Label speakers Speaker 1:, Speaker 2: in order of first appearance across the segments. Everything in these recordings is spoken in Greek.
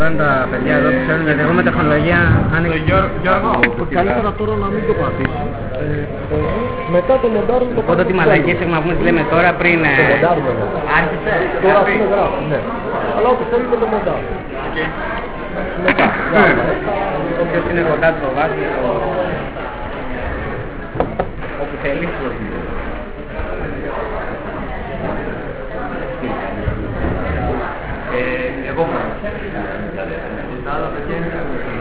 Speaker 1: Τα παιδιά εδώ που ξέρουν γιατί εγώ με τεχνολογία
Speaker 2: Γιώργο, καλύτερα τώρα να μην το πατήσει. Μετά το μοντάρουμε το
Speaker 1: οπότε τη μαλακή έχουμε να πούμε τι λέμε τώρα πριν
Speaker 2: το μοντάρουμε.
Speaker 1: Άρχισε.
Speaker 2: Τώρα αφήνω γράφει, ναι. Αλλά όπως θέλετε το μοντάρουμε. Μετά.
Speaker 1: Όποιος είναι κοντά του το βάζει όπου θέλει. Εγώ τα άλλα παιδιά είναι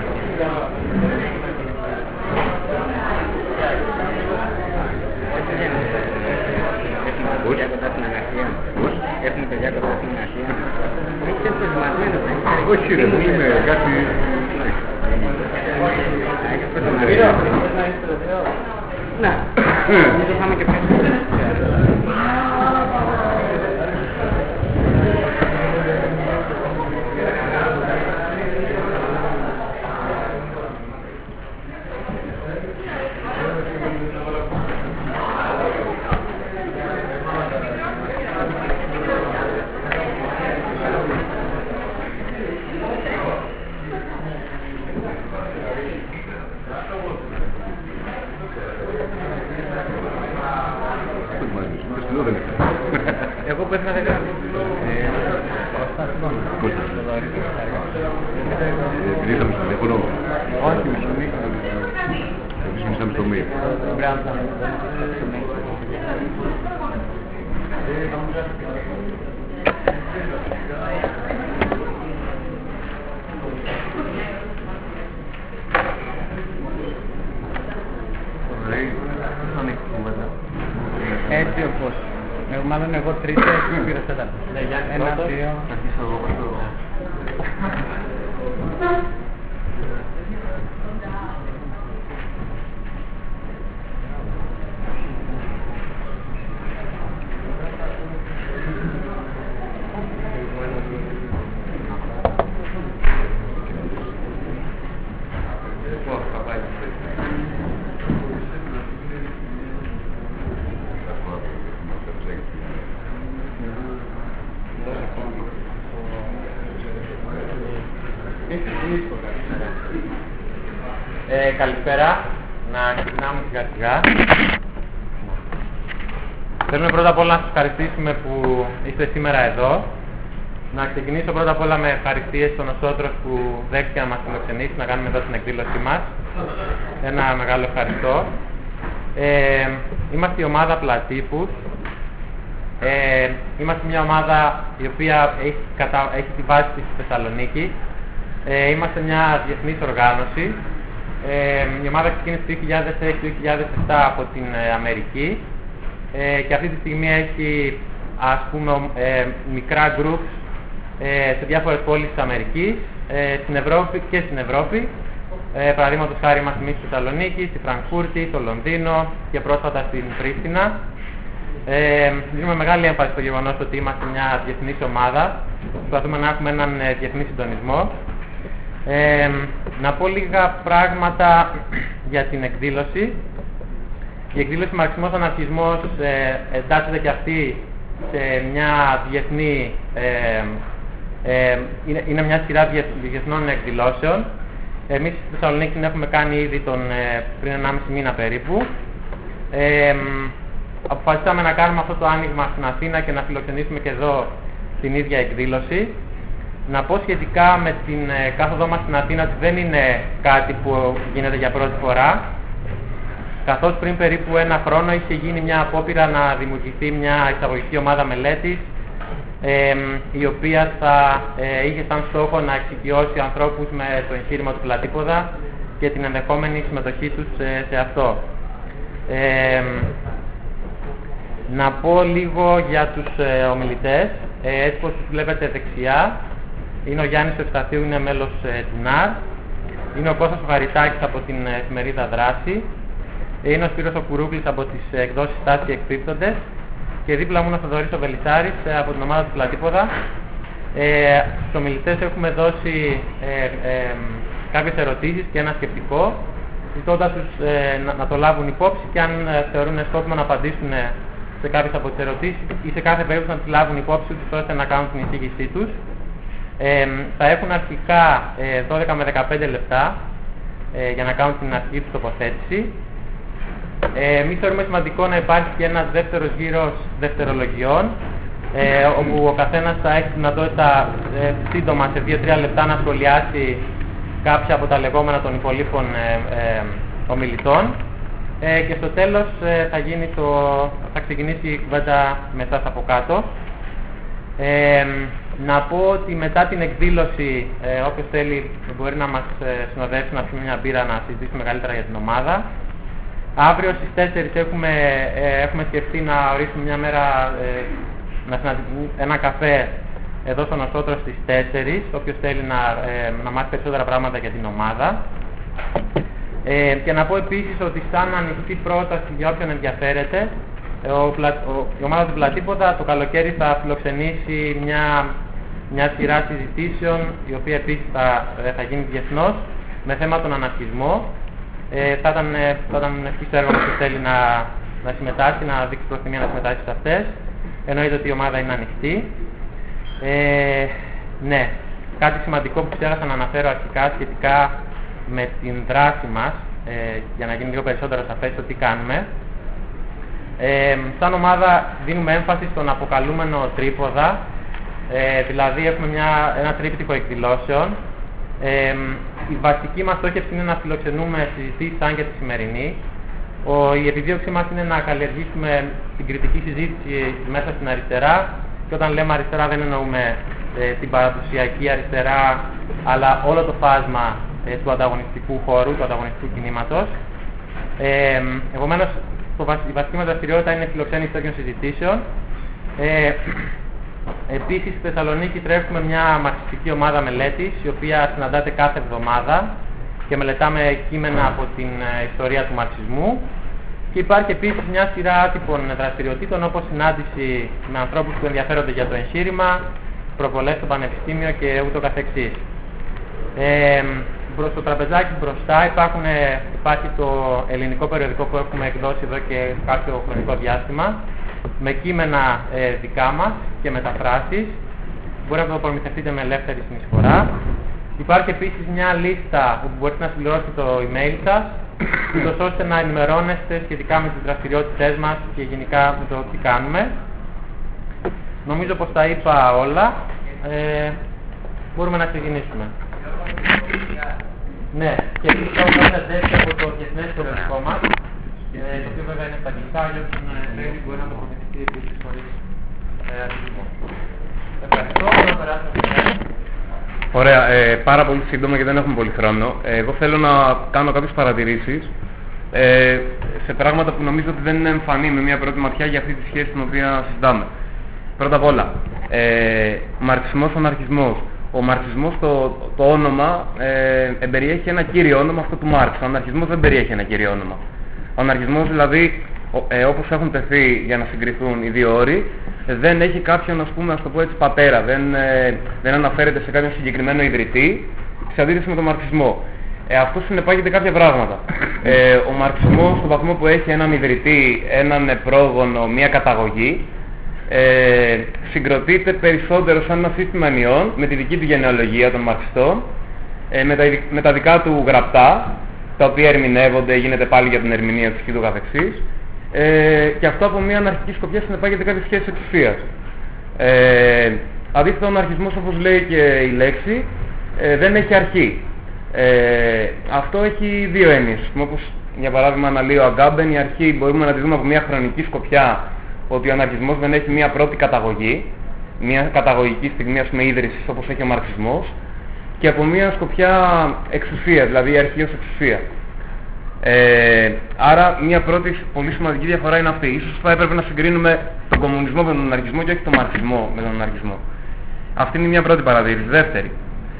Speaker 1: έχουν παιδιά κοντά στην αναρχία. Έχεις προετοιμασμένος.
Speaker 2: Όχι ρε, μου είναι κάτι...
Speaker 1: Έχεις προετοιμασμένος. Να, νομίζω θα είμαι και πιο εγώ που έφυγα δεν γράφω.
Speaker 2: Επειδή είχαμε στο τηλέφωνο. Όχι, εμείς μιλήσαμε στο mail.
Speaker 1: Έτσι όπως. Μάλλον εγώ τρίτη, εσύ πήρες τέταρτη. Ένα, δύο.
Speaker 2: Αρχίσω εγώ πρώτο.
Speaker 1: Καλησπέρα, να ξεκινάμε σιγά σιγά. Θέλουμε πρώτα απ' όλα να σας ευχαριστήσουμε που είστε σήμερα εδώ. Να ξεκινήσω πρώτα απ' όλα με ευχαριστίες στον Οσότρος που δέχτηκε να μας φιλοξενήσει, να κάνουμε εδώ την εκδήλωσή μας. Ένα μεγάλο ευχαριστώ. Είμαστε η ομάδα Πλατύπους. Είμαστε μια ομάδα η οποία έχει τη βάση της στη Θεσσαλονίκη. Είμαστε μια διεθνής οργάνωση. Η ομάδα ξεκίνησε το 2006-2007 από την Αμερική και αυτή τη στιγμή έχει ας πούμε μικρά groups σε διάφορες πόλεις της Αμερικής, στην Ευρώπη και στην Ευρώπη. Παραδείγματος χάρη είμαστε εμείς στη Θεσσαλονίκη, στη Φραγκφούρτη, στο Λονδίνο και πρόσφατα στην Πρίστινα. Δίνουμε μεγάλη έμφαση στο γεγονός ότι είμαστε μια διεθνής ομάδα. Προσπαθούμε να έχουμε έναν διεθνή συντονισμό. Να πω λίγα πράγματα για την εκδήλωση. Η εκδήλωση Μαρξισμός Αναρχισμός εντάσσεται και αυτή σε μια διεθνή, είναι μια σειρά διεθνών εκδηλώσεων. Εμείς στη Θεσσαλονίκη την έχουμε κάνει ήδη πριν 1,5 μήνα περίπου. Αποφασίσαμε να κάνουμε αυτό το άνοιγμα στην Αθήνα και να φιλοξενήσουμε και εδώ την ίδια εκδήλωση. Να πω σχετικά με την κάθοδό μας στην Αθήνα ότι δεν είναι κάτι που γίνεται για πρώτη φορά. Καθώς πριν περίπου 1 χρόνο είχε γίνει μια απόπειρα να δημιουργηθεί μια εισαγωγική ομάδα μελέτης η οποία θα είχε σαν στόχο να εξοικειώσει ανθρώπους με το εγχείρημα του Πλατήποδα και την ενδεχόμενη συμμετοχή τους σε αυτό. Να πω λίγο για τους ομιλητές. Έτσι όπως τους βλέπετε δεξιά, είναι ο Γιάννης Ευσταθίου, είναι μέλος του ΝΑΡ. Είναι ο Κώστας Χαριτάκης από την εφημερίδα Δράση. Είναι ο Σπύρος ο Κουρούκλης από τις εκδόσεις Στάση και Εκπίπτοντες. Και δίπλα μου είναι ο Θοδωρής ο Βελισσάρης από την ομάδα του Πλατήποδα. Στους ομιλητές έχουμε δώσει κάποιες ερωτήσεις και ένα σκεπτικό, ζητώντας τους να το λάβουν υπόψη και αν θεωρούν σκόπιμο να απαντήσουν σε κάποιες από τις ερωτήσεις ή σε κάθε περίπτωση να τις λάβουν υπόψη τους ώστε να κάνουν την εισήγησή τους. Θα έχουν αρχικά 12 με 15 λεπτά για να κάνουν την αρχική του τοποθέτηση. Εμείς θεωρούμε σημαντικό να υπάρχει και ένας δεύτερος γύρος δευτερολογιών, όπου ο καθένας θα έχει δυνατότητα σύντομα σε 2-3 λεπτά να σχολιάσει κάποια από τα λεγόμενα των υπολείπων ομιλητών, και στο τέλος θα ξεκινήσει η κουβέντα με εσάς από κάτω. Να πω ότι μετά την εκδήλωση, όποιος θέλει μπορεί να μας συνοδεύσει, να πιούμε μια μπύρα, να συζητήσουμε μεγαλύτερα για την ομάδα. Αύριο στις 4 έχουμε σκεφτεί να ορίσουμε μια μέρα, ένα καφέ εδώ στο Νοσότρο στις 4, όποιος θέλει να μάθει περισσότερα πράγματα για την ομάδα. Και να πω επίσης ότι σαν ανοιχτή πρόταση για όποιον ενδιαφέρεται, η ομάδα του Πλατήποδα το καλοκαίρι θα φιλοξενήσει μια σειρά συζητήσεων, η οποία επίσης θα γίνει διεθνώς, με θέμα τον αναρχισμό. Θα ήταν ευχής έργο που θέλει να συμμετάσχει, να δείξει προθυμία να συμμετάσχει σε αυτές. Εννοείται ότι η ομάδα είναι ανοιχτή. Ναι, κάτι σημαντικό που ξέχασα να αναφέρω αρχικά σχετικά με την δράση μας, για να γίνει λίγο περισσότερο σαφές το τι κάνουμε. Σαν ομάδα δίνουμε έμφαση στον αποκαλούμενο τρίποδα, δηλαδή έχουμε ένα τρίπτυχο εκδηλώσεων. Η βασική μας στόχευση είναι να φιλοξενούμε συζητήσεις σαν και τη σημερινή. Η επιδίωξή μας είναι να καλλιεργήσουμε την κριτική συζήτηση μέσα στην αριστερά, και όταν λέμε αριστερά δεν εννοούμε την παραδοσιακή αριστερά, αλλά όλο το φάσμα του ανταγωνιστικού χώρου, του ανταγωνιστικού κινήματος. Επομένως, η βασική μας δραστηριότητα είναι η φιλοξένηση τέτοιων συζητήσεων. Επίσης, στη Θεσσαλονίκη τρέχουμε μια μαρξιστική ομάδα μελέτης, η οποία συναντάται κάθε εβδομάδα και μελετάμε κείμενα από την ιστορία του μαρξισμού. Και υπάρχει επίσης μια σειρά άτυπων δραστηριοτήτων, όπως συνάντηση με ανθρώπους που ενδιαφέρονται για το εγχείρημα, προβολές στο πανεπιστήμιο και ούτω καθεξής. Στο τραπεζάκι μπροστά υπάρχει το ελληνικό περιοδικό που έχουμε εκδώσει εδώ και κάποιο χρονικό διάστημα, με κείμενα δικά μας και μεταφράσεις. Μπορείτε να το προμηθευτείτε με ελεύθερη συνεισφορά. Υπάρχει επίσης μια λίστα όπου μπορείτε να συμπληρώσετε το email σας, ούτως ώστε να ενημερώνεστε σχετικά με τις δραστηριότητές μας και γενικά με το τι κάνουμε. Νομίζω πως τα είπα όλα. Μπορούμε να ξεκινήσουμε. Ναι, και επίσης έχουμε ένα τest από το Διεθνές Περιοδικό μας, το οποίο βέβαια είναι στα αγγλικά, για όποιον θέλει μπορεί να το προμηθευτεί επίσης χωρίς αντισμό. Ευχαριστώ, να περάσουμε στο θέμα.
Speaker 3: Ωραία, πάρα πολύ σύντομα γιατί δεν έχουμε πολύ χρόνο. Εγώ θέλω να κάνω κάποιες παρατηρήσεις σε πράγματα που νομίζω ότι δεν είναι εμφανή με μια πρώτη ματιά για αυτή τη σχέση την οποία συζητάμε. Πρώτα απ' όλα, μαρξισμός, αναρχισμός. Ο μαρξισμός, το όνομα, εμπεριέχει ένα κύριο όνομα, αυτό του Μάρξ. Ο αναρχισμός δεν περιέχει ένα κύριο όνομα. Ο αναρχισμός δηλαδή, όπως έχουν τεθεί για να συγκριθούν οι δύο όροι, δεν έχει κάποιον, ας το πω έτσι, πατέρα. Δεν αναφέρεται σε κάποιον συγκεκριμένο ιδρυτή, σε αντίθεση με τον μαρξισμό. Αυτό συνεπάγεται κάποια πράγματα. Ο μαρξισμός, στον βαθμό που έχει έναν ιδρυτή, έναν πρόγονο, μια καταγωγή, συγκροτείται περισσότερο σαν ένα σύστημα ενιών με τη δική του γενεαλογία των μαρξιστών, με τα δικά του γραπτά, τα οποία ερμηνεύονται, γίνεται πάλι για την ερμηνεία τους και το καθεξής, και αυτό από μια αναρχική σκοπιά συνεπάγεται κάποια σχέση εξουσίας. Αντίθετα, ο αναρχισμός, όπως λέει και η λέξη, δεν έχει αρχή. Αυτό έχει δύο έννοιες. Όπως για παράδειγμα αναλύει ο Αγκάμπεν, η αρχή μπορούμε να τη δούμε από μια χρονική σκοπιά, ότι ο αναρχισμός δεν έχει μια πρώτη καταγωγή, μια καταγωγική στιγμή ίδρυσης όπως έχει ο μαρξισμός, και από μια σκοπιά εξουσία, δηλαδή η αρχή ως εξουσία. Άρα μια πρώτη πολύ σημαντική διαφορά είναι αυτή. Ίσως θα έπρεπε να συγκρίνουμε τον κομμουνισμό με τον αναρχισμό και όχι τον μαρξισμό με τον αναρχισμό. Αυτή είναι μια πρώτη παρατήρηση. Δεύτερη,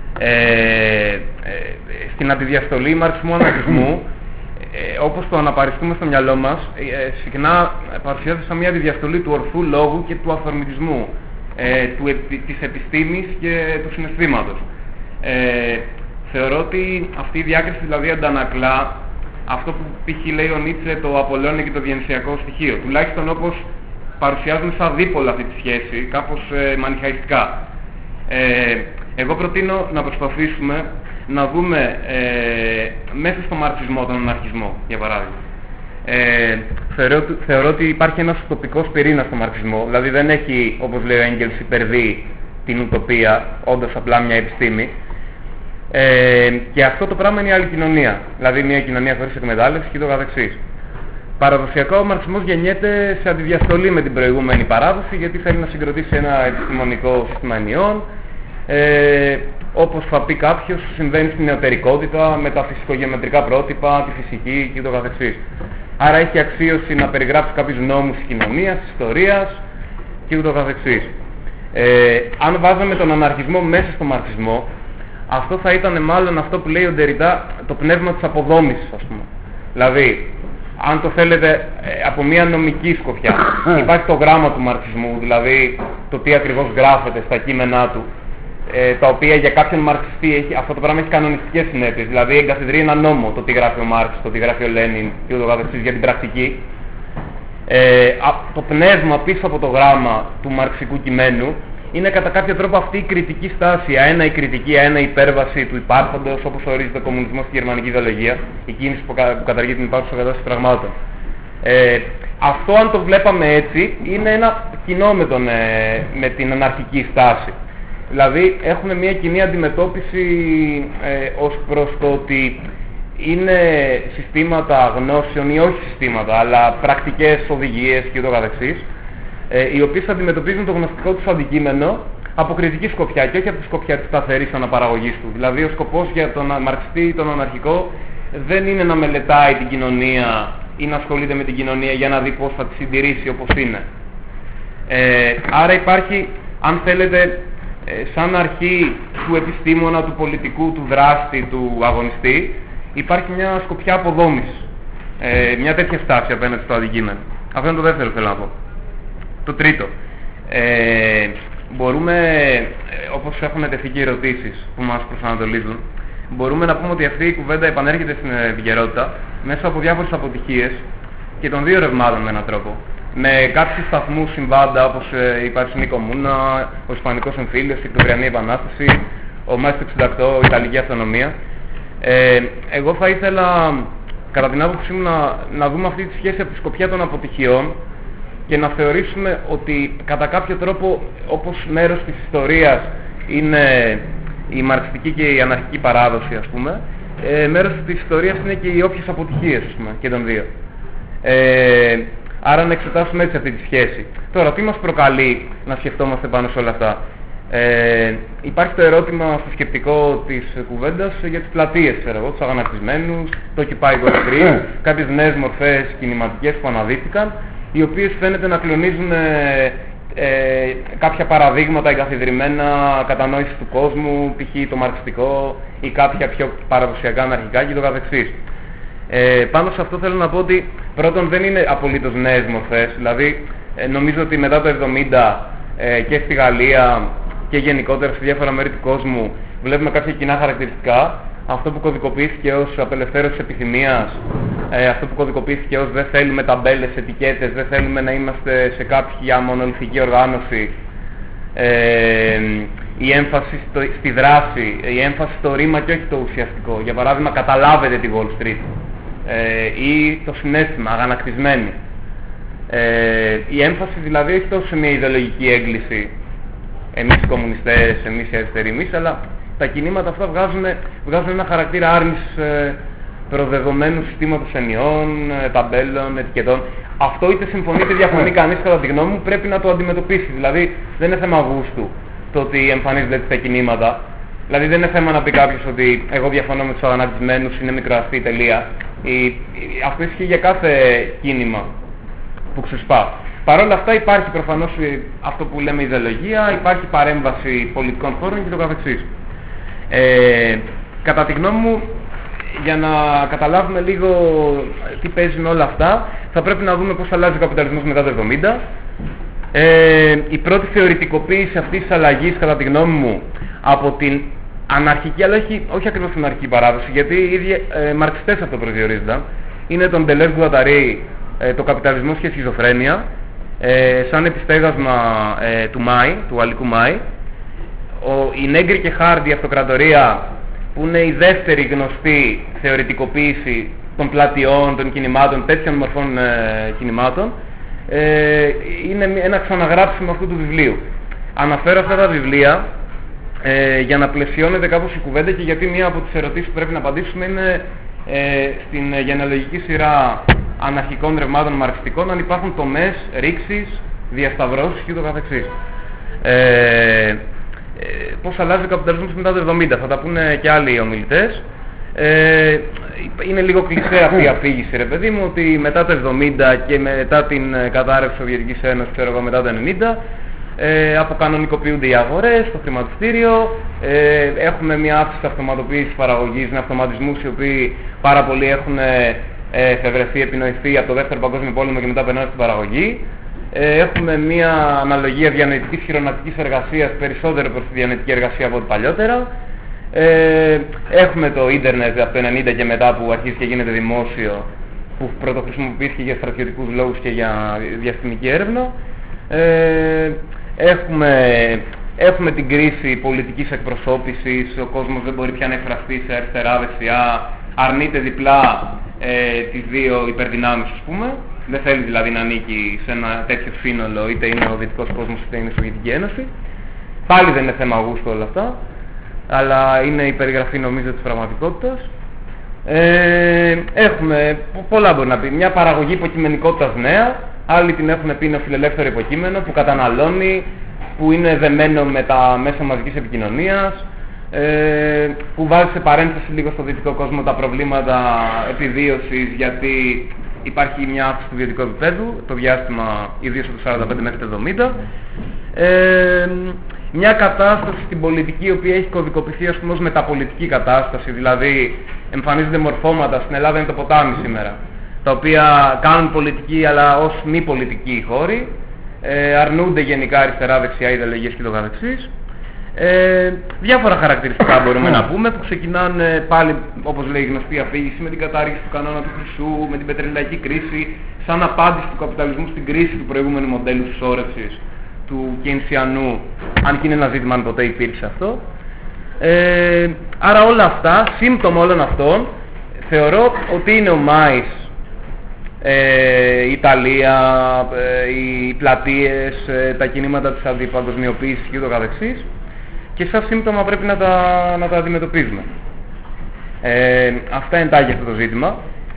Speaker 3: στην αντιδιαστολή μαρξισμού-αναρχισμού, όπως το αναπαριστούμε στο μυαλό μας, συχνά παρουσιάζεται σαν μια αντιδιαστολή του ορθού λόγου και του αυθορμητισμού, της επιστήμης και του συναισθήματος. Θεωρώ ότι αυτή η διάκριση δηλαδή αντανακλά αυτό που π.χ. λέει ο Νίτσε, το Απολώνιο και το διενυσιακό στοιχείο, τουλάχιστον όπως παρουσιάζουμε σαν δίπολα αυτή τη σχέση, κάπως μανιχαϊστικά. Εγώ προτείνω να προσπαθήσουμε να δούμε μέσα στο μαρξισμό τον αναρχισμό, για παράδειγμα. Θεωρώ ότι υπάρχει ένας τοπικός πυρήνας στο μαρξισμό, δηλαδή δεν έχει, όπως λέει ο Έγγελς, υπερβεί την ουτοπία, όντως απλά μια επιστήμη. Και αυτό το πράγμα είναι η άλλη κοινωνία, δηλαδή μια κοινωνία χωρίς εκμετάλλευση και το καθεξής. Παραδοσιακά ο μαρξισμός γεννιέται σε αντιδιαστολή με την προηγούμενη παράδοση, γιατί θέλει να συγκροτήσει ένα επιστημονικό σύστημα ενιών. Όπως θα πει κάποιος, συμβαίνει στην νεωτερικότητα με τα φυσικογεωμετρικά πρότυπα, τη φυσική και το καθεξής. Άρα έχει αξίωση να περιγράψει κάποιους νόμους της κοινωνίας, της ιστορίας και ούτω καθεξής. Αν βάζαμε τον αναρχισμό μέσα στο μαρξισμό, αυτό θα ήταν μάλλον αυτό που λέει ο Ντεριντά, το πνεύμα της αποδόμησης, ας πούμε. Δηλαδή, αν το θέλετε από μια νομική σκοπιά, υπάρχει το γράμμα του μαρξισμού, δηλαδή το τι ακριβώς γράφεται στα κείμενά του, τα οποία για κάποιον μαρξιστή αυτό το πράγμα έχει κανονιστικές συνέπειες, δηλαδή εγκαθιδρύει ένα νόμο, το τι γράφει ο Μάρξ, το τι γράφει ο Λένιν και ούτω καθεξής για την πρακτική. Το πνεύμα πίσω από το γράμμα του μαρξικού κειμένου είναι κατά κάποιο τρόπο αυτή η κριτική στάση, αένα η κριτική, αένα η υπέρβαση του υπάρχοντος, όπως ορίζεται ο κομμουνισμός στη γερμανική ιδεολογία, η κίνηση που καταργεί την υπάρχουσα κατάσταση πραγμάτων. Αυτό, αν το βλέπαμε έτσι, είναι ένα κοινό με την αναρχική στάση. Δηλαδή έχουμε μια κοινή αντιμετώπιση ως προς το ότι είναι συστήματα γνώσεων ή όχι συστήματα, αλλά πρακτικές οδηγίες και ούτω καθεξής, οι οποίες αντιμετωπίζουν το γνωστικό τους αντικείμενο από κριτική σκοπιά και όχι από τη σκοπιά της σταθερής αναπαραγωγής του. Δηλαδή ο σκοπός για τον μαρξιστή ή τον αναρχικό δεν είναι να μελετάει την κοινωνία ή να ασχολείται με την κοινωνία για να δει πώς θα τη συντηρήσει όπως είναι. Άρα υπάρχει, αν θέλετε, σαν αρχή του επιστήμονα, του πολιτικού, του δράστη, του αγωνιστή, υπάρχει μια σκοπιά αποδόμησης, μια τέτοια στάση απέναντι στο αντικείμενο. Αυτό είναι το δεύτερο θέλω να πω. Το τρίτο, μπορούμε, όπως έχουν τεθεί και ερωτήσεις που μας προσανατολίζουν, μπορούμε να πούμε ότι αυτή η κουβέντα επανέρχεται στην επικαιρότητα μέσα από διάφορες αποτυχίες και των δύο ρευμάτων με έναν τρόπο. Με κάποιους σταθμούς συμβάντα όπως η Παρισινή Κομμούνα, ο Ισπανικός Εμφύλιος, η Οκτωβριανή Επανάσταση, ο Μάης του 68, η Ιταλική Αυτονομία. Εγώ θα ήθελα, κατά την άποψή μου, να δούμε αυτή τη σχέση από τη σκοπιά των αποτυχιών και να θεωρήσουμε ότι κατά κάποιο τρόπο, όπως μέρος της ιστορίας είναι η μαρξιστική και η αναρχική παράδοση, ας πούμε, μέρος της ιστορίας είναι και οι όποιες αποτυχίες, ας πούμε, και των δύο. Άρα να εξετάσουμε έτσι αυτή τη σχέση. Τώρα, τι μας προκαλεί να σκεφτόμαστε πάνω σε όλα αυτά? Υπάρχει το ερώτημα στο σκεπτικό της κουβέντας για τις πλατείες, τους αγανακτισμένους, το Occupy Wall Street, κάποιες νέες μορφές κινηματικές που αναδύθηκαν, οι οποίες φαίνεται να κλονίζουν κάποια παραδείγματα εγκαθιδρυμένα κατανόησης του κόσμου, π.χ. το μαρξιστικό ή κάποια πιο παραδοσιακά αναρχικά και το καθεξής. Πάνω σε αυτό θέλω να πω ότι πρώτον δεν είναι απολύτως νέες μορφές, δηλαδή νομίζω ότι μετά το 70 και στη Γαλλία και γενικότερα σε διάφορα μέρη του κόσμου βλέπουμε κάποια κοινά χαρακτηριστικά. Αυτό που κωδικοποιήθηκε ως απελευθέρωση επιθυμίας, αυτό που κωδικοποιήθηκε ως δεν θέλουμε ταμπέλες, ετικέτες, δεν θέλουμε να είμαστε σε κάποια μονολυθική οργάνωση, η έμφαση στη δράση, η έμφαση στο ρήμα και όχι το ουσιαστικό. Για παράδειγμα, καταλάβετε τη Wall Street, ή το συναίσθημα, αγανακτισμένη. Η έμφαση δηλαδή όχι τόσο σε μια ιδεολογική έγκληση, εμείς οι κομμουνιστές, εμείς οι αριστεροί, εμείς, αλλά τα κινήματα αυτά βγάζουν ένα χαρακτήρα άρνησης προδεδομένου συστήματος ενιών, ταμπέλων, ετικετών. Αυτό είτε συμφωνεί είτε διαφωνεί κανείς, κατά τη γνώμη μου, πρέπει να το αντιμετωπίσει. Δηλαδή δεν είναι θέμα γούστου το ότι εμφανίζονται έτσι τα κινήματα. Δηλαδή δεν είναι θέμα να πει κάποιος ότι εγώ διαφωνώ με τους αγανακτισμένους, είναι μικροαστή, τελεία. Αυτό ισχύει για κάθε κίνημα που ξεσπά. Παρ' όλα αυτά υπάρχει προφανώς αυτό που λέμε ιδεολογία, υπάρχει παρέμβαση πολιτικών φόρων και το καθεξής. Κατά τη γνώμη μου, για να καταλάβουμε λίγο τι παίζει με όλα αυτά, θα πρέπει να δούμε πώς αλλάζει ο καπιταλισμός μετά το 70. Η πρώτη θεωρητικοποίηση αυτής της αλλαγής, κατά τη γνώμη μου, από την αναρχική, αλλά όχι ακριβώς την αναρχική παράδοση, γιατί οι ίδιοι μαρξιστές αυτό προσδιορίζονταν, είναι τον Ντελέζ Γκουαταρί, το καπιταλισμός και η σχιζοφρένεια, σαν επιστέγασμα του Μάη, του γαλλικού Μάη, η Νέγκρη και Χάρντι αυτοκρατορία, που είναι η δεύτερη γνωστή θεωρητικοποίηση των πλατιών, των κινημάτων, τέτοιων μορφών κινημάτων, είναι ένα ξαναγράψιμο αυτού του βιβλίου. Αναφέρω αυτά τα βιβλία για να πλαισιώνεται κάπως η κουβέντα και γιατί μία από τις ερωτήσεις που πρέπει να απαντήσουμε είναι στην γενεαλογική σειρά αναρχικών ρευμάτων μαρξιστικών αν υπάρχουν τομές, ρήξεις, διασταυρώσεις και το καθεξής. Πώς αλλάζει ο καπιταλισμός μετά το 70, θα τα πούνε και άλλοι ομιλητές. Είναι λίγο κλισέ αυτή η αφήγηση, ρε παιδί μου, ότι μετά το 70 και μετά την κατάρρευση της Σοβιετικής Ένωσης, ξέρω εγώ, μετά το 90, αποκανονικοποιούνται οι αγορές, το χρηματιστήριο, έχουμε μια αύξηση αυτοματοποίησης παραγωγής με αυτοματισμούς οι οποίοι πάρα πολλοί έχουν εφευρεθεί, επινοηθεί από το δεύτερο παγκόσμιο πόλεμο και μετά περνάνε στην παραγωγή. Έχουμε μια αναλογία διανοητικής χειρονακτικής εργασίας περισσότερο προς τη διανοητική εργασία από ό,τι παλιότερα. Έχουμε το ίντερνετ από το 90 και μετά που αρχίζει και γίνεται δημόσιο, που πρωτοχρησιμοποιήθηκε για στρατιωτικούς λόγους και για διαστημική έρευνα. Έχουμε την κρίση πολιτικής εκπροσώπησης, ο κόσμος δεν μπορεί πια να εκφραστεί σε αριστερά-δεξιά, αρνείται διπλά τις δύο υπερδυνάμεις, ας πούμε. Δεν θέλει δηλαδή να ανήκει σε ένα τέτοιο σύνολο, είτε είναι ο δυτικός κόσμος είτε είναι η Σοβιετική Ένωση. Πάλι δεν είναι θέμα γούστου όλα αυτά, αλλά είναι η περιγραφή νομίζω της πραγματικότητας. Έχουμε πολλά μπορεί να πει. Μια παραγωγή υποκειμενικότητας νέα, άλλοι την έχουν πει είναι φιλελεύθερο υποκείμενο που καταναλώνει, που είναι δεμένο με τα μέσα μαζικής επικοινωνίας, που βάζει σε παρένθεση λίγο στο δυτικό κόσμο τα προβλήματα επιβίωσης, γιατί υπάρχει μια αύξηση του βιωτικού επίπεδου το διάστημα ιδίως από το 45 μέχρι το 70. Μια κατάσταση στην πολιτική η οποία έχει κωδικοποιηθεί ας πούμε ως μεταπολιτική κατάσταση, δηλαδή εμφανίζονται μορφώματα, στην Ελλάδα είναι το ποτάμι σήμερα, τα οποία κάνουν πολιτική αλλά ως μη πολιτική οι χώροι, αρνούνται γενικά αριστερά-δεξιά ιδεολογίες και το καθεξής. Διάφορα χαρακτηριστικά μπορούμε να πούμε που ξεκινάνε πάλι όπως λέει η γνωστή αφήγηση με την κατάργηση του κανόνα του χρυσού, με την πετρελαϊκή κρίση σαν απάντηση του καπιταλισμού στην κρίση του προηγούμενου μοντέλου συσσόρευσης του Κεινσιανού, αν και είναι ένα ζήτημα αν ποτέ υπήρξε αυτό. Άρα όλα αυτά, σύμπτωμα όλων αυτών, θεωρώ ότι είναι ο Μάης, η Ιταλία, οι πλατείες, τα κινήματα της αντιπαγκοσμιοποίησης και ούτω καθεξής, και σαν σύμπτωμα πρέπει να τα αντιμετωπίζουμε. Αυτά εντάγει αυτό το ζήτημα.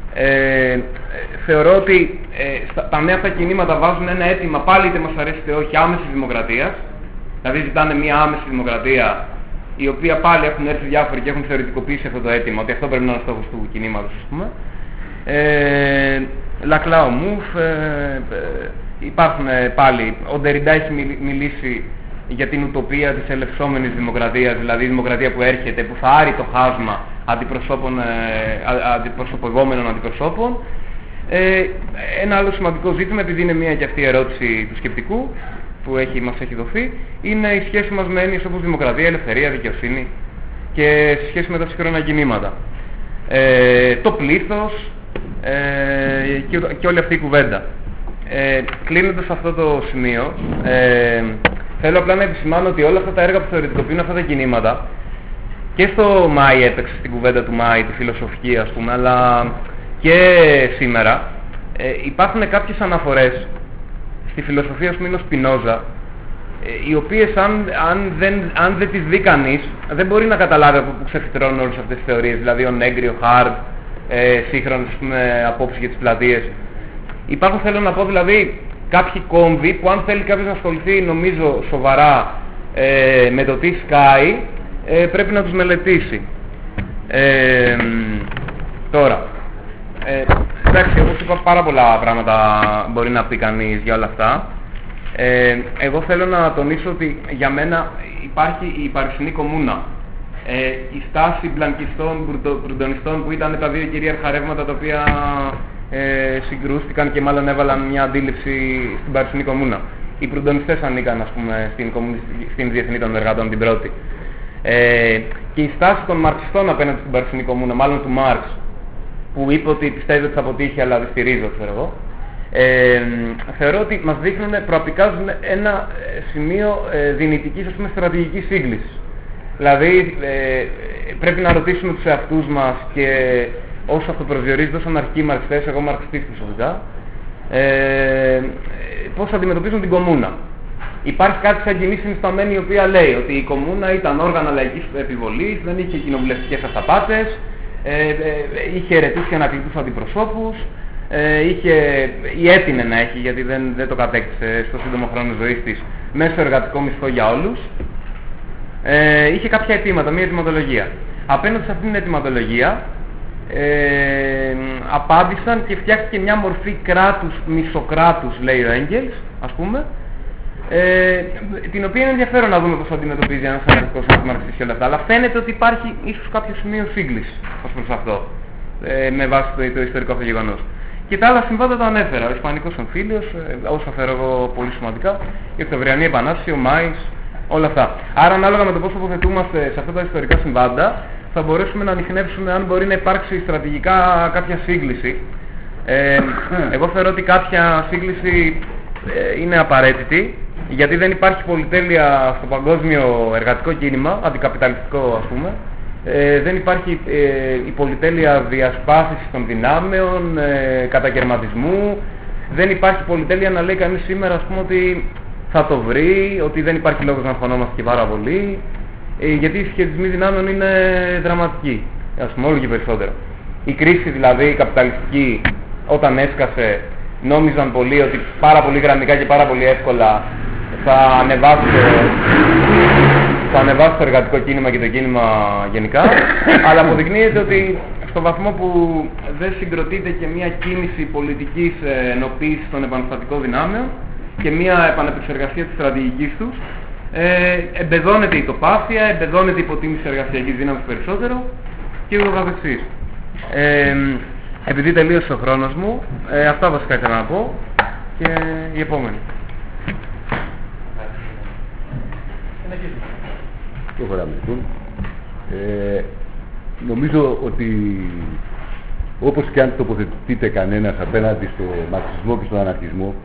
Speaker 3: Θεωρώ ότι τα νέα αυτά κινήματα βάζουν ένα αίτημα, πάλι είτε μας αρέσει είτε όχι, άμεσης δημοκρατίας. Δηλαδή ζητάνε μια άμεση δημοκρατία, η οποία πάλι έχουν έρθει διάφοροι και έχουν θεωρητικοποιήσει αυτό το αίτημα, ότι αυτό πρέπει να είναι ο στόχος του κινήματος, ας πούμε. Λακλάο Μουφ, υπάρχουν πάλι, ο Ντεριντά έχει μιλήσει για την ουτοπία της ελευσόμενης δημοκρατίας, δηλαδή η δημοκρατία που έρχεται, που θα άρει το χάσμα αντιπροσωπευόμενων αντιπροσώπων. Ένα άλλο σημαντικό ζήτημα, επειδή είναι μια και αυτή η ερώτηση του σκεπτικού που μας έχει δοθεί, είναι η σχέση μας με έννοιες όπως δημοκρατία, ελευθερία, δικαιοσύνη και σε σχέση με τα σύγχρονα κινήματα. Το πλήθος και όλη αυτή η κουβέντα. Κλείνοντας αυτό το σημείο, θέλω απλά να επισημάνω ότι όλα αυτά τα έργα που θεωρητικοποιούν αυτά τα κινήματα, και στο Μάη έπαιξε στην κουβέντα του Μάη, τη φιλοσοφική ας πούμε, αλλά και σήμερα υπάρχουν κάποιες αναφορές στη φιλοσοφία ας πούμε είναι ο Σπινόζα, οι οποίες αν δεν τις δει κανείς δεν μπορεί να καταλάβει από πού ξεφυτρώνουν όλες αυτές τις θεωρίες, δηλαδή ο Νέγκρι, ο Χάρντ, σύγχρονες απόψεις για τις πλατείες. Υπάρχουν, θέλω να πω, δηλαδή κάποιοι κόμβοι που αν θέλει κάποιος να ασχοληθεί νομίζω σοβαρά με το τι σκάει, πρέπει να τους μελετήσει. Τώρα, εντάξει, όπως είπα πάρα πολλά πράγματα μπορεί να πει κανείς για όλα αυτά. Εγώ θέλω να τονίσω ότι για μένα υπάρχει η παρισινή κομμούνα. Η στάση μπλανκιστών, μπρουντονιστών που ήταν τα δύο κυρίαρχα ρεύματα τα οποία συγκρούστηκαν και μάλλον έβαλαν μια αντίληψη στην παρισινή κομμούνα. Οι μπρουντονιστές ανήκαν ας πούμε στην Διεθνή των Εργατών την πρώτη. Και η στάση των μαρξιστών απέναντι στην παρισινή κομμούνα, μάλλον του Μάρξ, που είπε ότι πιστεύει ότι θα αποτύχει αλλά τη στηρίζω, ξέρω εγώ, θεωρώ ότι μας δείχνουν, προαπικάζουν ένα σημείο δυνητικής, ας πούμε, στρατηγικής σύγκλησης. Δηλαδή πρέπει να ρωτήσουμε τους εαυτούς μας και όσο αυτοπροσδιορίζονται ως αναρχικοί μαρξιστές, εγώ μαρξιστής προσωπικά, πώς αντιμετωπίζουν την κομμούνα. Υπάρχει κάτι σαν κοινή συνισταμένη η οποία λέει ότι η κομμούνα ήταν όργανα λαϊκής επιβολής, δεν είχε κοινοβουλευτικές αυταπάτες, είχε αιρετούς και ανακλητούς αντιπροσώπους, ή έτεινε να έχει, γιατί δεν το κατέκτησε στο σύντομο χρόνο ζωής της, μέσω εργατικό μισθό για όλους. Είχε κάποια αιτήματα, μια αιτηματολογία. Απέναντι σε αυτήν την αιτηματολογία απάντησαν και φτιάχτηκε μια μορφή κράτους, μισοκράτους, λέει ο Έγγελς, ας πούμε, την οποία είναι ενδιαφέρον να δούμε πώς αντιμετωπίζει ένας αναρχικός αντιμαρξιστής και όλα αυτά, αλλά φαίνεται ότι υπάρχει ίσως κάποιο σημείο σύγκλησης ως προς αυτό, με βάση το ιστορικό αυτό γεγονός. Και τα άλλα συμβάντα τα ανέφερα, ο Ισπανικός εμφύλιος, όσα φέρω εγώ πολύ σημαντικά, η Οκτωβριανή Επανάσταση, ο Μάης, όλα αυτά. Άρα, ανάλογα με το πώς τοποθετούμαστε σε αυτά τα ιστορικά συμβάντα, θα μπορέσουμε να ανιχνεύσουμε αν μπορεί να υπάρξει στρατηγικά κάποια σύγκληση. Εγώ θεωρώ ότι κάποια σύγκληση είναι απαραίτητη, γιατί δεν υπάρχει πολυτέλεια στο παγκόσμιο εργατικό κίνημα, αντικαπιταλιστικό ας πούμε, δεν υπάρχει η πολυτέλεια διασπάθησης των δυνάμεων, κατακαιρματισμού, δεν υπάρχει πολυτέλεια να λέει κανείς σήμερα, ας πούμε, ότι θα το βρει, ότι δεν υπάρχει λόγος να αγχωνόμαστε και πάρα πολύ, γιατί οι συσχετισμοί δυνάμεων είναι δραματικοί, ας πούμε, όλο και περισσότερο. Η κρίση δηλαδή, η καπιταλιστική, όταν έσκασε, νόμιζαν πολλοί ότι πάρα πολύ γραμμικά και πάρα πολύ εύκολα θα ανεβάσει το εργατικό κίνημα και το κίνημα γενικά, αλλά αποδεικνύεται ότι στο βαθμό που δεν συγκροτείται και μια κίνηση πολιτικής ενοποίησης των επαναστατικών δυνάμεων και μια επανεπεξεργασία της στρατηγικής τους, εμπεδώνεται η τοπάθεια, εμπεδώνεται η υποτίμηση εργασιακής δύναμης περισσότερο και ούτω καθεξής. Επειδή τελείωσε ο χρόνος μου, αυτά βασικά ήθελα να πω και η επόμενη.
Speaker 4: Νομίζω ότι όπως και αν τοποθετείται κανένας απέναντι στο μαρξισμό και στον αναρχισμό,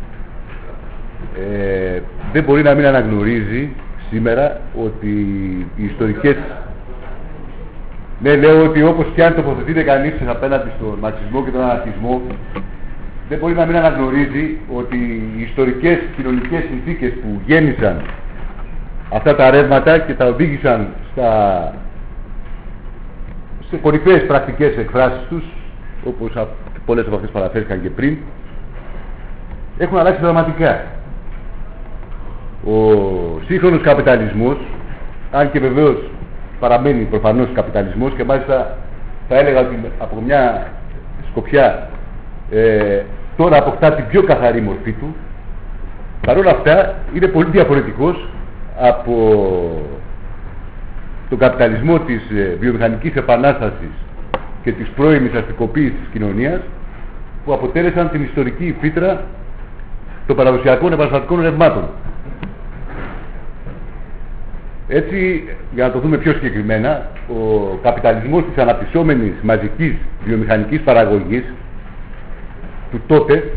Speaker 4: δεν μπορεί να μην αναγνωρίζει σήμερα ότι οι ιστορικές... Ναι, λέω ότι όπως και αν τοποθετείται κανείς απέναντι στον μαρξισμό και τον αναρχισμό, δεν μπορεί να μην αναγνωρίζει ότι οι ιστορικές κοινωνικές συνθήκες που γέννησαν αυτά τα ρεύματα και τα οδήγησαν σε κορυφαίες πρακτικές εκφράσεις τους, όπως πολλές από αυτές παραφέρθηκαν και πριν, έχουν αλλάξει δραματικά. Ο σύγχρονος καπιταλισμός, αν και βεβαίως παραμένει προφανώς καπιταλισμός και μάλιστα θα έλεγα ότι από μια σκοπιά τώρα αποκτά την πιο καθαρή μορφή του, παρόλα αυτά είναι πολύ διαφορετικός από τον καπιταλισμό της βιομηχανικής επανάστασης και της πρώιμης αστικοποίησης της κοινωνίας, που αποτέλεσαν την ιστορική φύτρα των παραδοσιακών επαναστατικών ρευμάτων. Έτσι, για να το δούμε πιο συγκεκριμένα, ο καπιταλισμός της αναπτυσσόμενης μαζικής βιομηχανικής παραγωγής του τότε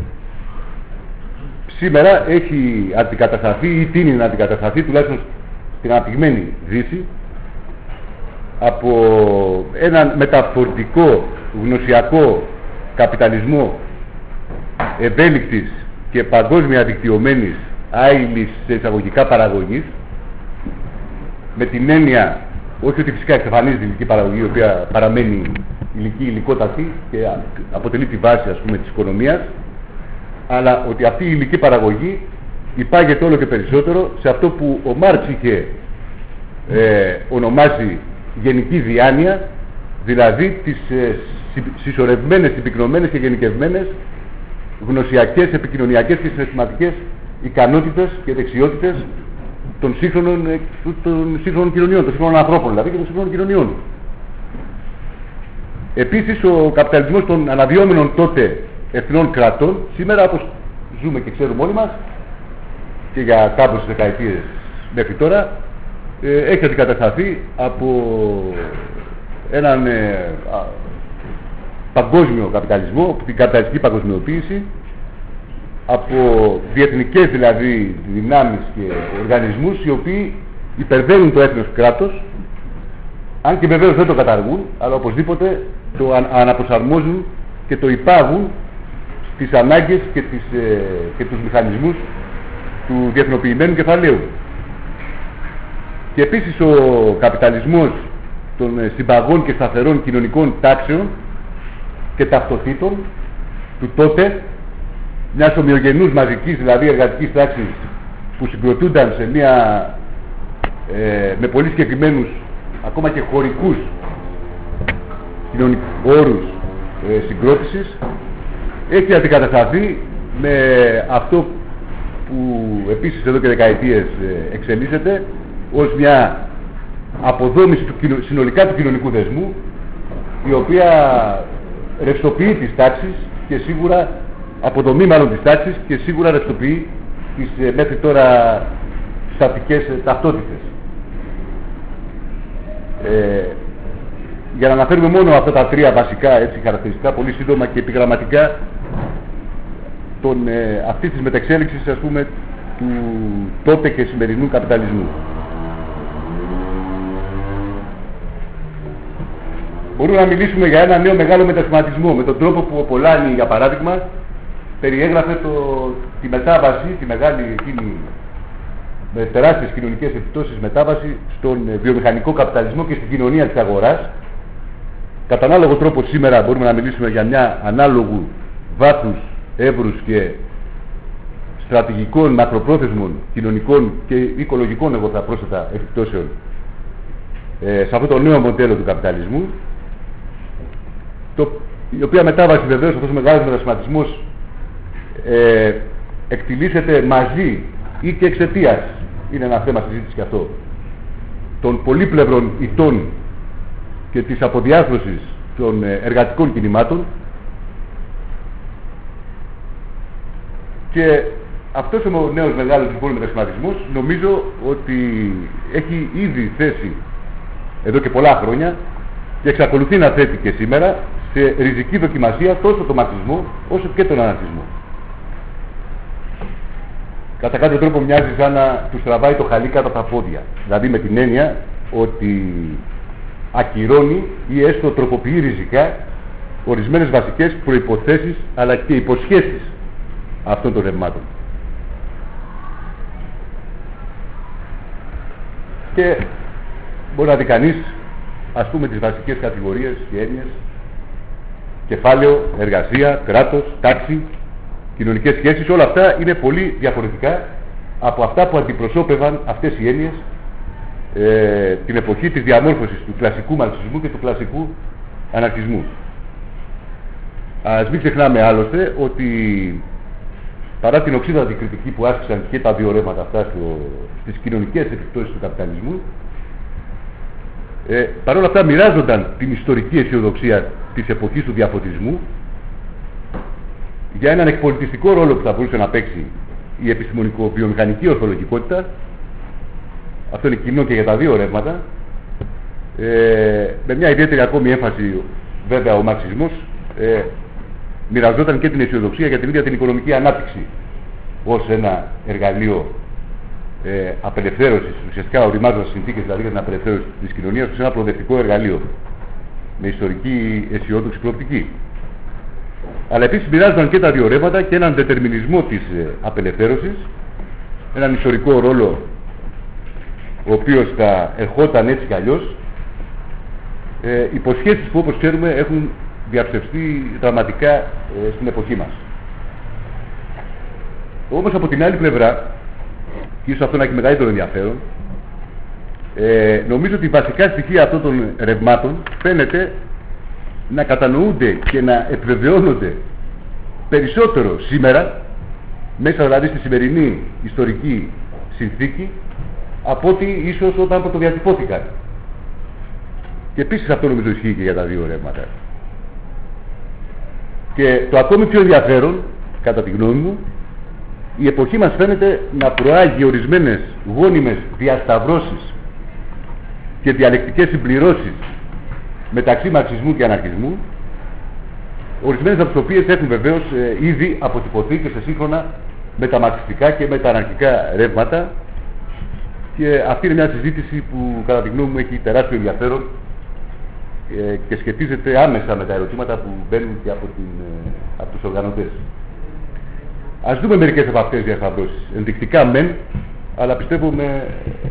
Speaker 4: σήμερα έχει αντικατασταθεί ή τείνει να αντικατασταθεί, τουλάχιστον στην αναπτυγμένη Δύση, από έναν μεταφορτικό γνωσιακό καπιταλισμό ευέλικτης και παγκόσμια δικτυωμένης άειλης σε εισαγωγικά παραγωγής, με την έννοια όχι ότι φυσικά εξαφανίζεται η υλική παραγωγή, η οποία παραμένει υλικότατη και αποτελεί τη βάση, ας πούμε, της οικονομίας, αλλά ότι αυτή η υλική παραγωγή υπάγεται όλο και περισσότερο σε αυτό που ο Μάρξ είχε ονομάσει γενική διάνοια, δηλαδή τις συσσωρευμένες, συμπυκνωμένες και γενικευμένες γνωσιακές, επικοινωνιακές και συναισθηματικές ικανότητες και δεξιότητες των σύγχρονων κοινωνιών, των σύγχρονων ανθρώπων δηλαδή και των σύγχρονων κοινωνιών. Επίσης, ο καπιταλισμός των αναδυόμενων τότε εθνών κρατών, σήμερα όπως ζούμε και ξέρουμε όλοι μας και για κάμποσες δεκαετίες μέχρι τώρα, έχει αντικατασταθεί από έναν παγκόσμιο καπιταλισμό, την καπιταλιστική παγκοσμιοποίηση, από διεθνικές δηλαδή δυνάμεις και οργανισμούς οι οποίοι υπερβαίνουν το έθνος κράτος, αν και βεβαίως δεν το καταργούν, αλλά οπωσδήποτε το αναπροσαρμόζουν και το υπάγουν στις ανάγκες και τους μηχανισμούς του διεθνοποιημένου κεφαλαίου. Και επίσης ο καπιταλισμός των συμπαγών και σταθερών κοινωνικών τάξεων και ταυτοτήτων του τότε, μιας ομοιογενούς μαζικής δηλαδή εργατικής τάξης που συγκροτούνταν σε με πολύ συγκεκριμένους ακόμα και χωρικούς όρους συγκρότησης, έχει αντικατασταθεί με αυτό που επίσης εδώ και δεκαετίες εξελίσσεται ως μια αποδόμηση συνολικά του κοινωνικού δεσμού, η οποία ρευστοποιεί τις τάξεις και σίγουρα αποδομεί μάλλον τις τάξεις και σίγουρα ρευστοποιεί τις μέχρι τώρα στατικές ταυτότητες. Για να αναφέρουμε μόνο αυτά τα τρία βασικά χαρακτηριστικά, πολύ σύντομα και επιγραμματικά, αυτής της μετεξέλιξης, ας πούμε, του τότε και σημερινού καπιταλισμού. Μπορούμε να μιλήσουμε για ένα νέο μεγάλο μετασχηματισμό, με τον τρόπο που ο Πολάνη, για παράδειγμα, περιέγραφε τη μετάβαση, τη μεγάλη εκείνη, με τεράστιες κοινωνικές επιπτώσεις μετάβαση στον βιομηχανικό καπιταλισμό και στην κοινωνία της αγοράς. Κατά ανάλογο τρόπο σήμερα μπορούμε να μιλήσουμε για μια ανάλογου βάθους, εύρους και στρατηγικών, μακροπρόθεσμων, κοινωνικών και οικολογικών, εγώ θα πρόσθετα, επιπτώσεων σε αυτό το νέο μοντέλο του καπιταλισμού, η οποία μετάβαση βεβαίως, αυτός ο μεγάλος μετασχηματισμός εκτιλήσεται μαζί ή και εξαιτίας, είναι ένα θέμα συζήτηση και αυτό, των πολύπλευρων ηττών και της αποδιάρθρωσης των εργατικών κινημάτων, και αυτός ο νέος μεγάλος λοιπόν μετασχηματισμός νομίζω ότι έχει ήδη θέσει εδώ και πολλά χρόνια και εξακολουθεί να θέτει και σήμερα σε ριζική δοκιμασία τόσο τον μαρξισμό όσο και τον αναρχισμό. Κατά κάποιο τρόπο μοιάζει σαν να τους τραβάει το χαλί κάτω από τα πόδια, δηλαδή με την έννοια ότι ακυρώνει ή έστω τροποποιεί ριζικά ορισμένες βασικές προϋποθέσεις αλλά και υποσχέσεις αυτών των ρευμάτων. Και μπορεί να δει κανείς, ας πούμε, τις βασικές κατηγορίες και έννοιες: κεφάλαιο, εργασία, κράτος, τάξη, κοινωνικές σχέσεις. Όλα αυτά είναι πολύ διαφορετικά από αυτά που αντιπροσώπευαν αυτές οι έννοιες την εποχή της διαμόρφωσης του κλασικού μαρξισμού και του κλασικού αναρχισμού. Ας μην ξεχνάμε άλλωστε ότι παρά την οξύδατη κριτική που άσκησαν και τα δύο ρεύματα αυτά στις κοινωνικές επιπτώσεις του καπιταλισμού, παρόλα αυτά μοιράζονταν την ιστορική αισιοδοξία της εποχής του διαφωτισμού για έναν εκπολιτιστικό ρόλο που θα μπορούσε να παίξει η επιστημονικο-βιομηχανική ορθολογικότητα. Αυτό είναι κοινό και για τα δύο ρεύματα, με μια ιδιαίτερη ακόμη έμφαση βέβαια ο μαρξισμός μοιραζόταν και την αισιοδοξία για την ίδια την οικονομική ανάπτυξη ως ένα εργαλείο απελευθέρωσης, ουσιαστικά οριμάζοντας συνθήκες δηλαδή για την απελευθέρωση της κοινωνίας ως ένα προοδευτικό εργαλείο με ιστορική αισιόδοξη προοπτική. Αλλά επίσης μοιράζονταν και τα δύο ρεύματα και έναν δετερμινισμό της απελευθέρωσης, έναν ιστορικό ρόλο ο οποίος θα ερχόταν έτσι κι αλλιώς, υποσχέσεις που όπως ξέρουμε έχουν διαψευστεί δραματικά στην εποχή μας. Όμως από την άλλη πλευρά, και ίσως αυτό να έχει μεγαλύτερο ενδιαφέρον, νομίζω ότι βασικά στοιχεία αυτών των ρευμάτων φαίνεται να κατανοούνται και να επιβεβαιώνονται περισσότερο σήμερα, μέσα δηλαδή στη σημερινή ιστορική συνθήκη, από ότι ίσως όταν πρωτοδιατυπώθηκαν. Και επίσης αυτό νομίζω ισχύει και για τα δύο ρεύματα. Και το ακόμη πιο ενδιαφέρον, κατά τη γνώμη μου, η εποχή μας φαίνεται να προάγει ορισμένες γόνιμες διασταυρώσεις και διαλεκτικές συμπληρώσεις μεταξύ μαρξισμού και αναρχισμού, ορισμένες από τις οποίες έχουν βεβαίως ήδη αποτυπωθεί και σε σύγχρονα μεταμαρξιστικά και μετααναρχικά ρεύματα, και αυτή είναι μια συζήτηση που κατά τη γνώμη μου έχει τεράστιο ενδιαφέρον και σχετίζεται άμεσα με τα ερωτήματα που μπαίνουν και από τους οργανωτές. Ας δούμε μερικές από αυτές τις διασταυρώσεις. Ενδεικτικά μεν, αλλά πιστεύω με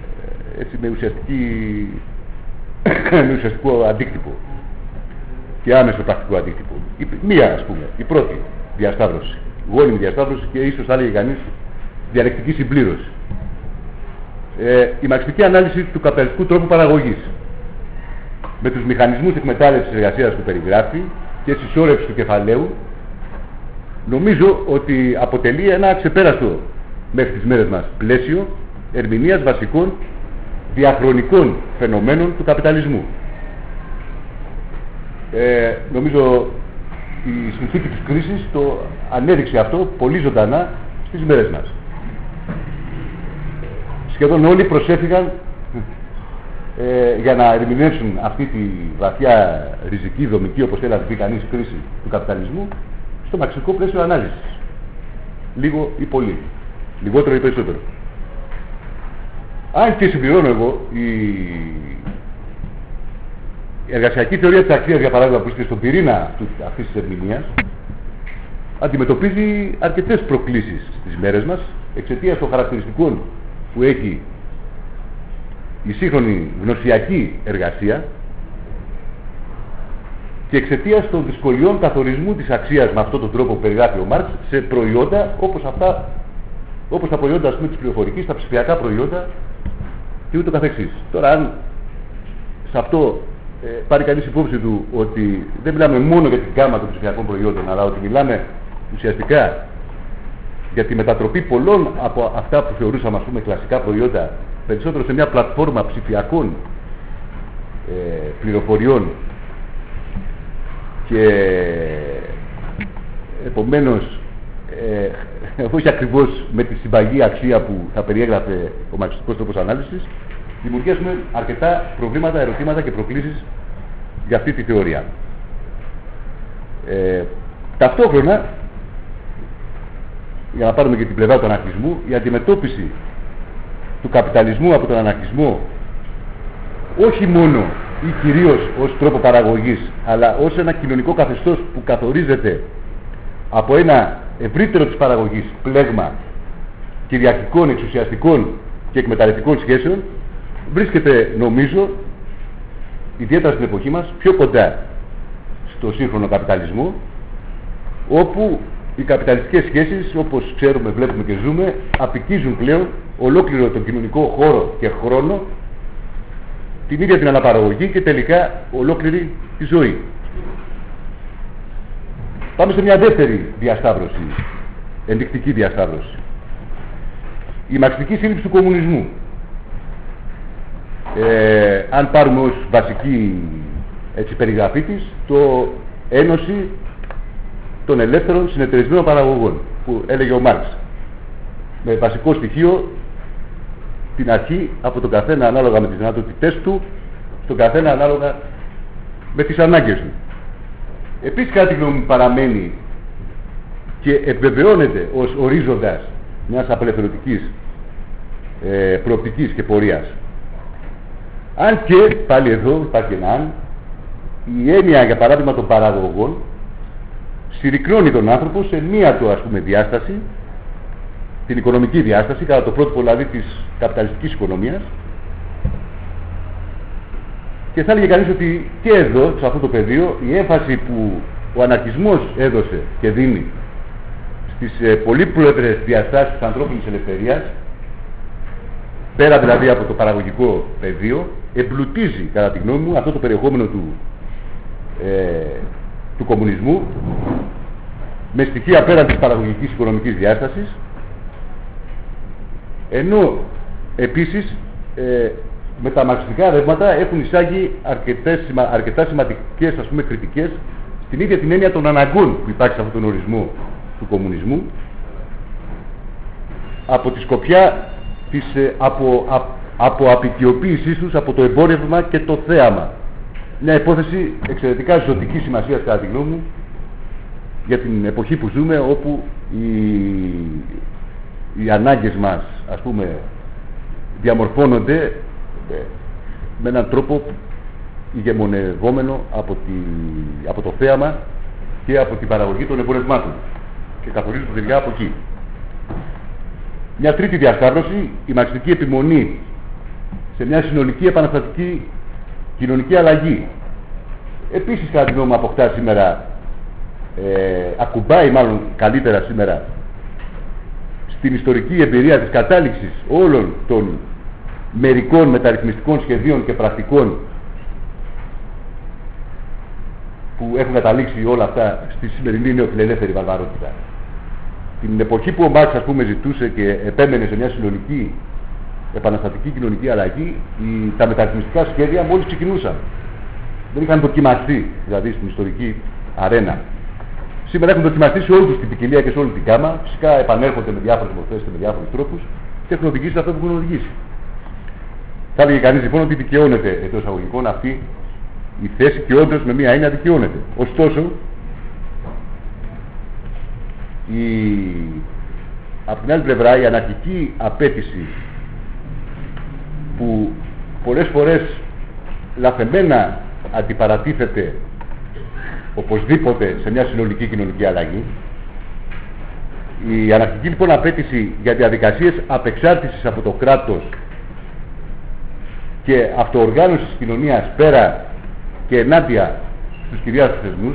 Speaker 4: ουσιαστικό αντίκτυπο και άμεσο πρακτικό αντίκτυπο. Μία, ας πούμε, η πρώτη διασταύρωση, γόνιμη διασταύρωση και ίσως θα έλεγε κανείς διαλεκτική συμπλήρωση. Η μαρξιστική ανάλυση του καπιταλιστικού τρόπου παραγωγής με τους μηχανισμούς εκμετάλλευσης εργασίας που περιγράφει και συσσόρευση του κεφαλαίου, νομίζω ότι αποτελεί ένα ξεπέραστο μέχρι τις μέρες μας πλαίσιο ερμηνείας βασικών διαχρονικών φαινομένων του καπιταλισμού. Νομίζω η συνθήκη της κρίσης το ανέδειξε αυτό πολύ ζωντανά στις μέρες μας. Σχεδόν όλοι προσέφυγαν για να ερμηνεύσουν αυτή τη βαθιά ριζική, δομική, όπως θέλει να πει κανείς, κρίση του καπιταλισμού στο μαρξιστικό πλαίσιο ανάλυσης. Λίγο ή πολύ. Λιγότερο ή περισσότερο. Αν και συμπληρώνω εγώ, η εργασιακή θεωρία της αξίας, για παράδειγμα, που είστε στον πυρήνα αυτής της ερμηνείας, αντιμετωπίζει αρκετές προκλήσεις στις μέρες μας εξαιτίας των χαρακτηριστικών που έχει η σύγχρονη γνωσιακή εργασία και εξαιτίας των δυσκολιών καθορισμού της αξίας με αυτόν τον τρόπο που περιγράφει ο Μάρξ σε προϊόντα όπως τα προϊόντα, ας πούμε, της πληροφορικής, τα ψηφιακά προϊόντα και ούτω καθεξής. Τώρα, αν σε αυτό πάρει κανείς υπόψη του ότι δεν μιλάμε μόνο για την γκάμα των ψηφιακών προϊόντων, αλλά ότι μιλάμε ουσιαστικά για τη μετατροπή πολλών από αυτά που θεωρούσαμε, ας πούμε, κλασικά προϊόντα περισσότερο σε μια πλατφόρμα ψηφιακών πληροφοριών και επομένως όχι ακριβώς με τη συμπαγή αξία που θα περιέγραφε ο μαρξιστικός τρόπος ανάλυσης, δημιουργήσουμε αρκετά προβλήματα, ερωτήματα και προκλήσεις για αυτή τη θεωρία. Ταυτόχρονα, για να πάρουμε και την πλευρά του αναρχισμού, η αντιμετώπιση του καπιταλισμού από τον αναρχισμό όχι μόνο ή κυρίως ως τρόπο παραγωγής, αλλά ως ένα κοινωνικό καθεστώς που καθορίζεται από ένα ευρύτερο της παραγωγής πλέγμα κυριαρχικών, εξουσιαστικών και εκμεταλλευτικών σχέσεων, βρίσκεται, νομίζω, ιδιαίτερα στην εποχή μας, πιο κοντά στο σύγχρονο καπιταλισμό, όπου οι καπιταλιστικές σχέσεις, όπως ξέρουμε, βλέπουμε και ζούμε, απικίζουν πλέον ολόκληρο τον κοινωνικό χώρο και χρόνο, την ίδια την αναπαραγωγή και τελικά ολόκληρη τη ζωή. Πάμε σε μια δεύτερη διασταύρωση, ενδεικτική διασταύρωση. Η μαρξιστική σύλληψη του κομμουνισμού. Αν πάρουμε ως βασική περιγραφή της, το ένωση των ελεύθερων συνεταιρισμένων παραγωγών που έλεγε ο Μάρξ, με βασικό στοιχείο την αρχή από τον καθένα ανάλογα με τις δυνατότητές του, στον καθένα ανάλογα με τις ανάγκες του. Επίσης, κάτι που παραμένει και επιβεβαιώνεται ως ορίζοντας μιας απελευθερωτικής προοπτικής και πορείας. Αν και, πάλι εδώ υπάρχει ένα αν, η έννοια, για παράδειγμα, των παραγωγών συρρυκνώνει τον άνθρωπο σε μία του, ας πούμε, διάσταση, την οικονομική διάσταση, κατά το πρότυπο δηλαδή της καπιταλιστικής οικονομίας, και θα έλεγε κανείς ότι και εδώ, σε αυτό το πεδίο, η έμφαση που ο αναρχισμός έδωσε και δίνει στις πολύπλευρες διαστάσεις της ανθρώπινης ελευθερίας, πέρα δηλαδή από το παραγωγικό πεδίο, εμπλουτίζει, κατά τη γνώμη μου, αυτό το περιεχόμενο του κομμουνισμού με στοιχεία πέραν της παραγωγικής οικονομικής διάστασης, ενώ επίσης με τα μαρξιστικά ρεύματα έχουν εισάγει αρκετά σημαντικές, ας πούμε, κριτικές στην ίδια την έννοια των αναγκών που υπάρχει σε αυτόν τον ορισμό του κομμουνισμού, από τη σκοπιά της αποαπικιοποίησής τους από το εμπόρευμα και το θέαμα. Μια υπόθεση εξαιρετικά ζωτικής σημασίας, κατά τη γνώμη μου, για την εποχή που ζούμε, όπου οι ανάγκες μας, ας πούμε, διαμορφώνονται με έναν τρόπο ηγεμονευόμενο από το θέαμα και από την παραγωγή των εμπορευμάτων, και καθορίζονται τελικά από εκεί. Μια τρίτη διασταύρωση, η μαρξιστική επιμονή σε μια συνολική επαναστατική κοινωνική αλλαγή. Επίσης, κατά τη γνώμη μου, αποκτά σήμερα, ακουμπάει μάλλον καλύτερα σήμερα στην ιστορική εμπειρία της κατάληξης όλων των μερικών μεταρρυθμιστικών σχεδίων και πρακτικών που έχουν καταλήξει όλα αυτά στη σημερινή νεοφιλελεύθερη βαρβαρότητα. Την εποχή που ο Μάρξ, ας πούμε, ζητούσε και επέμενε σε μια συνολική επαναστατική κοινωνική αλλαγή, τα μεταρρυθμιστικά σχέδια μόλις ξεκινούσαν. Δεν είχαν δοκιμαστεί, δηλαδή, στην ιστορική αρένα. Σήμερα έχουν δοκιμαστεί σε όλη τους την ποικιλία και σε όλη την γάμα. Φυσικά επανέρχονται με διάφορες μορφές και με διάφορους τρόπους και έχουν οδηγήσει σε αυτό που έχουν οδηγήσει. Θα έλεγε κανείς λοιπόν ότι δικαιώνεται εντός εισαγωγικών αυτή η θέση, και όντως με μία έννοια δικαιώνεται. Ωστόσο, από την άλλη πλευρά, η αναρχική απέτηση που πολλές φορές λαθεμένα αντιπαρατίθεται οπωσδήποτε σε μια συνολική κοινωνική αλλαγή, η αναρχική λοιπόν απέτηση για διαδικασίες απεξάρτησης από το κράτος και αυτοοργάνωσης της κοινωνίας πέρα και ενάντια στους κυρίαρχους θεσμούς,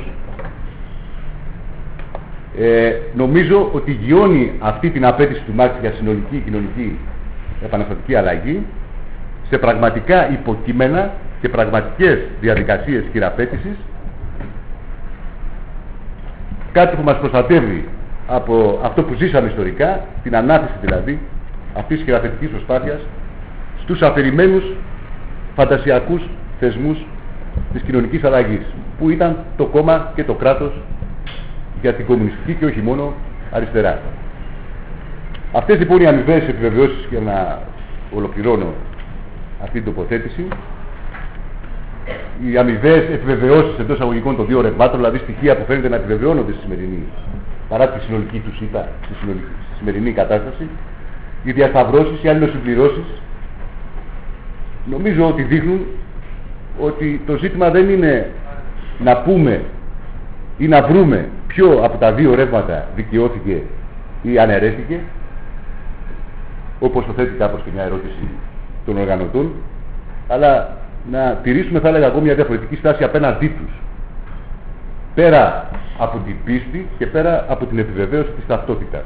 Speaker 4: νομίζω ότι γιώνει αυτή την απέτηση του Μάρξ για συνολική κοινωνική επαναστατική αλλαγή σε πραγματικά υποκείμενα και πραγματικές διαδικασίες χειραπέτησης, κάτι που μας προστατεύει από αυτό που ζήσαμε ιστορικά, την ανάθεση δηλαδή αυτής της χειραφετικής προσπάθειας στους αφηρημένους φαντασιακούς θεσμούς της κοινωνικής αλλαγής, που ήταν το κόμμα και το κράτος για την κομμουνιστική και όχι μόνο αριστερά. Αυτές λοιπόν οι αμοιβαίες επιβεβαιώσεις, για να ολοκληρώνω αυτή την τοποθέτηση, οι αμοιβαίες επιβεβαιώσεις εντός αγωγικών των δύο ρευμάτων, δηλαδή στοιχεία που φαίνεται να επιβεβαιώνονται στη σημερινή, παρά τη συνολική τους ήττα, στη σημερινή κατάσταση, οι διασταυρώσεις, οι αλληλοσυμπληρώσεις, νομίζω ότι δείχνουν ότι το ζήτημα δεν είναι να πούμε ή να βρούμε ποιο από τα δύο ρεύματα δικαιώθηκε ή αναιρέθηκε, όπως το θέτει κάπως και μια ερώτηση των οργανωτών, αλλά να τηρήσουμε, θα έλεγα εγώ, μια διαφορετική στάση απέναντί τους, πέρα από την πίστη και πέρα από την επιβεβαίωση της ταυτότητας.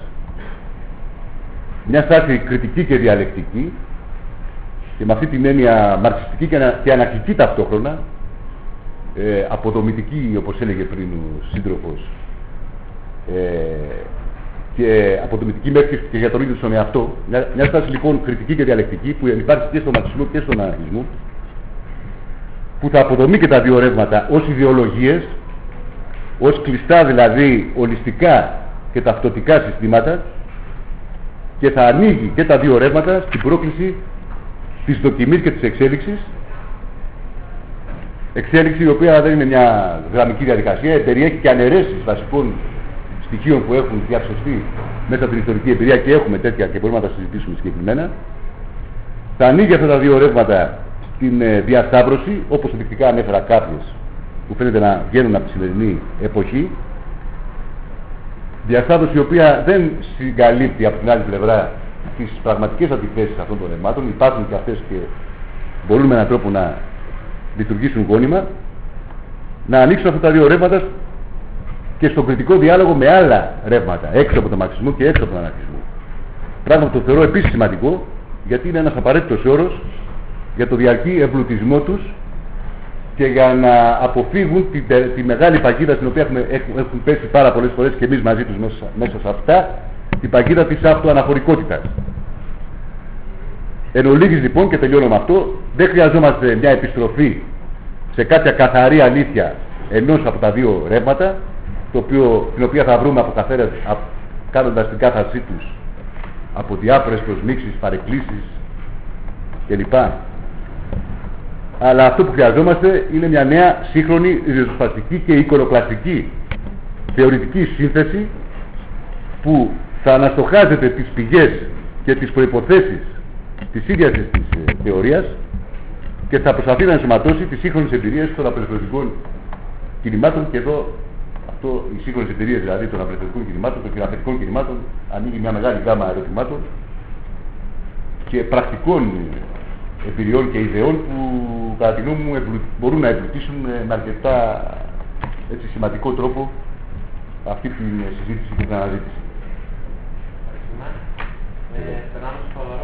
Speaker 4: Μια στάση κριτική και διαλεκτική, και με αυτή την έννοια μαρξιστική και αναρχική ταυτόχρονα, αποδομητική, όπως έλεγε πριν ο σύντροφος, και αποδομητική μέχρι και για τον ίδιο τον εαυτό. Μια στάση λοιπόν κριτική και διαλεκτική που υπάρχει και στον μαρξισμό και στον αναρχισμό, που θα αποδομεί και τα δύο ρεύματα ως ιδεολογίες, ως κλειστά δηλαδή ολιστικά και ταυτοτικά συστήματα, και θα ανοίγει και τα δύο ρεύματα στην πρόκληση της δοκιμής και της εξέλιξη η οποία δεν είναι μια γραμμική διαδικασία, περιέχει και αναιρέσεις βασικών στοιχείων που έχουν διαψευστεί μέσα από την ιστορική εμπειρία, και έχουμε τέτοια και μπορούμε να τα συζητήσουμε συγκεκριμένα. Θα ανοίγει αυτά τα δύο ρεύματα στην διασταύρωση, όπως ενδεικτικά ανέφερα κάποιες που φαίνεται να βγαίνουν από τη σημερινή εποχή. Διασταύρωση η οποία δεν συγκαλύπτει από την άλλη πλευρά τις πραγματικές αντιθέσεις αυτών των ρευμάτων. Υπάρχουν και αυτές και μπορούν με έναν τρόπο να λειτουργήσουν γόνιμα. Να ανοίξουν αυτά τα δύο ρεύματα και στον κριτικό διάλογο με άλλα ρεύματα έξω από τον μαρξισμό και έξω από τον αναρχισμό. Πράγμα που το θεωρώ επίσης σημαντικό, γιατί είναι ένας απαραίτητος όρος για το διαρκή εμπλουτισμό τους και για να αποφύγουν τη μεγάλη παγίδα στην οποία έχουν πέσει πάρα πολλές φορές και εμείς μαζί τους μέσα σε αυτά, την παγίδα της αυτοαναφορικότητας. Εν ολίγης λοιπόν, και τελειώνω με αυτό, δεν χρειαζόμαστε μια επιστροφή σε κάποια καθαρή αλήθεια ενός από τα δύο ρεύματα, την οποία θα βρούμε κάνοντας την κάθαρσή τους από διάφορες προσμίξεις, παρεκκλήσεις κλπ. Αλλά αυτό που χρειαζόμαστε είναι μια νέα σύγχρονη ριζοσπαστική και εικονοκλαστική θεωρητική σύνθεση που θα αναστοχάζεται τις πηγές και τις προϋποθέσεις της ίδιας της θεωρίας και θα προσπαθεί να ενσωματώσει τις σύγχρονες εμπειρίες των απελευθερωτικών κινημάτων, και εδώ οι σύγχρονες εμπειρίες δηλαδή των απελευθερωτικών κινημάτων, των φιλελευθερικών κινημάτων, ανοίγει μια μεγάλη γάμα ερωτημάτων και πρακτικών εμπειριών και ιδεών που κατά τη γνώμη μου μπορούν να εμπλουτίσουν με αρκετά σημαντικό τρόπο αυτή τη συζήτηση και την αναζήτηση.
Speaker 1: Περνάμε στο Θόδωρο.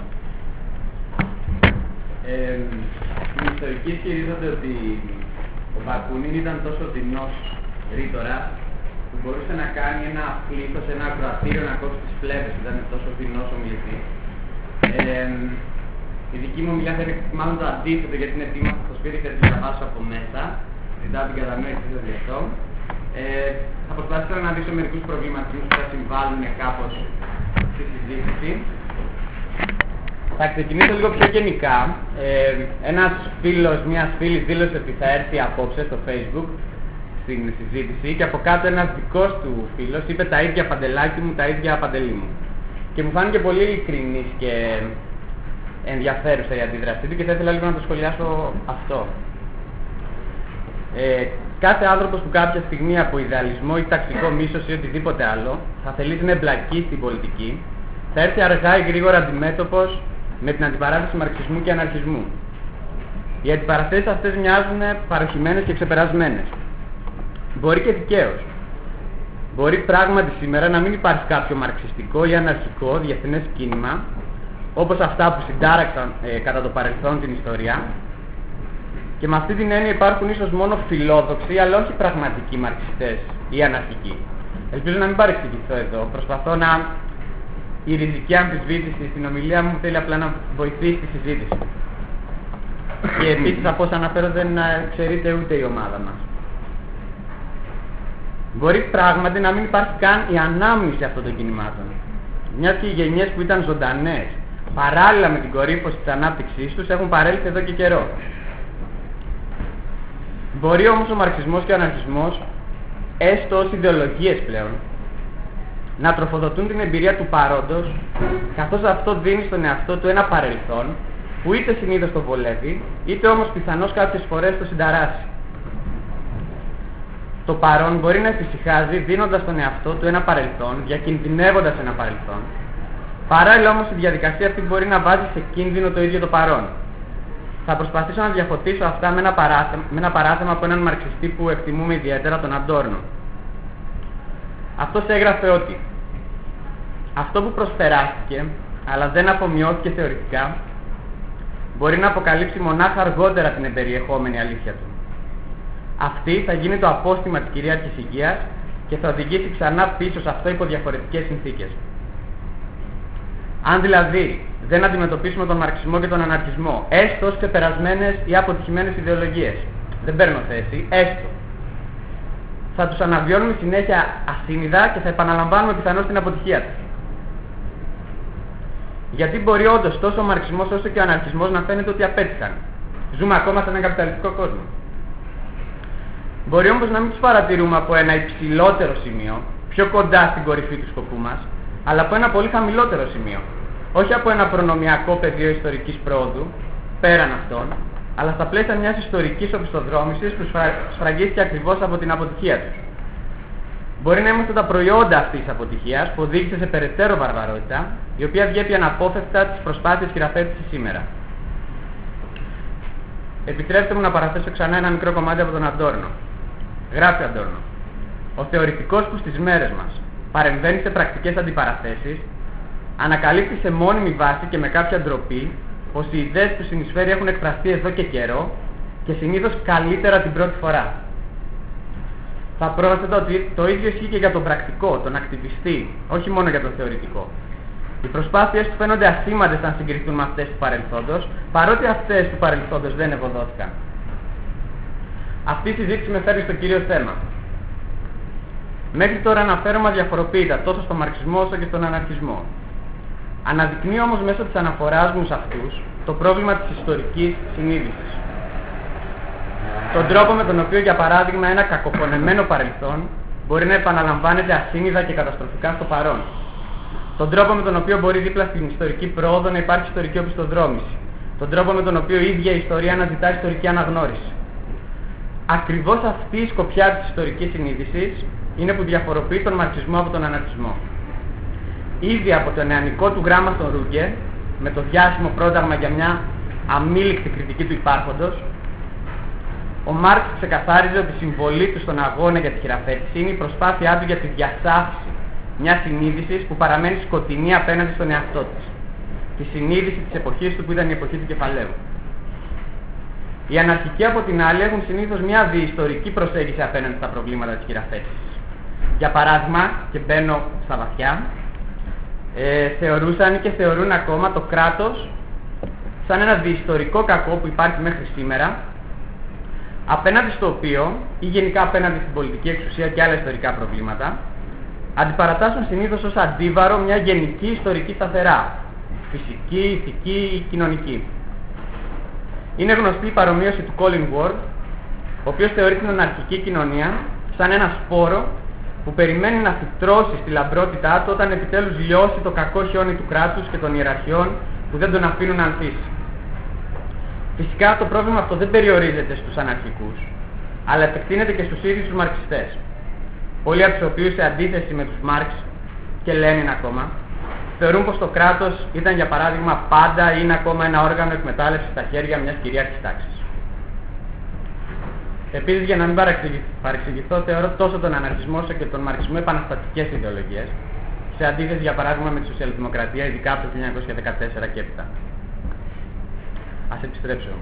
Speaker 5: Οι ιστορικοί ισχυρίζονται ότι ο Μπακούνιν ήταν τόσο δεινός ρήτορας που μπορούσε να κάνει ένα πλήθος, ένα ακροατήριο να κόψει τις πλεύες, ήταν τόσο δεινός ομιλητής. Η δική μου ομιλία θα είναι μάλλον το αντίθετο, γιατί είναι ετοίμαστα στο σπίτι και θα τη διαβάσω από μέσα, μετά την κατανόηση του διαστό. Θα προσπαθήσω να αναδείξω μερικούς προβληματισμούς που θα συμβάλλουν κάπως στη συζήτηση. Θα ξεκινήσω λίγο πιο γενικά. Ένας φίλος, μιας φίλης δήλωσε ότι θα έρθει απόψε στο Facebook στην συζήτηση και από κάτω ένας δικός του φίλος είπε τα ίδια Παντελάκι μου, τα ίδια Παντελή μου. Και μου φάνηκε πολύ ειλικρινής και ενδιαφέρουσα η αντίδρασή του και θα ήθελα λίγο να το σχολιάσω αυτό. Κάθε άνθρωπος που κάποια στιγμή από ιδεαλισμό ή ταξικό μίσος ή οτιδήποτε άλλο θα θελήσει να εμπλακεί στην πολιτική, θα έρθει αργά ή γρήγορα αντιμέτωπος με την αντιπαράθεση μαρξισμού και αναρχισμού. Οι αντιπαραθέσεις αυτές μοιάζουν παροχημένες και ξεπερασμένες. Μπορεί και δικαίως. Μπορεί πράγματι σήμερα να μην υπάρχει κάποιο μαρξιστικό ή αναρχικό διεθνές κίνημα, όπως αυτά που συντάραξαν κατά το παρελθόν την ιστορία, και με αυτή την έννοια υπάρχουν ίσως μόνο φιλόδοξοι, αλλά όχι πραγματικοί μαρξιστές ή αναρχικοί. Ελπίζω να μην παρεξηγηθώ εδώ. Προσπαθώ να... Η ριζική αμφισβήτηση στην ομιλία μου θέλει απλά να βοηθήσει τη συζήτηση. Και επίσης από όσα αναφέρω δεν ξέρετε ούτε η ομάδα μας. Μπορεί πράγματι να μην υπάρχει καν η ανάμνηση αυτών των κινημάτων. Μιας και οι γενιές που ήταν ζωντανές, παράλληλα με την κορύφωση της ανάπτυξής τους, έχουν παρέλθει εδώ και καιρό. Μπορεί όμως ο μαρξισμός και ο αναρχισμός, έστω ως ιδεολογίες πλέον, να τροφοδοτούν την εμπειρία του παρόντος, καθώς αυτό δίνει στον εαυτό του ένα παρελθόν που είτε συνήθως το βολεύει, είτε όμως πιθανώς κάποιες φορές το συνταράσει. Το παρόν μπορεί να εφησυχάζει δίνοντας στον εαυτό του ένα παρελθόν, διακινδυνεύοντας ένα παρελθόν. Παράλληλα όμως η διαδικασία αυτή μπορεί να βάζει σε κίνδυνο το ίδιο το παρόν. Θα προσπαθήσω να διαφωτίσω αυτά με ένα παράθεμα από έναν μαρξιστή που εκτιμούμε ιδιαίτερα, τον Αντόρνο. Αυτός έγραφε ότι αυτό που προσπεράστηκε, αλλά δεν απομειώθηκε θεωρητικά, μπορεί να αποκαλύψει μονάχα αργότερα την εμπεριεχόμενη αλήθεια του. Αυτή θα γίνει το απόστημα της κυρίαρχης υγείας και θα οδηγήσει ξανά πίσω σε αυτό υπό διαφορετικές συνθήκες. Αν δηλαδή δεν αντιμετωπίσουμε τον μαρξισμό και τον αναρχισμό, έστω ως ξεπερασμένες ή αποτυχημένες ιδεολογίες, δεν παίρνω θέση, έστω, θα τους αναβιώνουμε συνέχεια ασύνειδα και θα επαναλαμβάνουμε πιθανώς την αποτυχία τους. Γιατί μπορεί όντως τόσο ο μαρξισμός όσο και ο αναρχισμός να φαίνεται ότι απέτυχαν. Ζούμε ακόμα σε έναν καπιταλιστικό κόσμο. Μπορεί όμως να μην τους παρατηρούμε από ένα υψηλότερο σημείο, πιο κοντά στην κορυφή του σκοπού μας, αλλά από ένα πολύ χαμηλότερο σημείο. Όχι από ένα προνομιακό πεδίο ιστορικής πρόοδου, πέραν αυτών, αλλά στα πλαίσια μιας ιστορικής οπισθοδρόμησης που σφραγίστηκε ακριβώς από την αποτυχία τους. Μπορεί να είμαστε τα προϊόντα αυτής της αποτυχίας που οδήγησε σε περαιτέρω βαρβαρότητα, η οποία διέπει αναπόφευκτα τις προσπάθειες χειραφέτησης σήμερα. Επιτρέψτε μου να παραθέσω ξανά ένα μικρό κομμάτι από τον Αντόρνο. Γράφει Αντόρνο: ο θεωρητικός που στις μέρες μας παρεμβαίνει σε πρακτικές αντιπαραθέσεις, ανακαλύπτει σε μόνιμη βάση και με κάποια ντροπή πως οι ιδέες που συνεισφέρει έχουν εκφραστεί εδώ και καιρό και συνήθως καλύτερα την πρώτη φορά. Θα πρόσθετα ότι το ίδιο ισχύει και για τον πρακτικό, τον ακτιβιστή, όχι μόνο για τον θεωρητικό. Οι προσπάθειες του φαίνονται ασήμαντες αν συγκριθούν με αυτές του παρελθόντος, παρότι αυτές του παρελθόντος δεν ευωδόθηκαν. Αυτή η συζήτηση με φέρνει στο κύριο θέμα. Μέχρι τώρα αναφέρομαι αδιαφοροποίητα τόσο στον μαρξισμό όσο και στον αναρχισμό. Αναδεικνύει όμως μέσω της αναφοράς μου σε αυτούς το πρόβλημα της ιστορικής συνείδησης. Τον τρόπο με τον οποίο, για παράδειγμα, ένα κακοφωνεμένο παρελθόν μπορεί να επαναλαμβάνεται ασύνειδα και καταστροφικά στο παρόν. Τον τρόπο με τον οποίο μπορεί δίπλα στην ιστορική πρόοδο να υπάρχει ιστορική οπισθοδρόμηση. Τον τρόπο με τον οποίο η ίδια η ιστορία αναζητά ιστορική αναγνώριση. Ακριβώς αυτή η σκοπιά της ιστορικής συνείδησης είναι που διαφοροποιεί τον μαρξισμό από τον αναρχισμό. Ήδη από το νεανικό του γράμμα στον Ρούγκε, με το διάσημο πρόταγμα για μια αμήλικτη κριτική του υπάρχοντος, ο Μάρξ ξεκαθάριζε ότι η συμβολή του στον αγώνα για τη χειραφέτηση είναι η προσπάθειά του για τη διασάφηση μιας συνείδησης που παραμένει σκοτεινή απέναντι στον εαυτό της. Τη συνείδηση της εποχής του που ήταν η εποχή του κεφαλαίου. Οι αναρχικοί από την άλλη έχουν συνήθως μια διιστορική προσέγγιση απέναντι στα προβλήματα της χειραφέτησης. Για παράδειγμα, και μπαίνω στα βαθιά, θεωρούσαν και θεωρούν ακόμα το κράτος σαν ένα διιστορικό κακό που υπάρχει μέχρι σήμερα, απέναντι στο οποίο, ή γενικά απέναντι στην πολιτική εξουσία και άλλα ιστορικά προβλήματα, αντιπαρατάσσουν συνήθως ως αντίβαρο μια γενική ιστορική σταθερά, φυσική, ηθική ή κοινωνική. Είναι γνωστή η παρομοίωση του Colin Ward, ο οποίος θεωρεί την αναρχική κοινωνία σαν ένα σπόρο που περιμένει να φυτρώσει στη λαμπρότητά του όταν επιτέλους λιώσει το κακό χιόνι του κράτους και των ιεραρχιών που δεν τον αφήνουν να ανθίσει. Φυσικά το πρόβλημα αυτό δεν περιορίζεται στους αναρχικούς, αλλά επεκτείνεται και στους ίδιους τους μαρξιστές. Πολλοί από τους οποίους, σε αντίθεση με τους Μάρξ και Λένιν ακόμα, θεωρούν πως το κράτος ήταν για παράδειγμα πάντα ή είναι ακόμα ένα όργανο εκμετάλλευσης στα χέρια μιας κυρίαρχης τάξης. Επίσης, για να μην παρεξηγηθώ, θεωρώ τόσο τον αναρχισμό όσο και τον μαρξισμό επαναστατικές ιδεολογίες, σε αντίθεση για παράδειγμα με τη σοσιαλδημοκρατία, ειδικά από το 1914 και έπειτα. Ας επιστρέψω.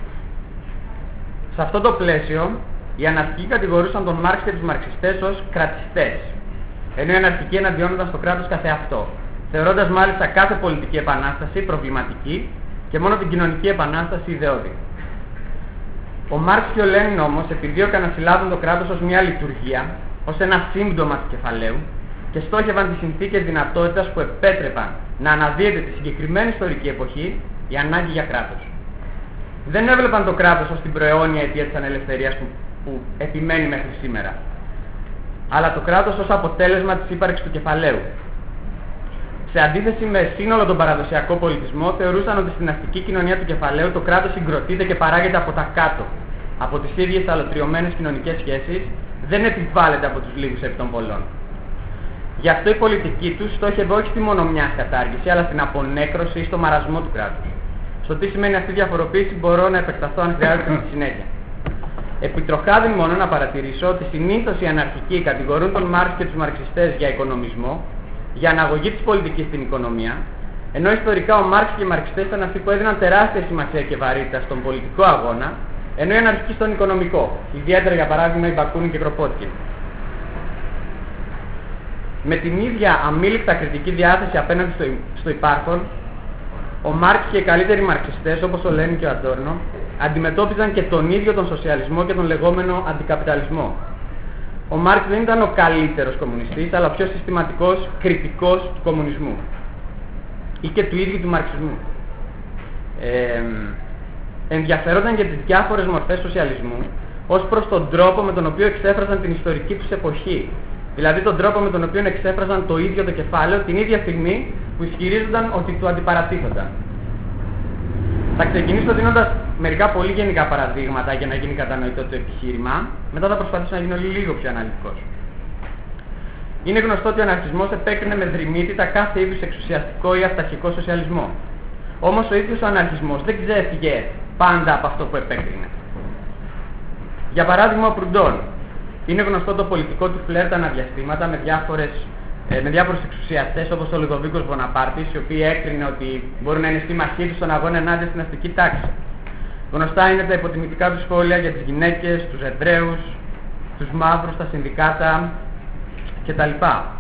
Speaker 5: Σε αυτό το πλαίσιο, οι αναρχικοί κατηγορούσαν τον Μάρξ και τους μαρξιστές ως κρατιστές, ενώ οι αναρχικοί εναντιώνονταν στο κράτος καθεαυτό, θεωρώντας μάλιστα κάθε πολιτική επανάσταση προβληματική και μόνο την κοινωνική επανάσταση ιδεώδη. Ο Μάρξ και ο Λένιν όμως επιδίωκαν να συλλάβουν το κράτος ως μια λειτουργία, ως ένα σύμπτωμα του κεφαλαίου και στόχευαν τις συνθήκες δυνατότητας που επέτρεπαν να αναδύεται τη συγκεκριμένη ιστορική εποχή η ανάγκη για κράτος. Δεν έβλεπαν το κράτος ως την προαιώνια αιτία της ανελευθερίας που επιμένει μέχρι σήμερα, αλλά το κράτος ως αποτέλεσμα της ύπαρξης του κεφαλαίου. Σε αντίθεση με σύνολο τον παραδοσιακό πολιτισμό, θεωρούσαν ότι στην αστική κοινωνία του κεφαλαίου το κράτος συγκροτείται και παράγεται από τα κάτω, από τις ίδιες αλωτριωμένες κοινωνικές σχέσεις, δεν επιβάλλεται από τους λίγους επί των πολλών. Γι' αυτό η πολιτική τους στόχευε όχι στη μόνο μιας κατάργηση, αλλά στην απονέκρωση ή στο μαρασμό του κράτους. Στο τι σημαίνει αυτή η διαφοροποίηση μπορώ να επεκταθώ αν χρειάζεται στη συνέχεια. Επιτροχάδιν μόνο να παρατηρήσω ότι συνήθως οι αναρχικοί κατηγορούν τον Μάρξ και τους μαρξιστές για οικονομισμό, για αναγωγή της πολιτικής στην οικονομία, ενώ ιστορικά ο Μάρξ και οι μαρξιστές ήταν αυτοί που έδιναν τεράστια σημασία και βαρύτητα στον πολιτικό αγώνα, ενώ οι αναρχικοί στον οικονομικό, ιδιαίτερα για παράδειγμα οι Μπακούνιν και Κροπότκιν. Με την ίδια αμήλικτα κριτική διάθεση απέναντι στο υπάρχον, ο Μάρξ και οι καλύτεροι μαρξιστές, όπως ο Λένιν και ο Αντόρνο, αντιμετώπιζαν και τον ίδιο τον σοσιαλισμό και τον λεγόμενο αντικαπιταλισμό. Ο Μάρξ δεν ήταν ο καλύτερος κομμουνιστής, αλλά ο πιο συστηματικός κριτικός του κομμουνισμού ή και του ίδιου του μαρξισμού. Ενδιαφερόταν για τις διάφορες μορφές σοσιαλισμού ως προς τον τρόπο με τον οποίο εξέφραζαν την ιστορική τους εποχή, δηλαδή τον τρόπο με τον οποίο εξέφραζαν το ίδιο το κεφάλαιο την ίδια στιγμή που ισχυρίζονταν ότι του αντιπαρατίθονταν. Θα ξεκινήσω δίνοντας μερικά πολύ γενικά παραδείγματα για να γίνει κατανοητό το επιχείρημα, μετά θα προσπαθήσω να γίνω λίγο πιο αναλυτικός. Είναι γνωστό ότι ο αναρχισμός επέκρινε με δρυμύτητα κάθε είδους εξουσιαστικό ή αυταρχικό σοσιαλισμό. Όμως ο ίδιος ο αναρχισμός δεν ξέφυγε πάντα από αυτό που επέκρινε. Για παράδειγμα, ο Προυντών. Είναι γνωστό το πολιτικό του φλερτ αναδιαστήματα με διάφορους εξουσιαστές όπως ο Λουδοβίκος Βοναπάρτης, οι οποίοι έκρινε ότι μπορούν να είναι σύμμαχοί τους στον αγώνα ενάντια στην αστική τάξη. Γνωστά είναι τα υποτιμητικά του σχόλια για τις γυναίκες, τους Εβραίους, τους μαύρους, τα συνδικάτα κτλ.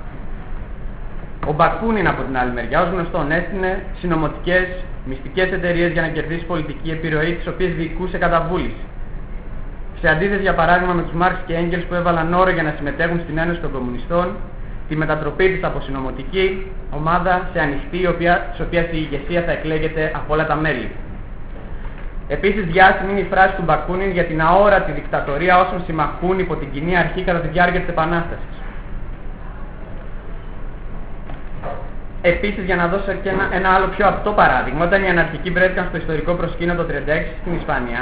Speaker 5: Ο Μπακούνιν από την άλλη μεριά, ως γνωστόν, έστεινε συνωμοτικές, μυστικές εταιρείες για να κερδίσει πολιτική επιρροή, τις οποίες διοικούσε κατά βούληση. Σε αντίθεση για παράδειγμα με τους Μάρξ και Έγγελς που έβαλαν όρο για να συμμετέχουν στην Ένωση των Κομμουνιστών, τη μετατροπή της από συνωμοτική ομάδα σε ανοιχτή, της οποίας η ηγεσία θα εκλέγεται από όλα τα μέλη. Επίσης, διάσημη είναι η φράση του Μπακούνιν για την αόρατη δικτατορία όσων συμμαχούν υπό την κοινή αρχή κατά τη διάρκεια της Επανάστασης. Επίσης, για να δώσω και ένα άλλο πιο απτό παράδειγμα, όταν οι αναρχικοί βρέθηκαν στο ιστορικό προσκήνιο το 1936 στην Ισπανία,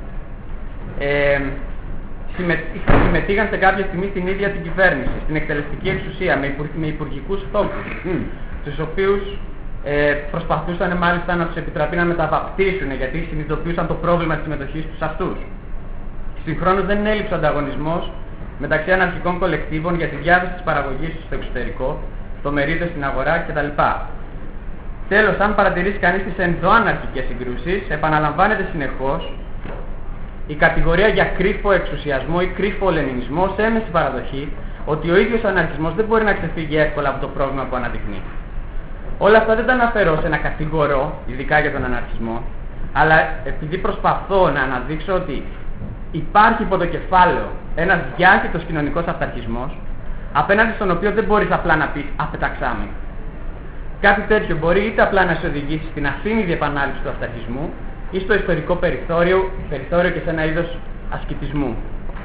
Speaker 5: συμμετείχαν σε κάποια στιγμή στην ίδια την κυβέρνηση, στην εκτελεστική εξουσία, με υπουργικούς τόπους, τους οποίους προσπαθούσαν μάλιστα να τους επιτραπεί να μεταβαπτίσουν, γιατί συνειδητοποιούσαν το πρόβλημα της συμμετοχής τους αυτούς. Συγχρόνως δεν έλειψε ο ανταγωνισμός μεταξύ αναρχικών κολεκτίβων για τη διάθεση της παραγωγής τους στο εξωτερικό, το μερίδιο στην αγορά κτλ. Τέλος, αν παρατηρήσει κανείς τις ενδοαναρχικές συγκρούσεις, επαναλαμβάνεται συνεχώς η κατηγορία για κρύφο εξουσιασμό ή κρύφο λενινισμό σε έμεση παραδοχή ότι ο ίδιος ο αναρχισμός δεν μπορεί να ξεφύγει εύκολα από το πρόβλημα που αναδεικνύει. Όλα αυτά δεν τα αναφέρω σε ένα κατηγορό, ειδικά για τον αναρχισμό, αλλά επειδή προσπαθώ να αναδείξω ότι υπάρχει υπό το κεφάλαιο ένας διάχυτος κοινωνικός αυταρχισμός, απέναντι στον οποίο δεν μπορείς απλά να πεις «απεταξάμε». Κάτι τέτοιο μπορεί είτε απλά να σε οδηγήσει στην ασύνειδη επανάληψη του αυταρχισμού ή στο ιστορικό περιθώριο και σε ένα είδος ασκητισμού.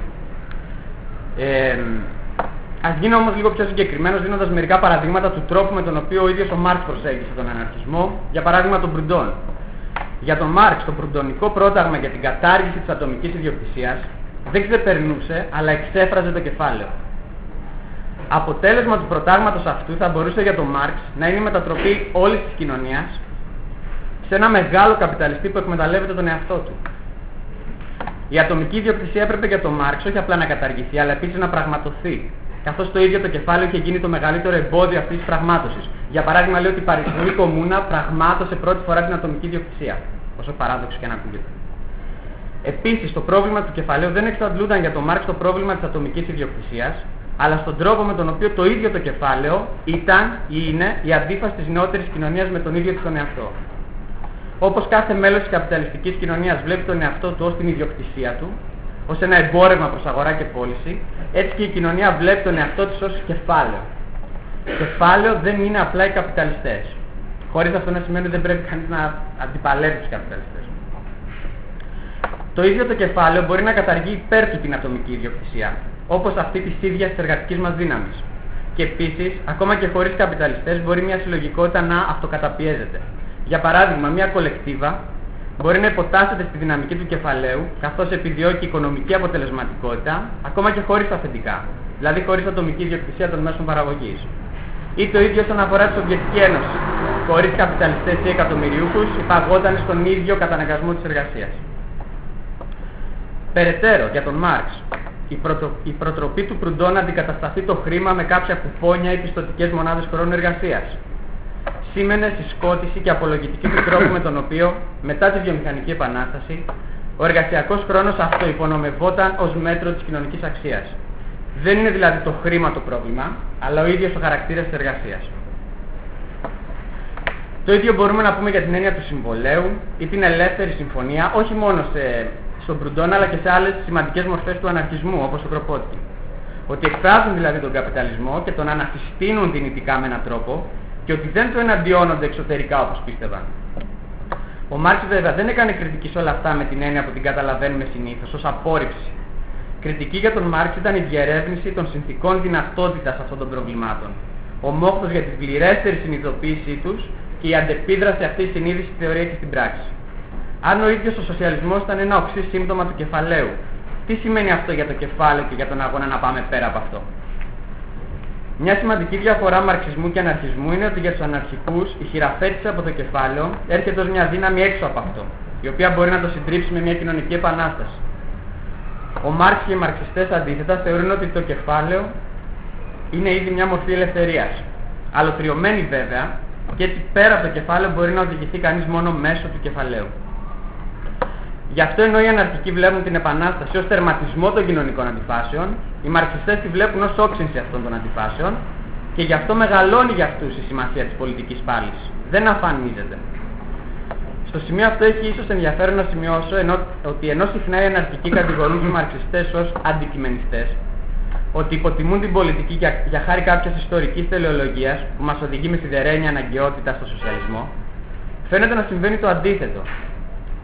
Speaker 5: Ας γίνω όμως λίγο πιο συγκεκριμένος δίνοντας μερικά παραδείγματα του τρόπου με τον οποίο ο ίδιος ο Μάρξ προσέγγισε τον αναρχισμό, για παράδειγμα τον Προυντών. Για τον Μάρξ, το προυντονικό πρόταγμα για την κατάργηση της ατομικής ιδιοκτησίας δεν ξεπερνούσε, αλλά εξέφραζε το κεφάλαιο. Αποτέλεσμα του προτάγματος αυτού θα μπορούσε για τον Μάρξ να είναι η μετατροπή όλης της κοινωνίας σε ένα μεγάλο καπιταλιστή που εκμεταλλεύεται τον εαυτό του. Η ατομική ιδιοκτησία έπρεπε για τον Μάρξ όχι απλά να καταργηθεί, αλλά επίσης να πραγματοθεί, καθώς το ίδιο το κεφάλαιο είχε γίνει το μεγαλύτερο εμπόδιο αυτής της πραγμάτωσης. Για παράδειγμα, λέει ότι η Παριζική Κομμούνα πραγμάτωσε πρώτη φορά την ατομική ιδιοκτησία, όσο παράδοξο και να ακούγεται. Επίσης, το πρόβλημα του κεφαλαίου δεν εξαντλούνταν για τον Μάρξ το πρόβλημα της ατομικής ιδιοκτησίας, αλλά στον τρόπο με τον οποίο το ίδιο το κεφάλαιο ήταν ή είναι η αντίφαση της νεότερης κοινωνίας με τον ίδιο τον εαυτό. Όπως κάθε μέλος της καπιταλιστικής κοινωνίας βλέπει τον εαυτό του ως την ιδιοκτησία του, ως ένα εμπόρευμα προς αγορά και πώληση, έτσι και η κοινωνία βλέπει τον εαυτό της ως κεφάλαιο. Κεφάλαιο δεν είναι απλά οι καπιταλιστές. Χωρίς αυτό να σημαίνει ότι δεν πρέπει κανείς να αντιπαλεύει τους καπιταλιστές. Το ίδιο το κεφάλαιο μπορεί να καταργεί υπέρ του την ατομική ιδιοκτησία, όπως αυτή της ίδιας της εργατικής μας δύναμης. Και επίσης, ακόμα και χωρίς καπιταλιστές, μπορεί μια συλλογικότητα να αυτοκαταπιέζεται. Για παράδειγμα, μια κολεκτίβα μπορεί να υποτάσσεται στη δυναμική του κεφαλαίου, καθώς επιδιώκει οικονομική αποτελεσματικότητα, ακόμα και χωρίς αφεντικά, δηλαδή χωρίς ατομική ιδιοκτησία των μέσων παραγωγής. Ή το ίδιο όσον αφορά τη Σοβιετική Ένωση. Χωρίς καπιταλιστές ή εκατομμυριούχους, υπαγόταν στον ίδιο καταναγκασμό της εργασίας. Περαιτέρω, για τον Μάρξ, η προτροπή του Προυντών να αντικατασταθεί το χρήμα με κάποια κουπόνια ή πιστωτικές μονάδες χρόνου εργασίας σήμαινε συσκότηση και απολογητική του τρόπου με τον οποίο, μετά τη βιομηχανική επανάσταση, ο εργασιακός χρόνος αυτοϋπονομευόταν ως μέτρο της κοινωνικής αξίας. Δεν είναι δηλαδή το χρήμα το πρόβλημα, αλλά ο ίδιος ο χαρακτήρας της εργασίας. Το ίδιο μπορούμε να πούμε για την έννοια του συμβολέου ή την ελεύθερη συμφωνία, όχι μόνο στον Προυντών, αλλά και σε άλλες σημαντικές μορφές του αναρχισμού, όπως το Κροπότκι. Ότι εκφράζουν δηλαδή τον καπιταλισμό και τον αναφυστήνουν δυνητικά με έναν τρόπο, και ότι δεν το εναντιώνονται εξωτερικά όπως πίστευαν. Ο Μάρξ βέβαια δεν έκανε κριτική σε όλα αυτά με την έννοια που την καταλαβαίνουμε συνήθως, ως απόρριψη. Κριτική για τον Μάρξ ήταν η διερεύνηση των συνθηκών δυνατότητας αυτών των προβλημάτων, ο μόχθος για τη πληρέστερη συνειδητοποίησή τους και η αντεπίδραση αυτής της συνείδησης στη θεωρία και στην πράξη. Αν ο ίδιος ο σοσιαλισμός ήταν ένα οξύ σύμπτωμα του κεφαλαίου, τι σημαίνει αυτό για το κεφάλαιο και για τον αγώνα να πάμε πέρα από αυτό? Μια σημαντική διαφορά μαρξισμού και αναρχισμού είναι ότι για τους αναρχικούς η χειραφέτηση από το κεφάλαιο έρχεται ως μια δύναμη έξω από αυτό, η οποία μπορεί να το συντρίψει με μια κοινωνική επανάσταση. Ο Μάρξ και οι μαρξιστές αντίθετα θεωρούν ότι το κεφάλαιο είναι ήδη μια μορφή ελευθερίας. Αλωτριωμένη βέβαια, και έτσι πέρα από το κεφάλαιο μπορεί να οδηγηθεί κανείς μόνο μέσω του κεφαλαίου. Γι' αυτό ενώ οι αναρχικοί βλέπουν την επανάσταση ως τερματισμό των κοινωνικών αντιφάσεων, οι μαρξιστές τη βλέπουν ως όξυνση αυτών των αντιφάσεων και γι' αυτό μεγαλώνει για αυτούς η σημασία της πολιτικής πάλης. Δεν αφανίζεται. Στο σημείο αυτό έχει ίσως ενδιαφέρον να σημειώσω ότι ενώ συχνά οι αναρχικοί κατηγορούν τους μαρξιστές ως αντικειμενιστές, ότι υποτιμούν την πολιτική για χάρη κάποιας ιστορικής τελεολογίας που μας οδηγεί με σιδερένια αναγκαιότητα στο σοσιαλισμό, φαίνεται να συμβαίνει το αντίθετο.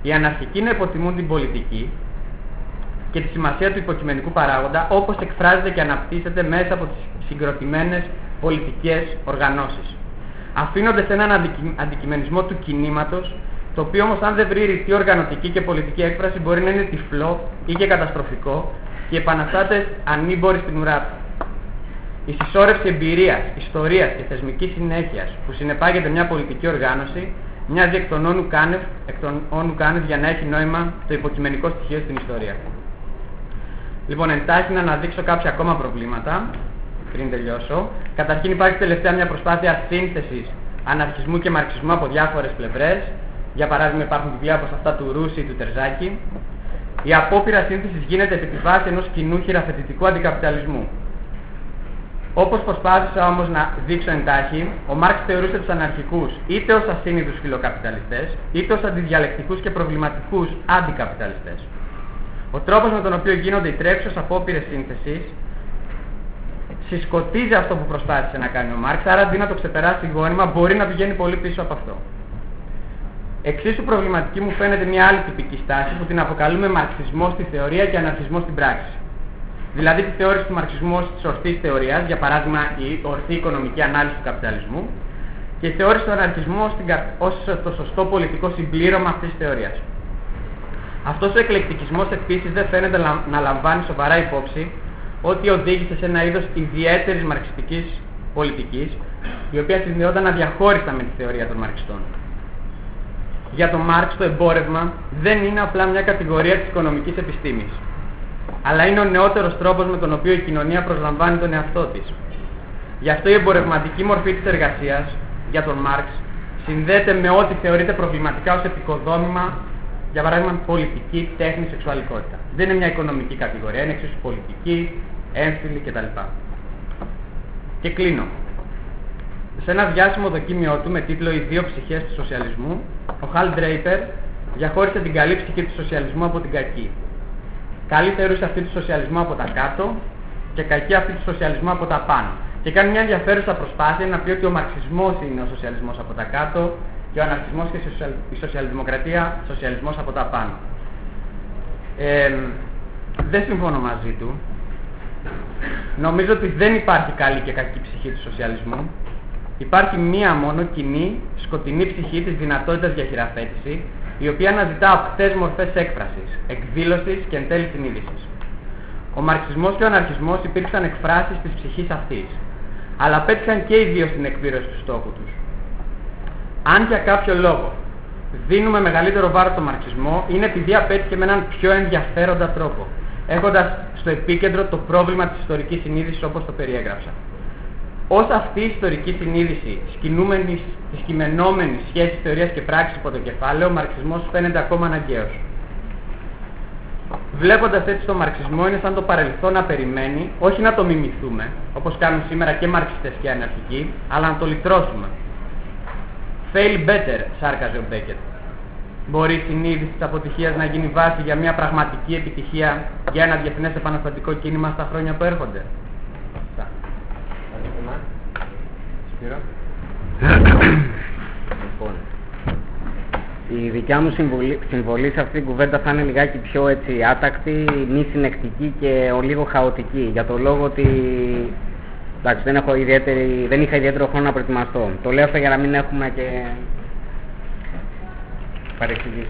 Speaker 5: Οι αναρχικοί να υποτιμούν την πολιτική και τη σημασία του υποκειμενικού παράγοντα όπως εκφράζεται και αναπτύσσεται μέσα από τις συγκροτημένες πολιτικές οργανώσεις. Αφήνονται σε έναν αντικειμενισμό του κινήματος, το οποίο όμως αν δεν βρει ρητή οργανωτική και πολιτική έκφραση μπορεί να είναι τυφλό ή και καταστροφικό και επαναστάτες ανήμποροι στην ουρά του. Η συσσόρευση εμπειρίας, ιστορίας και θεσμικής συνέχειας που συνεπάγεται μια πολιτική οργάνωση μοιάζει εκ των όνου κάνευ για να έχει νόημα το υποκειμενικό στοιχείο στην ιστορία. Λοιπόν, εντάχει να αναδείξω κάποια ακόμα προβλήματα πριν τελειώσω. Καταρχήν υπάρχει τελευταία μια προσπάθεια σύνθεσης αναρχισμού και μαρξισμού από διάφορες πλευρές. Για παράδειγμα υπάρχουν βιβλία όπως αυτά του Ρούση ή του Τερζάκη. Η απόπειρα σύνθεσης γίνεται επί τη βάση ενός κοινού χειραφετητικού αντικαπιταλισμού. Όπως προσπάθησα όμως να δείξω εντάχει, ο Μάρξ θεωρούσε τους αναρχικούς είτε ως ασύνειδους φιλοκαπιταλιστές, είτε ως αντιδιαλεκτικούς και προβληματικούς αντικαπιταλιστές. Ο τρόπος με τον οποίο γίνονται οι τρέχουσες απόπειρες σύνθεσης συσκοτίζει αυτό που προσπάθησε να κάνει ο Μάρξ, άρα αντί να το ξεπεράσει γόνιμα μπορεί να πηγαίνει πολύ πίσω από αυτό. Εξίσου προβληματική μου φαίνεται μια άλλη τυπική στάση που την αποκαλούμε μαρξισμό στη θεωρία και αναρχισμό στην πράξη. Δηλαδή τη θεώρηση του μαρξισμού ως της ορθής θεωρίας, για παράδειγμα η ορθή οικονομική ανάλυση του καπιταλισμού, και η θεώρηση του αναρχισμού ως το σωστό πολιτικό συμπλήρωμα αυτής της θεωρίας. Αυτός ο εκλεκτικισμός επίσης δεν φαίνεται να λαμβάνει σοβαρά υπόψη ότι οδήγησε σε ένα είδος ιδιαίτερης μαρξιστικής πολιτικής, η οποία συνδυόταν αδιαχώριστα με τη θεωρία των μαρξιστών. Για τον Μάρξ το εμπόρευμα δεν είναι απλά μια κατηγορία της οικονομικής επιστήμης, αλλά είναι ο νεότερος τρόπος με τον οποίο η κοινωνία προσλαμβάνει τον εαυτό της. Γι' αυτό η εμπορευματική μορφή της εργασίας, για τον Μάρξ, συνδέεται με ό,τι θεωρείται προβληματικά ως επικοδόμημα, για παράδειγμα πολιτική, τέχνη, σεξουαλικότητα. Δεν είναι μια οικονομική κατηγορία, είναι εξίσου πολιτική, έμφυλη κτλ. Και κλείνω. Σε ένα διάσημο δοκίμιό του με τίτλο «Οι δύο ψυχές του σοσιαλισμού», ο Χαλ Ντρέιπερ διαχώρισε την καλή ψυχή του σοσιαλισμού από την κακή. Καλή θεωρούσε αυτή του σοσιαλισμού από τα κάτω και κακή αυτή του σοσιαλισμού από τα πάνω. Και κάνει μια ενδιαφέρουσα προσπάθεια να πει ότι ο μαρξισμός είναι ο σοσιαλισμός από τα κάτω και ο αναρχισμός και η σοσιαλδημοκρατία σοσιαλισμός από τα πάνω. Δεν συμφωνώ μαζί του. Νομίζω ότι δεν υπάρχει καλή και κακή ψυχή του σοσιαλισμού. Υπάρχει μία μόνο κοινή, σκοτεινή ψυχή της δυνατότητας για χειραφέτηση, η οποία αναζητά απτές μορφές έκφρασης, εκδήλωσης και εν τέλει συνείδησης. Ο μαρξισμός και ο αναρχισμός υπήρξαν εκφράσεις της ψυχής αυτής, αλλά πέτυχαν και οι δύο στην εκπλήρωση του στόχου τους. Αν για κάποιο λόγο δίνουμε μεγαλύτερο βάρος στο μαρξισμό, είναι επειδή απέτυχε με έναν πιο ενδιαφέροντα τρόπο, έχοντας στο επίκεντρο το πρόβλημα της ιστορικής συνείδησης όπως το περιέγραψα. Ως αυτή η ιστορική συνείδηση της κειμενόμενης σχέσης θεωρίας και πράξης υπό το κεφάλαιο, ο μαρξισμός φαίνεται ακόμα αναγκαίος. Βλέποντας έτσι το μαρξισμό είναι σαν το παρελθόν να περιμένει, όχι να το μιμηθούμε, όπως κάνουν σήμερα και μαρξιστές και αναρχικοί, αλλά να το λυτρώσουμε. Fail better, σάρκαζε ο Μπέκετ. Μπορεί η συνείδηση της αποτυχίας να γίνει βάση για μια πραγματική επιτυχία για ένα διεθνές επαναστατικό κίνημα στα χρόνια που έρχονται?
Speaker 6: Λοιπόν, η δικιά μου συμβολή σε αυτή την κουβέντα θα είναι λιγάκι πιο έτσι άτακτη, μη συνεκτική και λίγο χαοτική, για το λόγο ότι εντάξει, δεν είχα ιδιαίτερο χρόνο να προετοιμαστώ. Το λέω αυτό για να μην έχουμε και παρεξηγήσεις.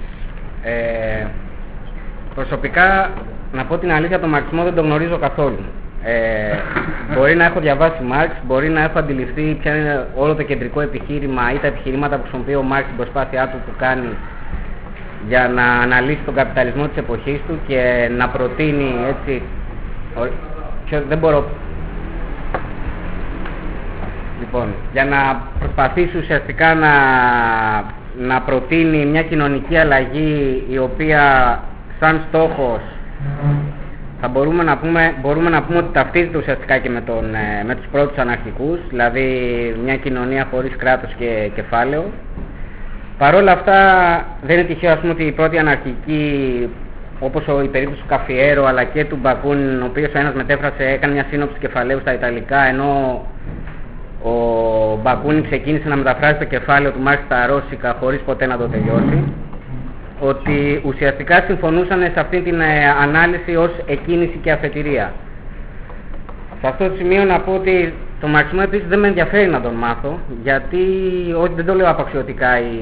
Speaker 6: Προσωπικά, να πω την αλήθεια, τον μαρξισμό δεν τον γνωρίζω καθόλου. Μπορεί να έχω διαβάσει Μάρξ, μπορεί να έχω αντιληφθεί ποια είναι όλο το κεντρικό επιχείρημα ή τα επιχειρήματα που χρησιμοποιεί ο Μάρξ στην προσπάθειά του που κάνει για να αναλύσει τον καπιταλισμό της εποχής του και να προτείνει έτσι. Δεν μπορώ. Λοιπόν, για να προσπαθήσει ουσιαστικά να προτείνει μια κοινωνική αλλαγή η οποία σαν στόχος θα μπορούμε να πούμε ότι ταυτίζεται ουσιαστικά και με τους πρώτους αναρχικούς, δηλαδή μια κοινωνία χωρίς κράτος και κεφάλαιο. Παρ' όλα αυτά δεν είναι τυχαίο, ας πούμε, ότι οι πρώτοι αναρχικοί, όπως η περίπτωση του Καφιέρο αλλά και του Μπακούνιν, ο οποίος ο ένας έκανε μια σύνοψη κεφαλαίου στα Ιταλικά, ενώ ο Μπακούνιν ξεκίνησε να μεταφράζει το κεφάλαιο του Μάρξ στα Ρώσικα χωρίς ποτέ να το τελειώσει. ότι ουσιαστικά συμφωνούσαν σε αυτή την ανάλυση ως εκκίνηση και αφετηρία. Σε αυτό το σημείο να πω ότι το μαρξισμό επίσης δεν με ενδιαφέρει να τον μάθω, γιατί όχι, δεν το λέω απαξιωτικά ή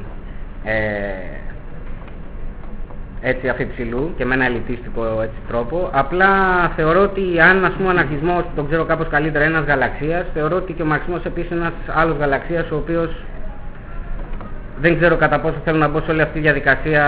Speaker 6: έτσι αφιψηλού και με ένα ελιτίστικο έτσι τρόπο. Απλά θεωρώ ότι αν, ας πούμε, ο αναρχισμός τον ξέρω κάπως καλύτερα ένας γαλαξίας, θεωρώ ότι και ο μαρξισμός επίσης ένας άλλος γαλαξίας, ο οποίος δεν ξέρω κατά πόσο θέλω να μπω σε όλη αυτή τη διαδικασία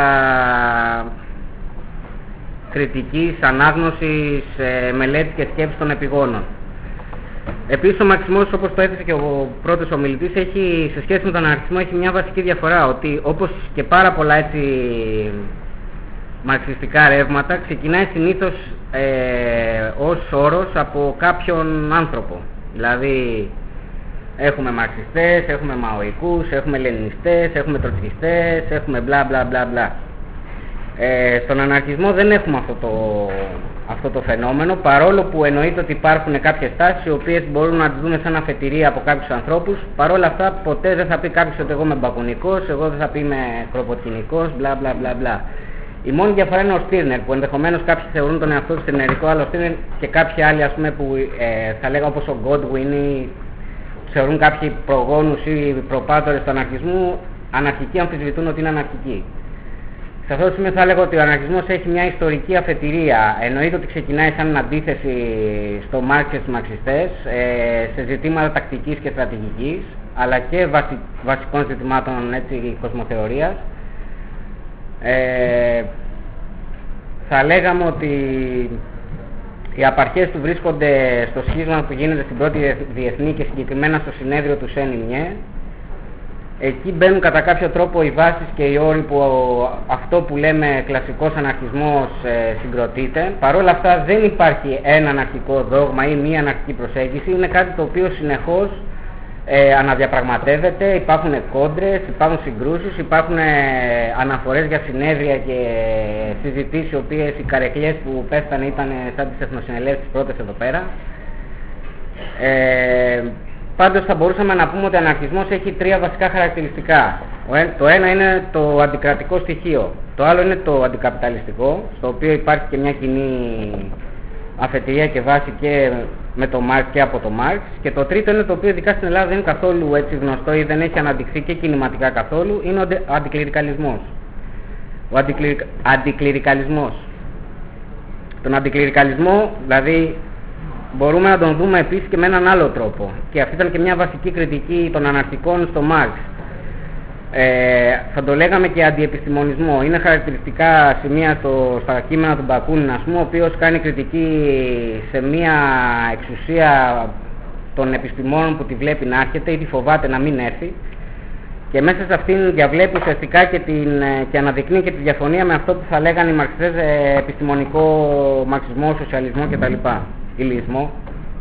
Speaker 6: κριτικής, ανάγνωσης, μελέτης και σκέψης των επιγόνων. Επίσης ο μαρξισμός, όπως το έθεσε και ο πρώτος ομιλητής, έχει, σε σχέση με τον αναρχισμό, έχει μια βασική διαφορά, ότι όπως και πάρα πολλά έτσι μαρξιστικά ρεύματα, ξεκινάει συνήθως ως όρος από κάποιον άνθρωπο. Δηλαδή έχουμε μαρξιστές, έχουμε μαοϊκούς, έχουμε λενινιστές, έχουμε τροτσκιστές, έχουμε μπλα μπλα μπλα μπλα. Στον αναρχισμό δεν έχουμε αυτό το φαινόμενο, παρόλο που εννοείται ότι υπάρχουν κάποιες τάσεις οι οποίες μπορούν να τις δούμε σαν αφετηρία από κάποιους ανθρώπους. Παρόλα αυτά ποτέ δεν θα πει κάποιος ότι εγώ είμαι μπακουνικός, εγώ δεν θα πει είμαι κροποτκινικός, μπλα μπλα μπλα μπλα. Η μόνη διαφορά είναι ο Στίρνερ, που ενδεχομένως κάποιοι θεωρούν τον εαυτό του στερνερικό, αλλά ο Στίρνερ και κάποιοι άλλοι, ας πούμε, που θα λέγαμε όπως ο Γκόντουιν ή θεωρούν κάποιοι προγόνους ή προπάτορες του αναρχισμού, αναρχικοί αμφισβητούν ότι είναι αναρχικοί. Σε αυτό το σημείο θα έλεγα ότι ο αναρχισμός έχει μια ιστορική αφετηρία. Εννοείται ότι ξεκινάει σαν αντίθεση στο Μάρξ και στους μαρξιστές, σε ζητήματα τακτικής και στρατηγικής, αλλά και βασικών ζητημάτων έτσι, κοσμοθεωρίας. Θα λέγαμε ότι οι απαρχές του βρίσκονται στο σχίσμα που γίνεται στην πρώτη διεθνή και συγκεκριμένα στο συνέδριο του Σεν-Ιμιέ. Εκεί μπαίνουν κατά κάποιο τρόπο οι βάσεις και οι όροι που αυτό που λέμε κλασικός αναρχισμός συγκροτείται. Παρ' όλα αυτά δεν υπάρχει ένα αναρχικό δόγμα ή μία αναρχική προσέγγιση. Είναι κάτι το οποίο συνεχώς αναδιαπραγματεύεται, υπάρχουν κόντρες, υπάρχουν συγκρούσεις, υπάρχουν αναφορές για συνέδρια και συζητήσεις οι οποίες οι καρεκλιές που πέφτανε ήταν σαν τις εθνοσυνελεύσεις πρώτες εδώ πέρα. Πάντως θα μπορούσαμε να πούμε ότι ο αναρχισμός έχει τρία βασικά χαρακτηριστικά. Το ένα είναι το αντικρατικό στοιχείο, το άλλο είναι το αντικαπιταλιστικό, στο οποίο υπάρχει και μια κοινή αφετηρία και βάση και με το Μάρξ και από το Μάρξ, και το τρίτο είναι το οποίο ειδικά στην Ελλάδα δεν είναι καθόλου έτσι γνωστό ή δεν έχει αναδειχθεί και κινηματικά καθόλου, είναι ο αντικληρικαλισμός. Ο αντικληρικαλισμός. Τον αντικληρικαλισμό δηλαδή μπορούμε να τον δούμε επίσης και με έναν άλλο τρόπο, και αυτή ήταν και μια βασική κριτική των αναρχικών στο Μάρξ. Θα το λέγαμε και αντιεπιστημονισμό. Είναι χαρακτηριστικά σημεία στα κείμενα του Μπακούνιν, ας πούμε, ο οποίος κάνει κριτική σε μια εξουσία των επιστημόνων που τη βλέπει να έρχεται ή τη φοβάται να μην έρθει, και μέσα σε αυτήν διαβλέπει ουσιαστικά και αναδεικνύει και τη διαφωνία με αυτό που θα λέγανε οι μαρξιστές επιστημονικό μαρξισμό, σοσιαλισμό κτλ. Ηλισμό.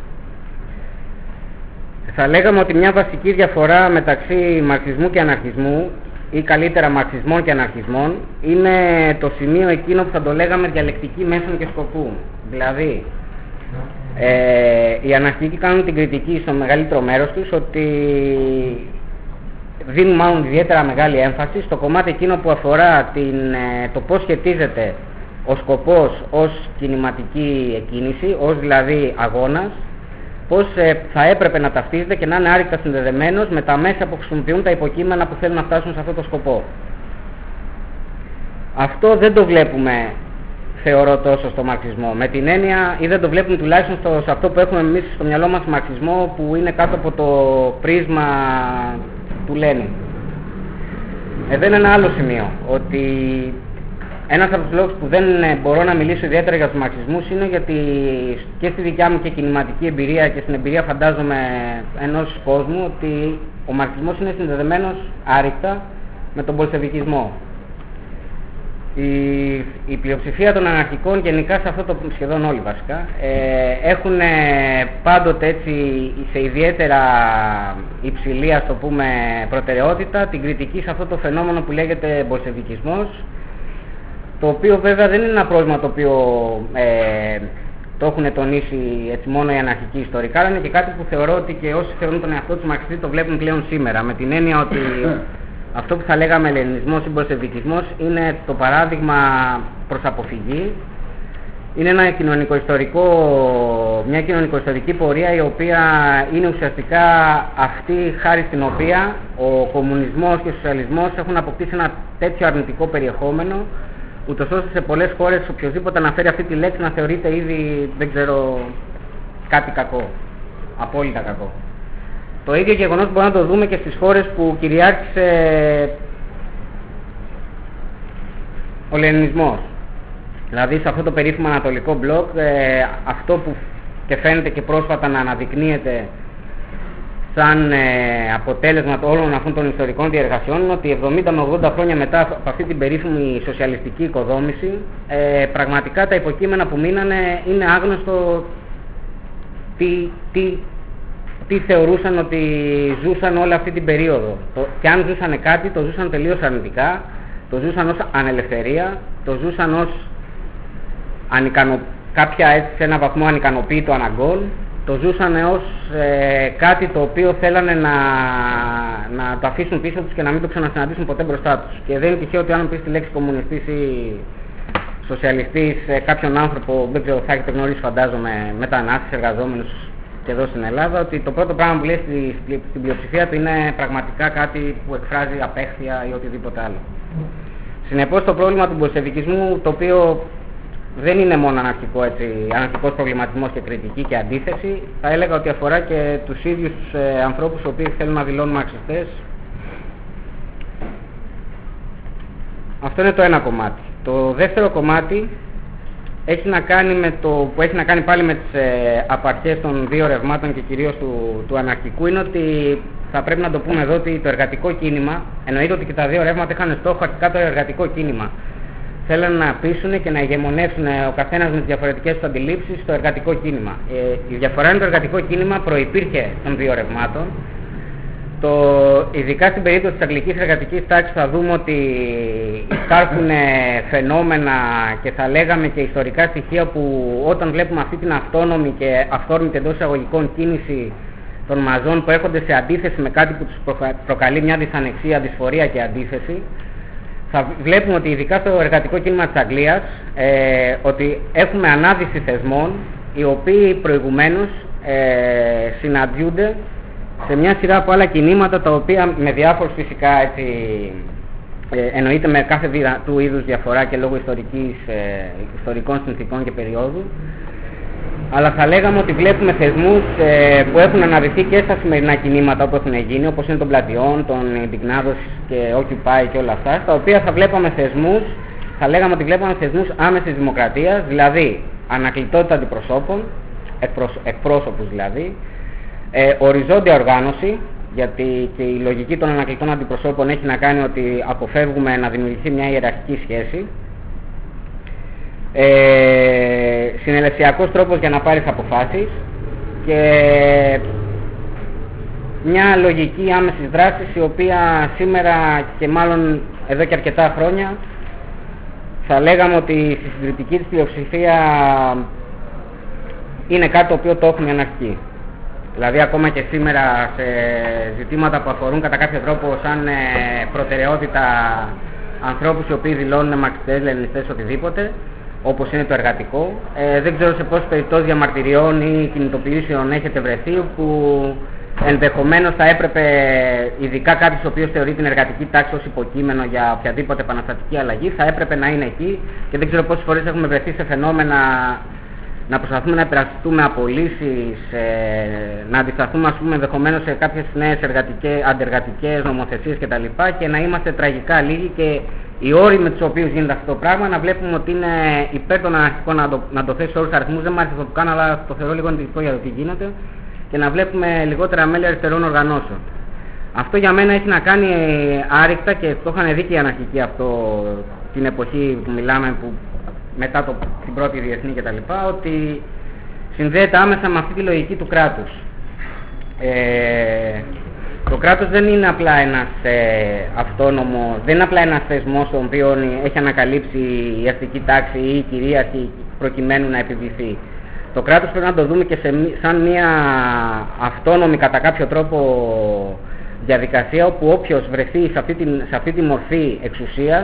Speaker 6: Θα λέγαμε ότι μια βασική διαφορά μεταξύ μαρξισμού και αναρχισμού, ή καλύτερα μαρξισμών και αναρχισμών, είναι το σημείο εκείνο που θα το λέγαμε διαλεκτική μέσων και σκοπού. Δηλαδή, οι αναρχικοί κάνουν την κριτική στο μεγαλύτερο μέρος τους ότι δίνουν μάλλον ιδιαίτερα μεγάλη έμφαση στο κομμάτι εκείνο που αφορά το πώς σχετίζεται ο σκοπός ως κινηματική εκκίνηση, ως δηλαδή αγώνας, πώς θα έπρεπε να ταυτίζεται και να είναι άρρηκτα συνδεδεμένος με τα μέσα που χρησιμοποιούν τα υποκείμενα που θέλουν να φτάσουν σε αυτό το σκοπό. Αυτό δεν το βλέπουμε, θεωρώ, τόσο στο μαρξισμό, με την έννοια, ή δεν το βλέπουμε τουλάχιστον σε αυτό που έχουμε εμείς στο μυαλό μας μαρξισμό, που είναι κάτω από το πρίσμα του Λένιν. Εδώ είναι ένα άλλο σημείο, ότι ένας από τους λόγους που δεν μπορώ να μιλήσω ιδιαίτερα για τους μαρξισμούς είναι γιατί και στη δικιά μου και κινηματική εμπειρία και στην εμπειρία, φαντάζομαι, ενός κόσμου, ότι ο μαρξισμός είναι συνδεδεμένος άρρηκτα με τον μπολσεβικισμό. Η πλειοψηφία των αναρχικών, γενικά σε αυτό το, σχεδόν όλοι βασικά, έχουν πάντοτε έτσι σε ιδιαίτερα υψηλή, ας το πούμε, προτεραιότητα την κριτική σε αυτό το φαινόμενο που λέγεται μπολσεβικισμός, το οποίο βέβαια δεν είναι ένα πρόβλημα το οποίο το έχουν τονίσει έτσι μόνο οι αναρχικοί ιστορικά, αλλά είναι και κάτι που θεωρώ ότι και όσοι θεωρούν τον εαυτό τους μαρξιστή το βλέπουν πλέον σήμερα, με την έννοια ότι αυτό που θα λέγαμε ελληνισμός ή μπολσεβικισμός είναι το παράδειγμα προς αποφυγή. Είναι μια κοινωνικοϊστορική πορεία η οποία είναι ουσιαστικά αυτή χάρη στην οποία ο κομμουνισμός και ο σοσιαλισμός έχουν αποκτήσει ένα τέτοιο αρνητικό περιεχόμενο, ούτως ώστε σε πολλές χώρες οποιοδήποτε αναφέρει αυτή τη λέξη να θεωρείται ήδη, δεν ξέρω, κάτι κακό, απόλυτα κακό. Το ίδιο γεγονός μπορούμε να το δούμε και στις χώρες που κυριάρχησε ο λενινισμός. Δηλαδή σε αυτό το περίφημο ανατολικό μπλοκ, αυτό που και φαίνεται και πρόσφατα να αναδεικνύεται σαν αποτέλεσμα όλων αυτών των ιστορικών διεργασιών είναι ότι 70 με 80 χρόνια μετά από αυτή την περίφημη σοσιαλιστική οικοδόμηση, πραγματικά τα υποκείμενα που μείνανε είναι άγνωστο τι θεωρούσαν ότι ζούσαν όλη αυτή την περίοδο. Και αν ζούσαν κάτι, το ζούσαν τελείως αρνητικά, το ζούσαν ως ανελευθερία, το ζούσαν ως κάποια έτσι σε ένα βαθμό ανικανοποίητο αναγκών, το ζούσαν ως κάτι το οποίο θέλανε να το αφήσουν πίσω τους και να μην το ξανασυναντήσουν ποτέ μπροστά τους. Και δεν είναι τυχαίο ότι αν πεις τη λέξη κομμουνιστής ή σοσιαλιστής κάποιον άνθρωπο, δεν ξέρω, θα έχετε γνωρίσει φαντάζομαι μετανάστες, εργαζόμενους και εδώ στην Ελλάδα, ότι το πρώτο πράγμα που λέει στην πλειοψηφία του είναι πραγματικά κάτι που εκφράζει απέχθεια ή οτιδήποτε άλλο. Συνεπώς το πρόβλημα του μπολσεβικισμού, το οποίο δεν είναι μόνο αναρχικός προβληματισμός και κριτική και αντίθεση, θα έλεγα ότι αφορά και τους ίδιους ανθρώπους οι οποίοι θέλουν να δηλώνουν μαρξιστές. Αυτό είναι το ένα κομμάτι. Το δεύτερο κομμάτι έχει να κάνει πάλι με τις απαρχές των δύο ρευμάτων και κυρίως του αναρχικού, είναι ότι θα πρέπει να το πούμε εδώ ότι το εργατικό κίνημα, εννοείται ότι και τα δύο ρεύματα είχαν στόχο αρχικά το εργατικό κίνημα. Θέλουν να πείσουν και να ηγεμονεύσουν ο καθένας με τις διαφορετικές του αντιλήψεις στο εργατικό κίνημα. Η διαφορά είναι το εργατικό κίνημα προϋπήρχε των δύο ρευμάτων. Ειδικά στην περίπτωση της αγγλικής εργατικής τάξης θα δούμε ότι υπάρχουν φαινόμενα και θα λέγαμε και ιστορικά στοιχεία που όταν βλέπουμε αυτή την αυτόνομη και αυθόρμητη εντός εισαγωγικών κίνηση των μαζών που έρχονται σε αντίθεση με κάτι που τους προκαλεί μια δυσανεξία, δυσφορία και αντίθεση, θα βλέπουμε ότι ειδικά στο εργατικό κίνημα της Αγγλίας ότι έχουμε ανάδυση θεσμών οι οποίοι προηγουμένως συναντιούνται σε μια σειρά από άλλα κινήματα τα οποία με διάφορους φυσικά εννοείται με κάθε του είδους διαφορά και λόγω ιστορικών συνθήκων και περίοδου, αλλά θα λέγαμε ότι βλέπουμε θεσμούς που έχουν αναδυθεί και στα σημερινά κινήματα όπως έχουν γίνει, όπως είναι των πλατιών, των Indignados και Occupy και όλα αυτά, στα οποία θα λέγαμε ότι βλέπαμε θεσμούς άμεσης δημοκρατίας, δηλαδή ανακλητότητα αντιπροσώπων, εκπρόσωπους δηλαδή, οριζόντια οργάνωση, γιατί και η λογική των ανακλητών αντιπροσώπων έχει να κάνει ότι αποφεύγουμε να δημιουργηθεί μια ιεραρχική σχέση, συνελευσιακός τρόπος για να πάρεις αποφάσεις και μια λογική άμεσης δράσης η οποία σήμερα και μάλλον εδώ και αρκετά χρόνια θα λέγαμε ότι στη συντριπτική της πλειοψηφία είναι κάτι το οποίο το έχουμε αναρχική. Δηλαδή ακόμα και σήμερα σε ζητήματα που αφορούν κατά κάποιο τρόπο σαν προτεραιότητα ανθρώπους οι οποίοι δηλώνουν μαρξιστές, λενινιστές, οτιδήποτε, όπως είναι το εργατικό, δεν ξέρω σε πόσες περιπτώσεις διαμαρτυριών ή κινητοποιήσεων έχετε βρεθεί που ενδεχομένως θα έπρεπε, ειδικά κάποιος ο οποίος θεωρεί την εργατική τάξη ως υποκείμενο για οποιαδήποτε επαναστατική αλλαγή, θα έπρεπε να είναι εκεί, και δεν ξέρω πόσες φορές έχουμε βρεθεί σε φαινόμενα να προσπαθούμε να υπερασπιστούμε απολύσεις, να αντισταθούμε ενδεχομένως σε κάποιες νέες αντεργατικές νομοθεσίες κτλ. Και να είμαστε τραγικά λίγοι και οι όροι με τους οποίους γίνεται αυτό το πράγμα να βλέπουμε ότι είναι υπέρ των αναρχικών να το θέσει σε όρους αριθμούς. Δεν μου άρεσε αυτό που κάνω, αλλά το θεωρώ λίγο εντυπωσιακό για το τι γίνεται, και να βλέπουμε λιγότερα μέλη αριστερών οργανώσεων. Αυτό για μένα έχει να κάνει άρρηκτα, και το είχαν δει και οι αναρχικοί αυτό την εποχή που μιλάμε, που μετά την πρώτη διεθνή κτλ., ότι συνδέεται άμεσα με αυτή τη λογική του κράτους. Το κράτος δεν είναι απλά ένας αυτόνομος, δεν είναι απλά ένας θεσμός τον οποίο έχει ανακαλύψει η αστική τάξη ή η κυρίαρχη προκειμένου να επιβληθεί. Το κράτος πρέπει να το δούμε και σαν μια αυτόνομη κατά κάποιο τρόπο διαδικασία όπου όποιος βρεθεί σε αυτή τη μορφή εξουσίας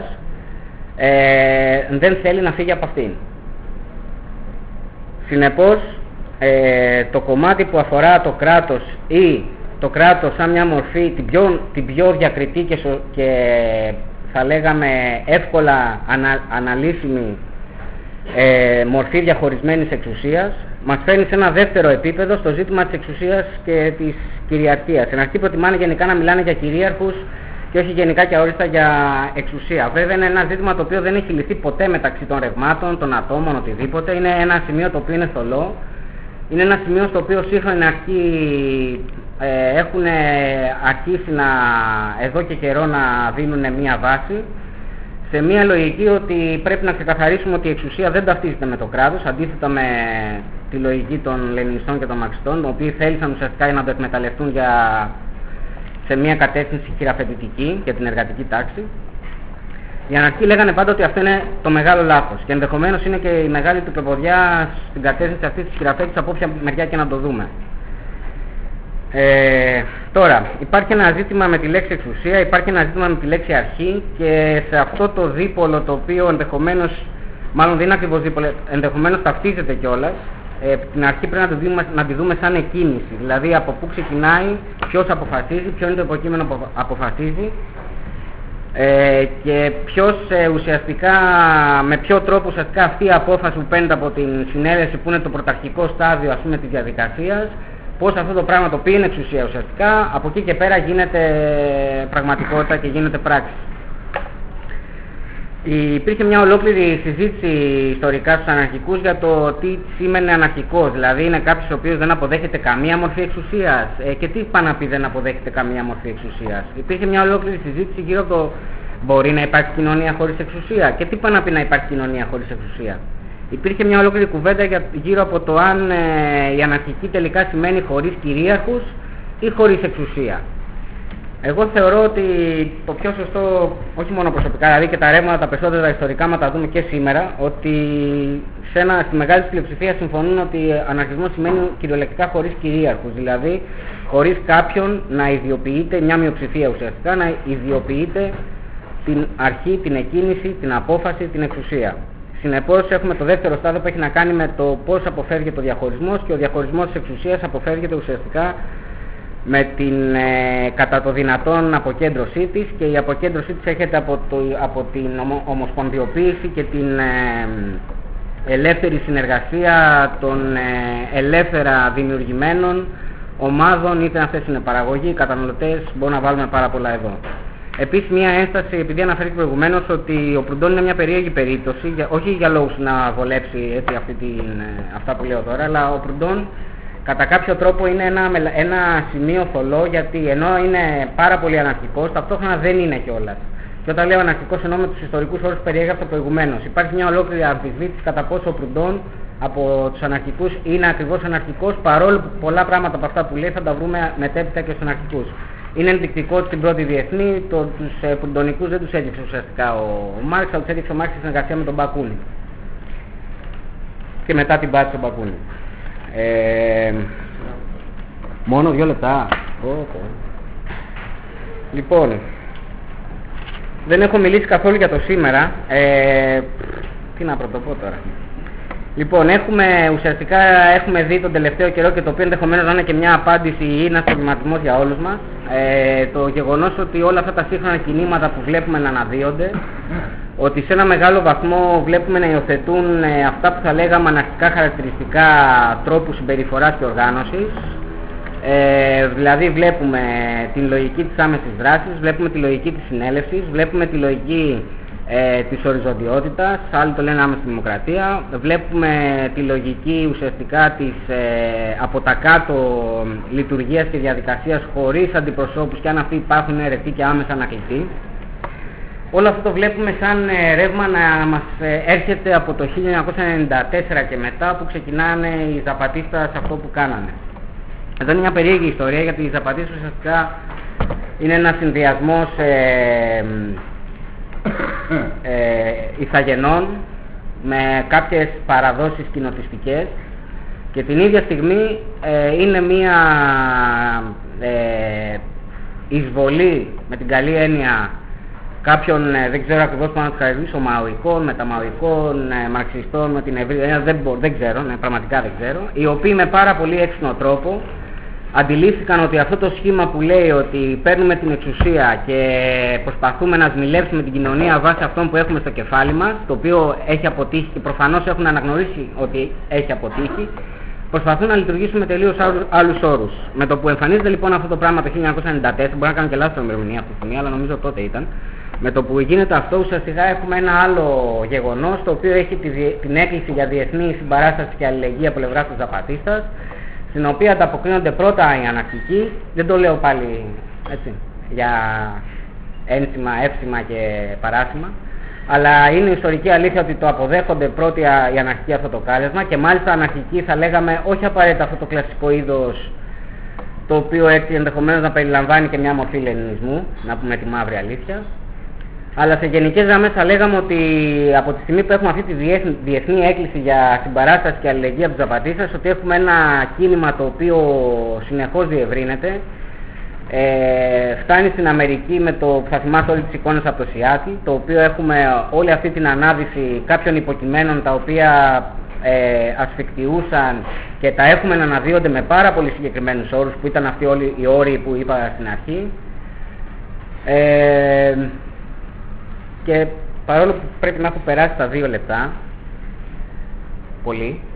Speaker 6: δεν θέλει να φύγει από αυτήν. Συνεπώς το κομμάτι που αφορά το κράτος ή το κράτος σαν μια μορφή την πιο διακριτή και θα λέγαμε εύκολα αναλύσιμη μορφή διαχωρισμένης εξουσίας μας φέρνει σε ένα δεύτερο επίπεδο στο ζήτημα της εξουσίας και της κυριαρχίας. Στην αρχή προτιμάνε γενικά να μιλάνε για κυρίαρχους και όχι γενικά και αόριστα για εξουσία. Βέβαια είναι ένα ζήτημα το οποίο δεν έχει λυθεί ποτέ μεταξύ των ρευμάτων, των ατόμων, οτιδήποτε. Είναι ένα σημείο το οποίο είναι θολό. Είναι ένα σημείο στο οποίο σύγχρονοι αρχαίοι έχουν αρχίσει εδώ και καιρό να δίνουν μία βάση σε μία λογική ότι πρέπει να ξεκαθαρίσουμε ότι η εξουσία δεν ταυτίζεται με το κράτος, αντίθετα με τη λογική των Λενινιστών και των Μαρξιστών, οι οποίοι θέλησαν ουσιαστικά να το εκμεταλλευτούν σε μία κατεύθυνση χειραφετητική για την εργατική τάξη. Οι αναρχοί λέγανε πάντα ότι αυτό είναι το μεγάλο λάθος και ενδεχομένως είναι και η μεγάλη του πεπωδιά στην κατεύθυνση αυτής της χειραφέτησης από όποια μεριά και να το δούμε. Τώρα, υπάρχει ένα ζήτημα με τη λέξη εξουσία, υπάρχει ένα ζήτημα με τη λέξη αρχή και σε αυτό το δίπολο το οποίο ενδεχομένως, μάλλον δεν είναι ακριβώς δίπολο, ενδεχομένως ταυτίζεται κιόλας, την αρχή πρέπει να τη δούμε σαν εκκίνηση, δηλαδή από πού ξεκινάει, ποιος αποφασίζει, ποιο είναι το υποκείμενο που αποφασίζει και ποιος ουσιαστικά, με ποιο τρόπο ουσιαστικά αυτή η απόφαση που παίρνεται από την συνέλευση που είναι το πρωταρχικό στάδιο ας πούμε της διαδικασίας, πώς αυτό το πράγμα το οποίο είναι εξουσία ουσιαστικά, από εκεί και πέρα γίνεται πραγματικότητα και γίνεται πράξη. Υπήρχε μια ολόκληρη συζήτηση ιστορικά στους αναρχικούς για το τι σήμαινε αναρχικός, δηλαδή είναι κάποιος ο οποίος δεν αποδέχεται καμία μορφή εξουσίας και τι πάει να πει δεν αποδέχεται καμία μορφή εξουσίας. Υπήρχε μια ολόκληρη συζήτηση γύρω από το μπορεί να υπάρχει κοινωνία χωρίς εξουσία και τι πάει να πει να υπάρχει κοινωνία χωρίς εξουσία. Υπήρχε μια ολόκληρη κουβέντα γύρω από το αν η αναρχική τελικά σημαίνει χωρίς κυρίαρχους ή χωρίς εξουσία. Εγώ θεωρώ ότι το πιο σωστό, όχι μόνο προσωπικά, δηλαδή και τα ρεύματα, τα περισσότερα ιστορικά μα τα δούμε και σήμερα, ότι στη μεγάλη πλειοψηφία συμφωνούν ότι αναρχισμός σημαίνει κυριολεκτικά χωρίς κυρίαρχους, δηλαδή χωρίς κάποιον να ιδιοποιείται, μια μειοψηφία ουσιαστικά, να ιδιοποιείται την αρχή, την εκκίνηση, την απόφαση, την εξουσία. Συνεπώς έχουμε το δεύτερο στάδιο που έχει να κάνει με το πώς αποφεύγεται ο διαχωρισμός και ο διαχωρισμός της εξουσίας αποφεύγεται ουσιαστικά με την κατά το δυνατόν αποκέντρωσή της και η αποκέντρωσή της έρχεται από την ομοσπονδιοποίηση και την ελεύθερη συνεργασία των ελεύθερα δημιουργημένων ομάδων, είτε αυτές είναι παραγωγοί, καταναλωτές, μπορούμε να βάλουμε πάρα πολλά εδώ. Επίσης μια ένσταση, επειδή αναφέρθηκε προηγουμένως ότι ο Προυντών είναι μια περίεργη περίπτωση, όχι για λόγους να βολέψει έτσι αυτά που λέω τώρα, αλλά ο Προυντών κατά κάποιο τρόπο είναι ένα σημείο θολό, γιατί ενώ είναι πάρα πολύ αναρχικός, ταυτόχρονα δεν είναι κιόλας. Και όταν λέω αναρχικός εννοώ με τους ιστορικούς όρους που περιέγραψα προηγουμένως. Υπάρχει μια ολόκληρη αμφισβήτηση κατά πόσο ο Προυντών από τους αναρχικούς είναι ακριβώς αναρχικός, παρόλο που πολλά πράγματα από αυτά που λέει θα τα βρούμε μετέπειτα και στους αναρχικούς. Είναι ενδεικτικό ότι στην πρώτη διεθνή τους Προυντονικούς δεν τους έδειξε ουσιαστικά ο Μάρξ, αλλά τους έδειξε ο Μάρξ στη συνεργασία με τον Μπακούνι. Και μετά την πάτησε ο Μπακούνι. Μόνο 2 λεπτά. Λοιπόν, δεν έχω μιλήσει καθόλου για το σήμερα. Τι να πρωτοπώ τώρα. Λοιπόν, ουσιαστικά έχουμε δει τον τελευταίο καιρό και το οποίο ενδεχομένως να είναι και μια απάντηση ή ένας προβληματισμός για όλους μας. Το γεγονός ότι όλα αυτά τα σύγχρονα κινήματα που βλέπουμε να αναδύονται, ότι σε ένα μεγάλο βαθμό βλέπουμε να υιοθετούν αυτά που θα λέγαμε αναρχικά χαρακτηριστικά τρόπου συμπεριφοράς και οργάνωσης. Δηλαδή βλέπουμε την λογική της άμεσης δράσης, βλέπουμε τη λογική της συνέλευσης, βλέπουμε τη λογική της οριζοντιότητας, άλλοι το λένε άμεση δημοκρατία, βλέπουμε τη λογική ουσιαστικά της από τα κάτω λειτουργίας και διαδικασίας χωρίς αντιπροσώπους και αν αυτοί υπάρχουν αιρετοί και άμεσα ανακλητοί. Όλο αυτό το βλέπουμε σαν ρεύμα να μας έρχεται από το 1994 και μετά που ξεκινάνε οι Ζαπατίστα σε αυτό που κάνανε. Εδώ είναι μια περίεργη ιστορία γιατί οι Ζαπατίστα ουσιαστικά είναι ένας συνδυασμός ηθαγενών με κάποιες παραδόσεις κοινοτιστικές και την ίδια στιγμή είναι μια εισβολή με την καλή έννοια κάποιων, δεν ξέρω ακριβώς πώς να τους χαρακτηρίσω, μαοικών, μεταμαοικών, μαρξιστών με την ευρεία, δεν ξέρω, πραγματικά δεν ξέρω, οι οποίοι με πάρα πολύ έξυπνο τρόπο αντιλήφθηκαν ότι αυτό το σχήμα που λέει ότι παίρνουμε την εξουσία και προσπαθούμε να σμιλεύσουμε την κοινωνία βάσει αυτών που έχουμε στο κεφάλι μας, το οποίο έχει αποτύχει και προφανώς έχουν αναγνωρίσει ότι έχει αποτύχει, προσπαθούν να λειτουργήσουν με τελείως άλλους όρους. Με το που εμφανίζεται λοιπόν αυτό το πράγμα το 1994, μπορεί να κάνω και λάθος την ημερομηνία αυτή τη στιγμή, αλλά νομίζω τότε ήταν, με το που γίνεται αυτό ουσιαστικά έχουμε ένα άλλο γεγονός, το οποίο έχει την έκκληση για διεθνή συμπαράσταση και αλληλεγγύη από πλευράς του Ζαπατίστας, στην οποία ανταποκρίνονται πρώτα οι αναρχικοί, δεν το λέω πάλι έτσι, για ένσημα, εύσημα και παράσημα, αλλά είναι ιστορική αλήθεια ότι το αποδέχονται πρώτοι οι αναρχικοί αυτό το κάλεσμα και μάλιστα αναρχικοί θα λέγαμε όχι απαραίτητα αυτό το κλασικό είδος το οποίο έτσι ενδεχομένως να περιλαμβάνει και μια μορφή λενινισμού, να πούμε τη μαύρη αλήθεια, αλλά σε γενικές γραμμές θα λέγαμε ότι από τη στιγμή που έχουμε αυτή τη διεθνή έκκληση για συμπαράσταση και αλληλεγγύη από τους Ζαπατίστες, ότι έχουμε ένα κίνημα το οποίο συνεχώς διευρύνεται, φτάνει στην Αμερική με το που θα θυμάστε όλες τις εικόνες από το Σιάτι, το οποίο έχουμε όλη αυτή την ανάδυση κάποιων υποκειμένων τα οποία ασφικτιούσαν και τα έχουμε να αναδύονται με πάρα πολύ συγκεκριμένους όρους που ήταν αυτοί όλοι οι όροι που είπα στην αρχή. Και παρόλο που πρέπει να έχω περάσει τα 2 λεπτά, πολύ,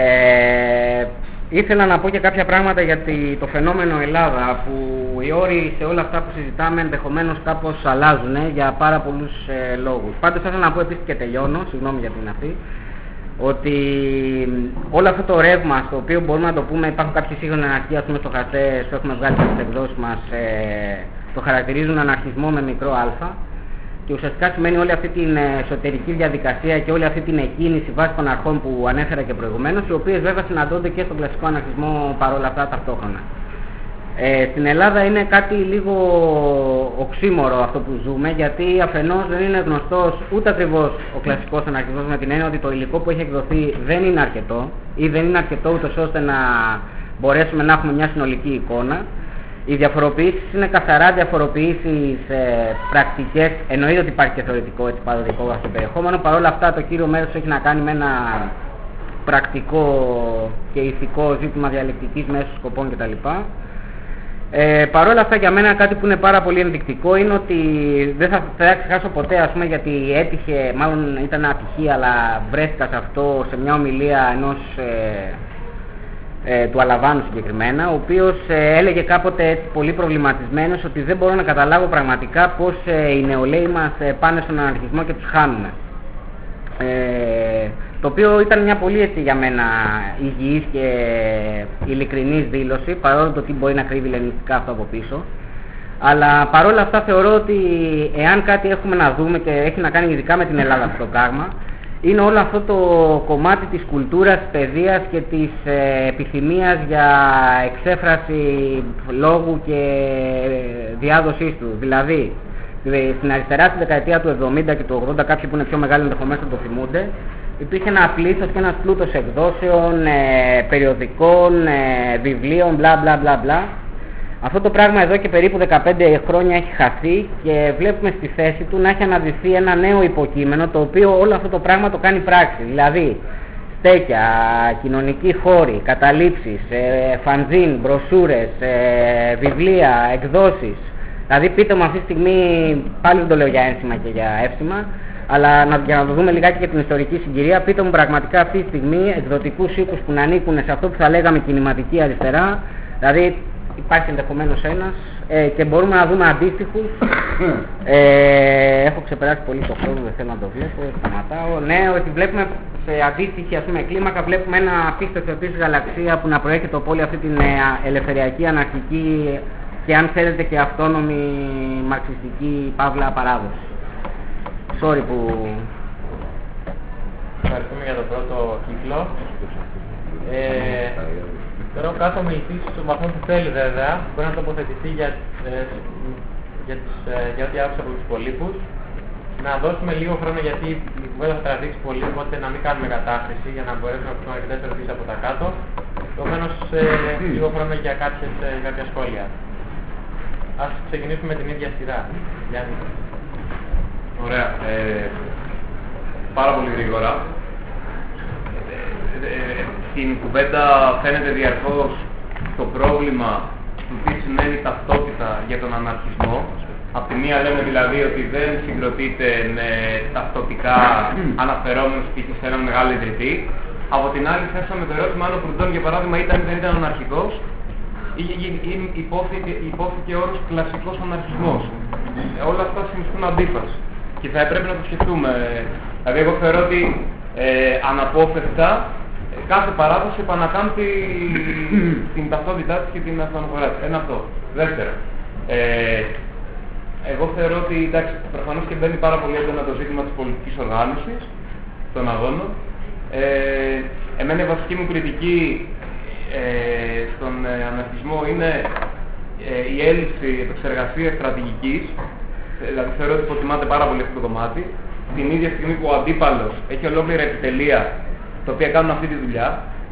Speaker 6: ήθελα να πω και κάποια πράγματα για το φαινόμενο Ελλάδα, που οι όροι σε όλα αυτά που συζητάμε ενδεχομένως κάπως αλλάζουν για πάρα πολλούς λόγους. Πάντως θα ήθελα να πω επίσης και τελειώνω, συγγνώμη για την αυτή, ότι όλο αυτό το ρεύμα στο οποίο μπορούμε να το πούμε, υπάρχουν κάποιοι σύγχρονοι αναρχοί, ας πούμε στο χαρτές που έχουμε βγάλει στις εκδόσεις μας, το χαρακτηρίζουν αναρχισμό με μικρό α. Και ουσιαστικά σημαίνει όλη αυτή την εσωτερική διαδικασία και όλη αυτή την εκκίνηση βάσει των αρχών που ανέφερα και προηγουμένως, οι οποίες βέβαια συναντώνται και στον κλασικό αναρχισμό παρόλα αυτά ταυτόχρονα. Στην Ελλάδα είναι κάτι λίγο οξύμορο αυτό που ζούμε, γιατί αφενός δεν είναι γνωστός ούτε ακριβώς ο κλασικός αναρχισμός με την έννοια ότι το υλικό που έχει εκδοθεί δεν είναι αρκετό ή δεν είναι αρκετό ούτως ώστε να μπορέσουμε να έχουμε μια συνολική εικόνα. Οι διαφοροποιήσεις είναι καθαρά διαφοροποιήσεις πρακτικές, εννοείται ότι υπάρχει και θεωρητικό έτσι παροδικό αυτό το περιεχόμενο, παρόλα αυτά το κύριο μέρος έχει να κάνει με ένα πρακτικό και ηθικό ζήτημα διαλεκτικής μέσω σκοπών κτλ. Παρόλα αυτά για μένα κάτι που είναι πάρα πολύ ενδεικτικό είναι ότι δεν θα ξεχάσω ποτέ, ας πούμε, γιατί έτυχε, μάλλον ήταν ατυχία, αλλά βρέθηκα σε αυτό σε μια ομιλία ενός του Αλαβάνου συγκεκριμένα, ο οποίος έλεγε κάποτε έτσι πολύ προβληματισμένος ότι δεν μπορώ να καταλάβω πραγματικά πως οι νεολαίοι μας πάνε στον αναρχισμό και τους χάνουμε. Το οποίο ήταν μια πολύ έτσι για μένα υγιής και ειλικρινής δήλωση, παρόλο το τι μπορεί να κρύβει λενινιστικά αυτό από πίσω. Αλλά παρόλα αυτά θεωρώ ότι εάν κάτι έχουμε να δούμε και έχει να κάνει ειδικά με την Ελλάδα αυτό το πράγμα, είναι όλο αυτό το κομμάτι της κουλτούρας, της παιδείας και της επιθυμίας για εξέφραση λόγου και διάδοσής του. Δηλαδή, στην αριστερά στη δεκαετία του 70 και του 80, κάποιοι που είναι πιο μεγάλοι ενδεχομένως θα το θυμούνται, υπήρχε ένα πλήθος και ένας πλούτος εκδόσεων, περιοδικών, βιβλίων, μπλα μπλα μπλα μπλα. Αυτό το πράγμα εδώ και περίπου 15 χρόνια έχει χαθεί και βλέπουμε στη θέση του να έχει αναδυθεί ένα νέο υποκείμενο, το οποίο όλο αυτό το πράγμα το κάνει πράξη. Δηλαδή στέκια, κοινωνικοί χώροι, καταλήψεις, φανζίν, μπροσούρες, βιβλία, εκδόσεις. Δηλαδή πείτε μου αυτή τη στιγμή, πάλι δεν το λέω για ένσημα και για εύσημα, αλλά για να το δούμε λιγάκι και την ιστορική συγκυρία, πείτε μου πραγματικά αυτή τη στιγμή εκδοτικούς οίκους που να ανήκουν σε αυτό που θα λέγαμε κινηματική αριστερά, δηλαδή υπάρχει ενδεχομένως ένας και μπορούμε να δούμε αντίστοιχους. Έχω ξεπεράσει πολύ το χρόνο, δεν θέλω να το βλέπω, σταματάω. Ναι, ότι βλέπουμε σε αντίστοιχη, ας πούμε, κλίμακα, βλέπουμε ένα απίστευτο επίσης γαλαξία που να προέρχεται από όλη αυτή την ελευθεριακή, αναρχική και αν θέλετε και αυτόνομη μαρξιστική παύλα παράδοση. Sorry που...
Speaker 1: Ευχαριστούμε για τον πρώτο κύκλο. Τώρα ο κάθε ομιλητής στον βαθμό που θέλει βέβαια μπορεί να τοποθετηθεί για ό,τι άκουσα από τους υπολείπους. Να δώσουμε λίγο χρόνο γιατί η κουβέντα θα τραβήξει πολύ, οπότε να μην κάνουμε κατάχρηση για να μπορέσουμε να πούμε αρκετές ερωτήσεις από τα κάτω. Επομένως λίγο χρόνο για κάποια σχόλια. Ας ξεκινήσουμε με την ίδια σειρά. Γιάννη.
Speaker 3: Ωραία. Πάρα πολύ γρήγορα. Στην κουβέντα φαίνεται διαρκώς το πρόβλημα του τι σημαίνει ταυτότητα για τον αναρχισμό. Απ' τη μία λέμε δηλαδή ότι δεν συγκροτείται με ταυτοτικά αναφερόμενους π.χ. σε έναν μεγάλο ιδρυτή. Από την άλλη θέσαμε το ερώτημα αν ο Προυντών για παράδειγμα δεν ήταν αναρχικός ή υπόθηκε ο όρος κλασικός αναρχισμός. Όλα αυτά συνιστούν αντίφαση και θα έπρεπε να το σκεφτούμε. Δηλαδή εγώ θεωρώ ότι αναπόφευκτα κάθε παράδοση επανακάμπτει την ταυτότητά της και την αυτοαναφορά της. Ένα αυτό. Δεύτερο. Εγώ θεωρώ ότι εντάξει, προφανώς και μπαίνει πάρα πολύ έντονα το ζήτημα της πολιτικής οργάνωσης των αγώνων. Εμένα η βασική μου κριτική στον αναρχισμό είναι η έλλειψη επεξεργασίας στρατηγικής. Δηλαδή θεωρώ ότι υποτιμάται πάρα πολύ αυτό το κομμάτι. Την ίδια στιγμή που ο αντίπαλος έχει ολόκληρα επιτελεία τα οποία κάνουν αυτή τη δουλειά.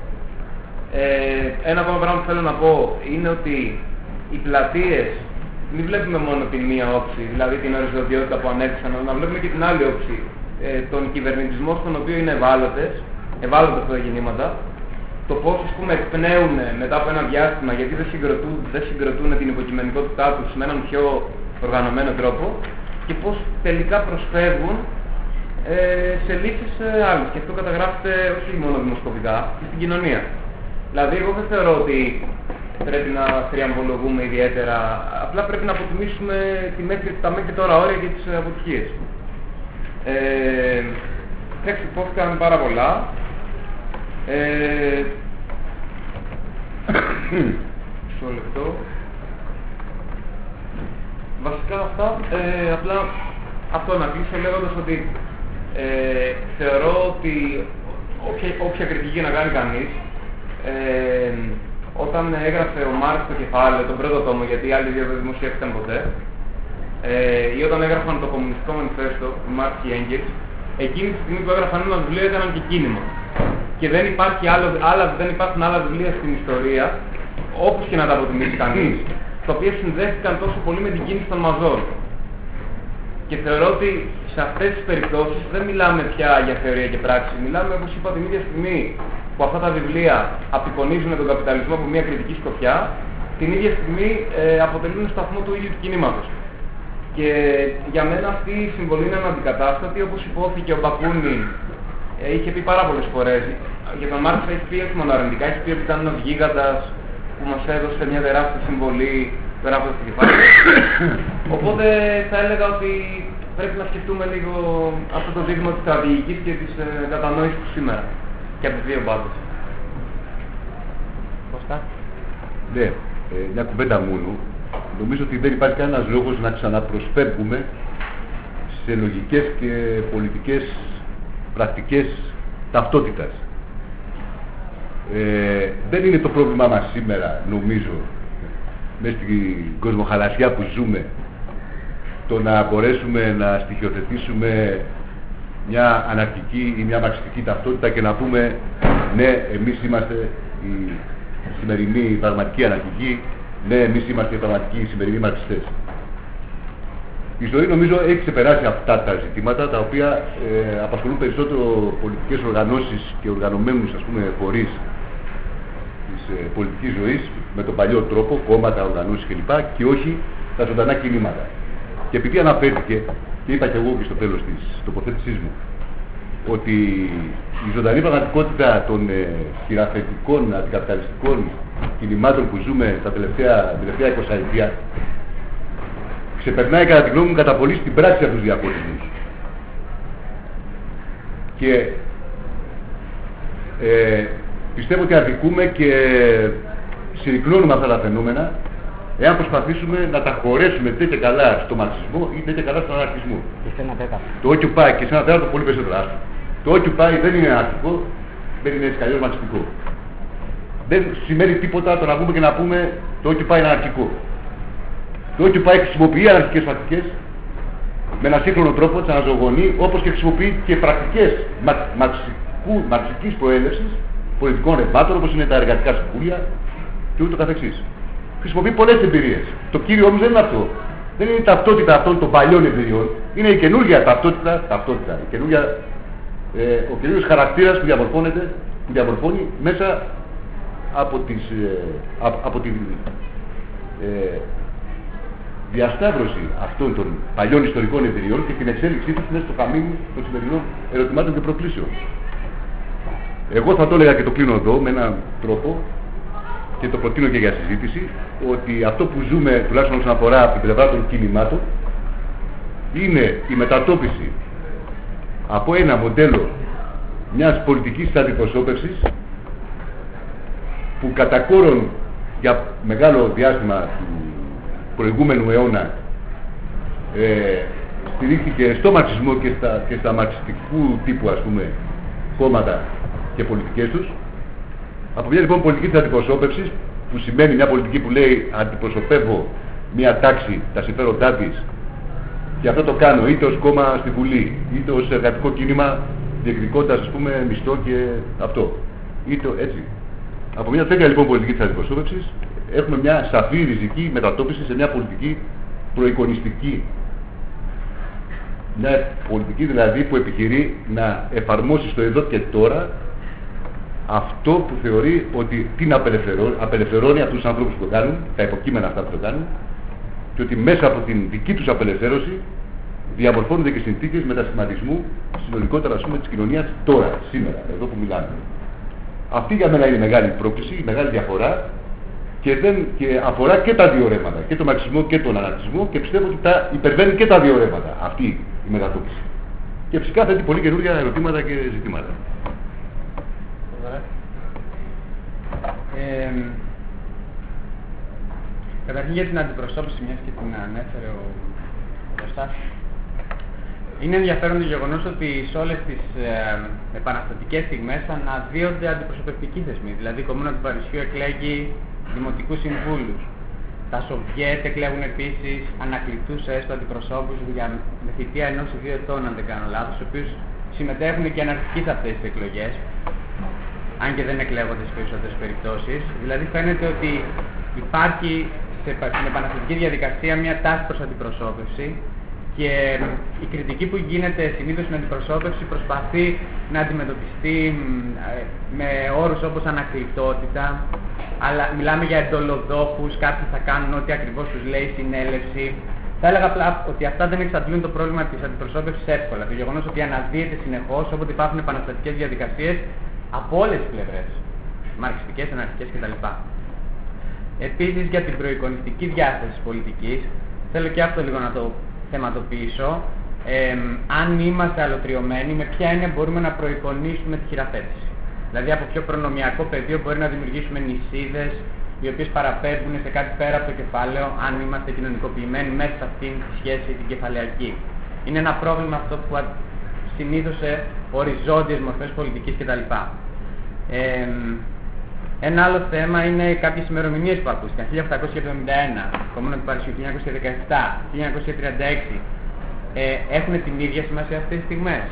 Speaker 3: Ένα ακόμα πράγμα που θέλω να πω είναι ότι οι πλατείες μην βλέπουμε μόνο την μία όψη, δηλαδή την οριζοντιότητα που ανέδειξαν, αλλά να βλέπουμε και την άλλη όψη, τον κυβερνητισμό στον οποίο είναι ευάλωτα αυτά τα γεννήματα, το πώς ας πούμε εκπνέουν μετά από ένα διάστημα γιατί δεν συγκροτούν την υποκειμενικότητά τους με έναν πιο οργανωμένο τρόπο και πώς τελικά προσφεύγουν σε λύσεις άλλες. Και αυτό καταγράφεται όχι μόνο δημοσκοπικά, και στην κοινωνία. Δηλαδή εγώ δεν θεωρώ ότι πρέπει να θριαμβολογούμε ιδιαίτερα, απλά πρέπει να αποτιμήσουμε τα μέχρι τώρα όρια και τις αποτυχίες. Υπόθηκαν πάρα πολλά. Μισό λεπτό. Βασικά αυτά, απλά αυτό να κλείσω λέγοντας ότι θεωρώ ότι όποια κριτική να κάνει κανείς, όταν έγραφε ο Μάρξ το κεφάλαιο, τον πρώτο τόμο, γιατί οι άλλοι δύο δεν δημοσιεύτηκαν ποτέ, ή όταν έγραφαν το κομμουνιστικό μανιφέστο, ο Μάρξ και Έγγελς, εκείνη τη στιγμή που έγραφαν ένα βιβλίο έκαναν και κίνημα. Και δεν υπάρχουν άλλα βιβλία στην ιστορία, όπως και να τα αποτιμήσει κανείς, τα οποία συνδέθηκαν τόσο πολύ με την κίνηση των μαζών. Και θεωρώ ότι σε αυτές τις περιπτώσεις δεν μιλάμε πια για θεωρία και πράξη, μιλάμε, όπως είπα, την ίδια στιγμή που αυτά τα βιβλία απεικονίζουν τον καπιταλισμό από μια κριτική σκοπιά, την ίδια στιγμή αποτελούν σταθμό του ίδιου του κινήματος. Και για μένα αυτή η συμβολή είναι αναντικατάστατη, όπως υπόθηκε ο Μπακούνιν, είχε πει πάρα πολλές φορές. Για τον Μάρξ έχει πει όχι μόνο αρνητικά, έχει πει ότι ήταν ένας γίγαντας που μας έδωσε μια τεράστια συμβολή γράφοντας το κεφάλι. Οπότε θα έλεγα ότι πρέπει να σκεφτούμε λίγο αυτό το ζήτημα της στρατηγικής και της κατανόησης του σήμερα. Και από τις δύο πάντες.
Speaker 1: Κώστα.
Speaker 4: Ναι, μια κουβέντα μόνο. Νομίζω ότι δεν υπάρχει κανένας λόγος να ξαναπροσφεύγουμε σε λογικές και πολιτικές πρακτικές ταυτότητας. Δεν είναι το πρόβλημά μας σήμερα, νομίζω, μέσα στην κοσμοχαλασιά που ζούμε, το να μπορέσουμε να στοιχειοθετήσουμε μια αναρχική ή μια μαρξιστική ταυτότητα και να πούμε ναι, εμείς είμαστε οι σημερινοί πραγματικοί αναρχικοί, ναι, εμείς είμαστε οι πραγματικοί σημερινοί μαρξιστές. Η ζωή νομίζω έχει ξεπεράσει αυτά τα ζητήματα τα οποία απασχολούν περισσότερο πολιτικές οργανώσεις και οργανωμένους φορείς της πολιτικής ζωής με τον παλιό τρόπο, κόμματα, οργανώσεις κλπ. Και όχι τα ζωντανά κινήματα. Και επειδή αναφέρθηκε, και είπα και εγώ και στο τέλος της τοποθέτησής μου, ότι η ζωντανή πραγματικότητα των χειραφετικών, αντικαπιταλιστικών κινημάτων που ζούμε τα τελευταία 20 ετία ξεπερνάει κατά τη γνώμη μου κατά πολύ στην πράξη αυτούς τους διαχωρισμούς. Και πιστεύω ότι αδικούμε και συρρυκνώνουμε αυτά τα φαινόμενα εάν προσπαθήσουμε να τα χωρέσουμε τέτοια καλά στο μαρξισμό ή τέτοια καλά στον αναρχισμό. Το Occupy και σε ένα τέταρτο πολύ περισσότερο άστρο. Το Occupy δεν είναι αναρχικό, δεν είναι έτσι καλλιώς μαρξιστικό. Δεν σημαίνει τίποτα το να πούμε και να πούμε το Occupy είναι αναρχικό. Το Occupy χρησιμοποιεί αναρχικές πρακτικές με έναν σύγχρονο τρόπο, τις αναζωογονεί, όπως και χρησιμοποιεί και πρακτικές μαρξικής προέλευσης πολιτικών ρευμάτων, όπως είναι τα εργατικά συμβούλια και ούτω καθεξής. χρησιμοποιεί πολλές εμπειρίες. Το κύριο όμως δεν είναι αυτό. Δεν είναι η ταυτότητα αυτών των παλιών εμπειριών. Είναι η καινούργια ταυτότητα. Η καινούργια, ο καινούριος χαρακτήρας που διαμορφώνει μέσα από τη διασταύρωση αυτών των παλιών ιστορικών εμπειριών και την εξέλιξή τους μέσα στο καμίνι των σημερινών ερωτημάτων και προκλήσεων. Εγώ θα το έλεγα και το κλείνω εδώ με έναν τρόπο και το προτείνω και για συζήτηση, ότι αυτό που ζούμε, τουλάχιστον όσον αφορά από την πλευρά των κινημάτων, είναι η μετατόπιση από ένα μοντέλο μιας πολιτικής αντιπροσώπευσης που κατά κόρον για μεγάλο διάστημα του προηγούμενου αιώνα στηρίχθηκε στο μαρξισμό και στα μαρξιστικού τύπου, ας πούμε, κόμματα και πολιτικές τους. Από μια λοιπόν πολιτική της αντιπροσώπευσης, που σημαίνει μια πολιτική που λέει αντιπροσωπεύω μια τάξη, τα συμφέροντά της, και αυτό το κάνω είτε ως κόμμα στη Βουλή, είτε ως εργατικό κίνημα διεκδικώντας, ας πούμε, μισθό και αυτό, είτε έτσι. Από μια τέτοια λοιπόν πολιτική της αντιπροσώπευσης έχουμε μια σαφή ριζική μετατόπιση σε μια πολιτική προεικονιστική. Μια πολιτική δηλαδή που επιχειρεί να εφαρμόσει στο εδώ και τώρα αυτό που θεωρεί ότι την απελευθερώνει αυτούς τους ανθρώπους που το κάνουν, τα υποκείμενα αυτά που το κάνουν, και ότι μέσα από την δική τους απελευθέρωση διαμορφώνονται και συνθήκες μετασχηματισμού συνολικότερα, ας πούμε, της κοινωνίας τώρα, σήμερα, εδώ που μιλάμε. Αυτή για μένα είναι η μεγάλη πρόκληση, η μεγάλη διαφορά, και αφορά και τα δύο ρεύματα, και τον μαρξισμό και τον αναρχισμό, και πιστεύω ότι τα υπερβαίνει και τα δύο ρεύματα αυτή η μετατόπιση. Και φυσικά θέτει πολύ καινούργια ερωτήματα και ζητήματα.
Speaker 5: Καταρχήν για την αντιπροσώπηση, μιας και την ανέφερε ο Κωστάς, είναι ενδιαφέρον το γεγονός ότι σε όλες τις επαναστατικές στιγμές αναδύονται αντιπροσωπευτικοί θεσμοί. Δηλαδή η Κομμούνα του Παρισιού εκλέγει δημοτικούς συμβούλους. Τα Σοβιέτ εκλέγουν επίσης ανακλητούς έστω αντιπροσώπους με θητεία 1 ή 2 ετών, αν δεν κάνω λάθος, οι οποίους συμμετέχουν και αναρχικοί σε αυτές τις εκλογές, αν και δεν εκλέγονται στις περισσότερες περιπτώσεις. Δηλαδή φαίνεται ότι υπάρχει στην επαναστατική διαδικασία μια τάση προς αντιπροσώπευση, και η κριτική που γίνεται συνήθως στην αντιπροσώπευση προσπαθεί να αντιμετωπιστεί με όρους όπως ανακλητότητα, αλλά μιλάμε για εντολοδόχους, κάποιοι θα κάνουν ό,τι ακριβώς τους λέει η συνέλευση. Θα έλεγα απλά ότι αυτά δεν εξαντλούν το πρόβλημα της αντιπροσώπευσης εύκολα. Το γεγονός ότι αναδύεται συνεχώς όποτε υπάρχουν επαναστατικές διαδικασίες από όλες τις πλευρές, μαρξιστικές, αναρχικές κτλ. Επίσης, για την προεικονιστική διάσταση της πολιτικής, θέλω και αυτό λίγο να το θεματοποιήσω. Αν είμαστε αλωτριωμένοι, με ποια έννοια μπορούμε να προεικονίσουμε τη χειραφέτηση. Δηλαδή, από ποιο προνομιακό πεδίο μπορεί να δημιουργήσουμε νησίδες οι οποίες παραπέμπουν σε κάτι πέρα από το κεφάλαιο, αν είμαστε κοινωνικοποιημένοι μέσα σε αυτήν τη σχέση την κεφαλαιακή. Είναι ένα πρόβλημα αυτό που συνήθως σε οριζόντιες μορφές πολιτικής κτλ. Ένα άλλο θέμα είναι κάποιες ημερομηνίες που ακούστηκαν. 1871, Κομμούνα του Παρισιού, 1917, 1936. Έχουν την ίδια σημασία αυτές τις στιγμές.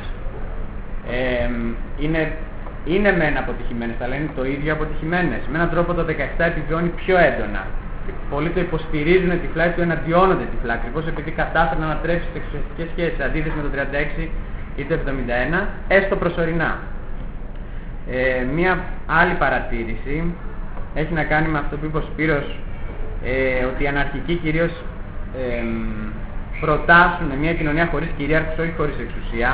Speaker 5: Είναι μεν αποτυχημένες, αλλά είναι το ίδιο αποτυχημένες. Με έναν τρόπο το 17 επιβιώνει πιο έντονα. Πολλοί το υποστηρίζουν τυφλά ή το εναντιώνονται τυφλά, ακριβώς επειδή κατάφεραν να ανατρέψει τις εξουσιαστικές σχέσεις, αντίθεση με το 36 ή το 71, έστω προσωρινά. Μία άλλη παρατήρηση έχει να κάνει με αυτό που είπε ο Σπύρος, ότι οι αναρχικοί κυρίως προτάσουν μια κοινωνία χωρίς κυρίαρχους, όχι χωρίς εξουσία.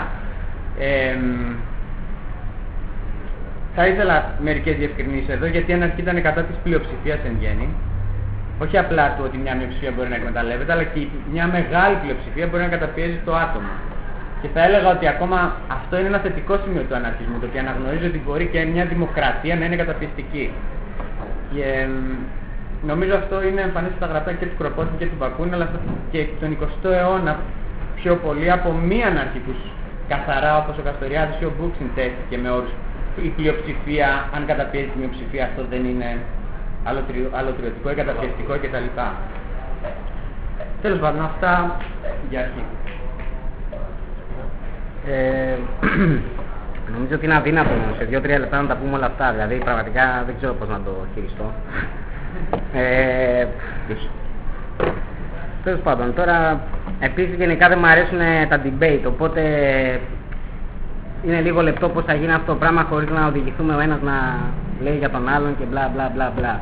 Speaker 5: Θα ήθελα μερικές διευκρινήσεις εδώ, γιατί η αναρχία ήταν κατά της πλειοψηφίας εν γέννη. Όχι απλά του ότι μια μειοψηφία μπορεί να εκμεταλλεύεται, αλλά και μια μεγάλη πλειοψηφία μπορεί να καταπιέζει το άτομο. Και θα έλεγα ότι ακόμα αυτό είναι ένα θετικό σημείο του αναρχισμού, το ότι αναγνωρίζει ότι μπορεί και μια δημοκρατία να είναι καταπιεστική. Και νομίζω αυτό είναι εμφανές στα γραπτά και του Κροπότη και του Μπακούνη, αλλά και τον 20ο αιώνα πιο πολύ από μη αναρχικούς καθαρά, όπως ο Καστοριάδης ή ο Μπούξιν τέθηκε με όρους η πλειοψηφία, αν καταπιέζει τη μειοψηφία, αυτό δεν είναι αλωτριωτικό ή καταπιεστικό κτλ. Τέλος πάντων, αυτά για αρχή.
Speaker 6: Νομίζω ότι είναι αδύνατο σε 2-3 λεπτά να τα πούμε όλα αυτά, δηλαδή πραγματικά δεν ξέρω πώς να το χειριστώ.
Speaker 3: αναρχιστές.
Speaker 6: Τέλος πάντων, τώρα επίσης γενικά δεν μου αρέσουν τα debate, οπότε είναι λίγο λεπτό πώς θα γίνει αυτό το πράγμα χωρίς να οδηγηθούμε ο ένας να λέει για τον άλλον και μπλα μπλα μπλα μπλα.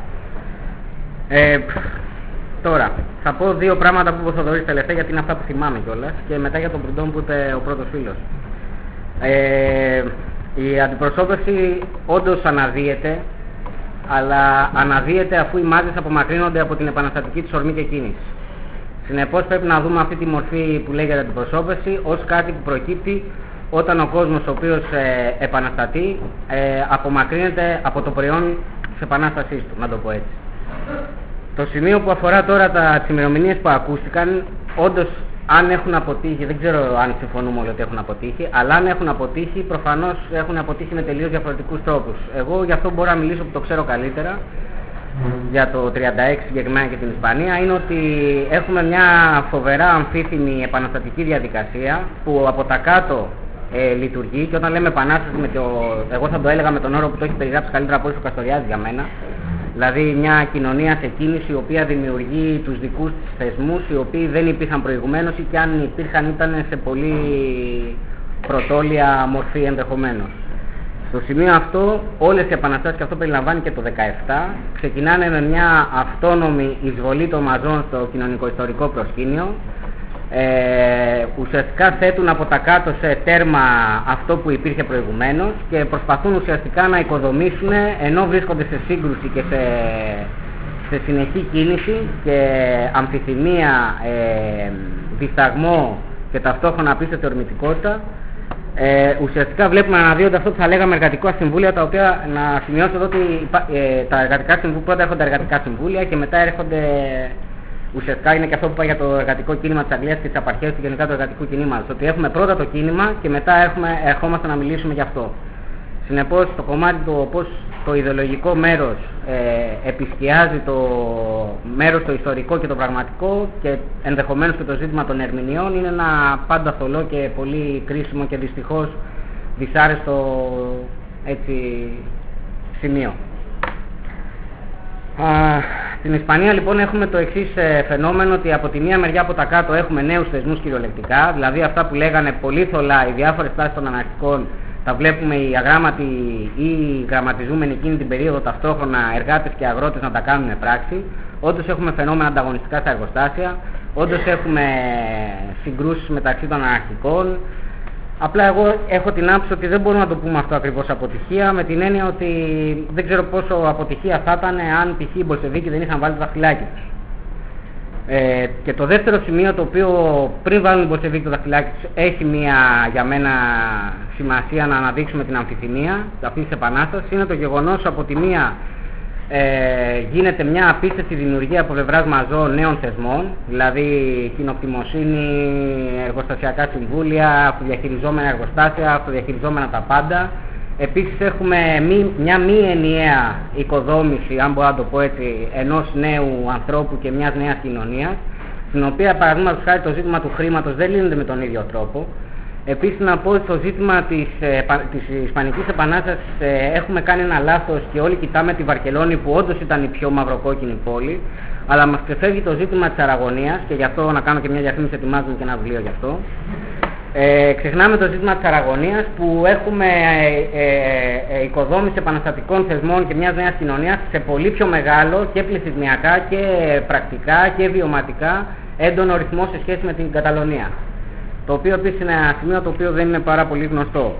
Speaker 6: Τώρα, θα πω δύο πράγματα που είπε ο Θοδωρής τελευταία, γιατί είναι αυτά που θυμάμαι κιόλας, και μετά για τον Προυντόν που είπε ο πρώτος φίλος. Η αντιπροσώπευση όντως αναδύεται, αλλά αναδύεται αφού οι μάζες απομακρύνονται από την επαναστατική της ορμή και κίνηση. Συνεπώς πρέπει να δούμε αυτή τη μορφή που λέγεται αντιπροσώπευση ως κάτι που προκύπτει όταν ο κόσμος ο οποίος επαναστατεί απομακρύνεται από το προϊόν της επανάστασής του, να το πω έτσι. Το σημείο που αφορά τώρα τις ημερομηνίες που ακούστηκαν, όντως αν έχουν αποτύχει, δεν ξέρω αν συμφωνούμε όλοι ότι έχουν αποτύχει, αλλά αν έχουν αποτύχει, προφανώς έχουν αποτύχει με τελείως διαφορετικούς τρόπους. Εγώ γι' αυτό μπορώ να μιλήσω που το ξέρω καλύτερα, για το 36 συγκεκριμένα και την Ισπανία, είναι ότι έχουμε μια φοβερά αμφίθυμη επαναστατική διαδικασία που από τα κάτω λειτουργεί, και όταν λέμε επανάσταση, εγώ θα το έλεγα με τον όρο που το έχει περιγράψει καλύτερα από όσο ο Καστοριάδης για μένα, δηλαδή μια κοινωνία σε κίνηση η οποία δημιουργεί τους δικούς της θεσμούς, οι οποίοι δεν υπήρχαν προηγουμένως ή και αν υπήρχαν ήταν σε πολύ πρωτόλια μορφή ενδεχομένως. Στο σημείο αυτό όλες οι επαναστάσεις, και αυτό περιλαμβάνει και το 17, ξεκινάνε με μια αυτόνομη εισβολή των μαζών στο κοινωνικο-ιστορικό προσκήνιο. Ουσιαστικά θέτουν από τα κάτω σε τέρμα αυτό που υπήρχε προηγουμένως και προσπαθούν ουσιαστικά να οικοδομήσουν, ενώ βρίσκονται σε σύγκρουση και σε συνεχή κίνηση και αμφιθυμία, δισταγμό και ταυτόχρονα απίστευτη ορμητικότητα. Ουσιαστικά βλέπουμε να αναδύονται αυτό που θα λέγαμε εργατικά συμβούλια, τα οποία να σημειώσω εδώ ότι τα εργατικά συμβούλια, πρώτα έρχονται εργατικά συμβούλια και μετά έρχονται, ουσιαστικά είναι και αυτό που πάει για το εργατικό κίνημα της Αγγλίας και της απαρχαίας του γενικά του εργατικού κινήματος, ότι έχουμε πρώτα το κίνημα και μετά ερχόμαστε να μιλήσουμε γι' αυτό. Συνεπώς το κομμάτι το πώς το ιδεολογικό μέρος επισκιάζει το μέρος το ιστορικό και το πραγματικό, και ενδεχομένως και το ζήτημα των ερμηνεών, είναι ένα πάντα θολό και πολύ κρίσιμο και δυστυχώς δυσάρεστο έτσι σημείο. Στην Ισπανία λοιπόν έχουμε το εξής φαινόμενο, ότι από τη μία μεριά από τα κάτω έχουμε νέους θεσμούς κυριολεκτικά, δηλαδή αυτά που λέγανε πολύ θολά οι διάφορες τάσεις των αναρχικών, τα βλέπουμε οι αγράμματοι ή οι γραμματιζούμενοι εκείνη την περίοδο ταυτόχρονα εργάτες και αγρότες να τα κάνουν πράξη. Όντως έχουμε φαινόμενα ανταγωνιστικά στα εργοστάσια, όντως έχουμε συγκρούσεις μεταξύ των αναρχικών. Απλά εγώ έχω την άποψη ότι δεν μπορούμε να το πούμε αυτό ακριβώς αποτυχία, με την έννοια ότι δεν ξέρω πόσο αποτυχία θα ήταν αν π.χ. οι Μπολσεβίκοι δεν είχαν βάλει το δαχτυλάκι τους. Και το δεύτερο σημείο, το οποίο πριν βάλουν οι Μπολσεβίκοι το δαχτυλάκι τους, έχει μια για μένα σημασία να αναδείξουμε την αμφιθυμία αυτής της επανάστασης, είναι το γεγονός από τη μία γίνεται μια απίστευτη δημιουργία από πλευράς μαζών νέων θεσμών, δηλαδή κοινοκτημοσύνη, εργοστασιακά συμβούλια, αυτοδιαχειριζόμενα εργοστάσια, αυτοδιαχειριζόμενα τα πάντα. Επίσης έχουμε μια μη ενιαία οικοδόμηση, αν μπορώ να το πω έτσι, ενός νέου ανθρώπου και μιας νέας κοινωνίας, στην οποία παραδείγματος χάρη το ζήτημα του χρήματος δεν λύνεται με τον ίδιο τρόπο. Επίσης να πω ότι το ζήτημα της Ισπανικής Επανάστασης έχουμε κάνει ένα λάθος και όλοι κοιτάμε τη Βαρκελόνη που όντως ήταν η πιο μαυροκόκκινη πόλη, αλλά μας ξεφεύγει το ζήτημα της Αραγωνίας, και γι' αυτό να κάνω και μια διαφήμιση, ετοιμάζουμε και ένα βιβλίο γι' αυτό. Ξεχνάμε το ζήτημα της Αραγωνίας, που έχουμε οικοδόμηση επαναστατικών θεσμών και μιας νέας κοινωνίας σε πολύ πιο μεγάλο και πληθυσμιακά και πρακτικά και βιωματικά έντονο ρυθμό σε σχέση με την Καταλωνία. Το οποίο επίσης είναι ένα σημείο το οποίο δεν είναι πάρα πολύ γνωστό.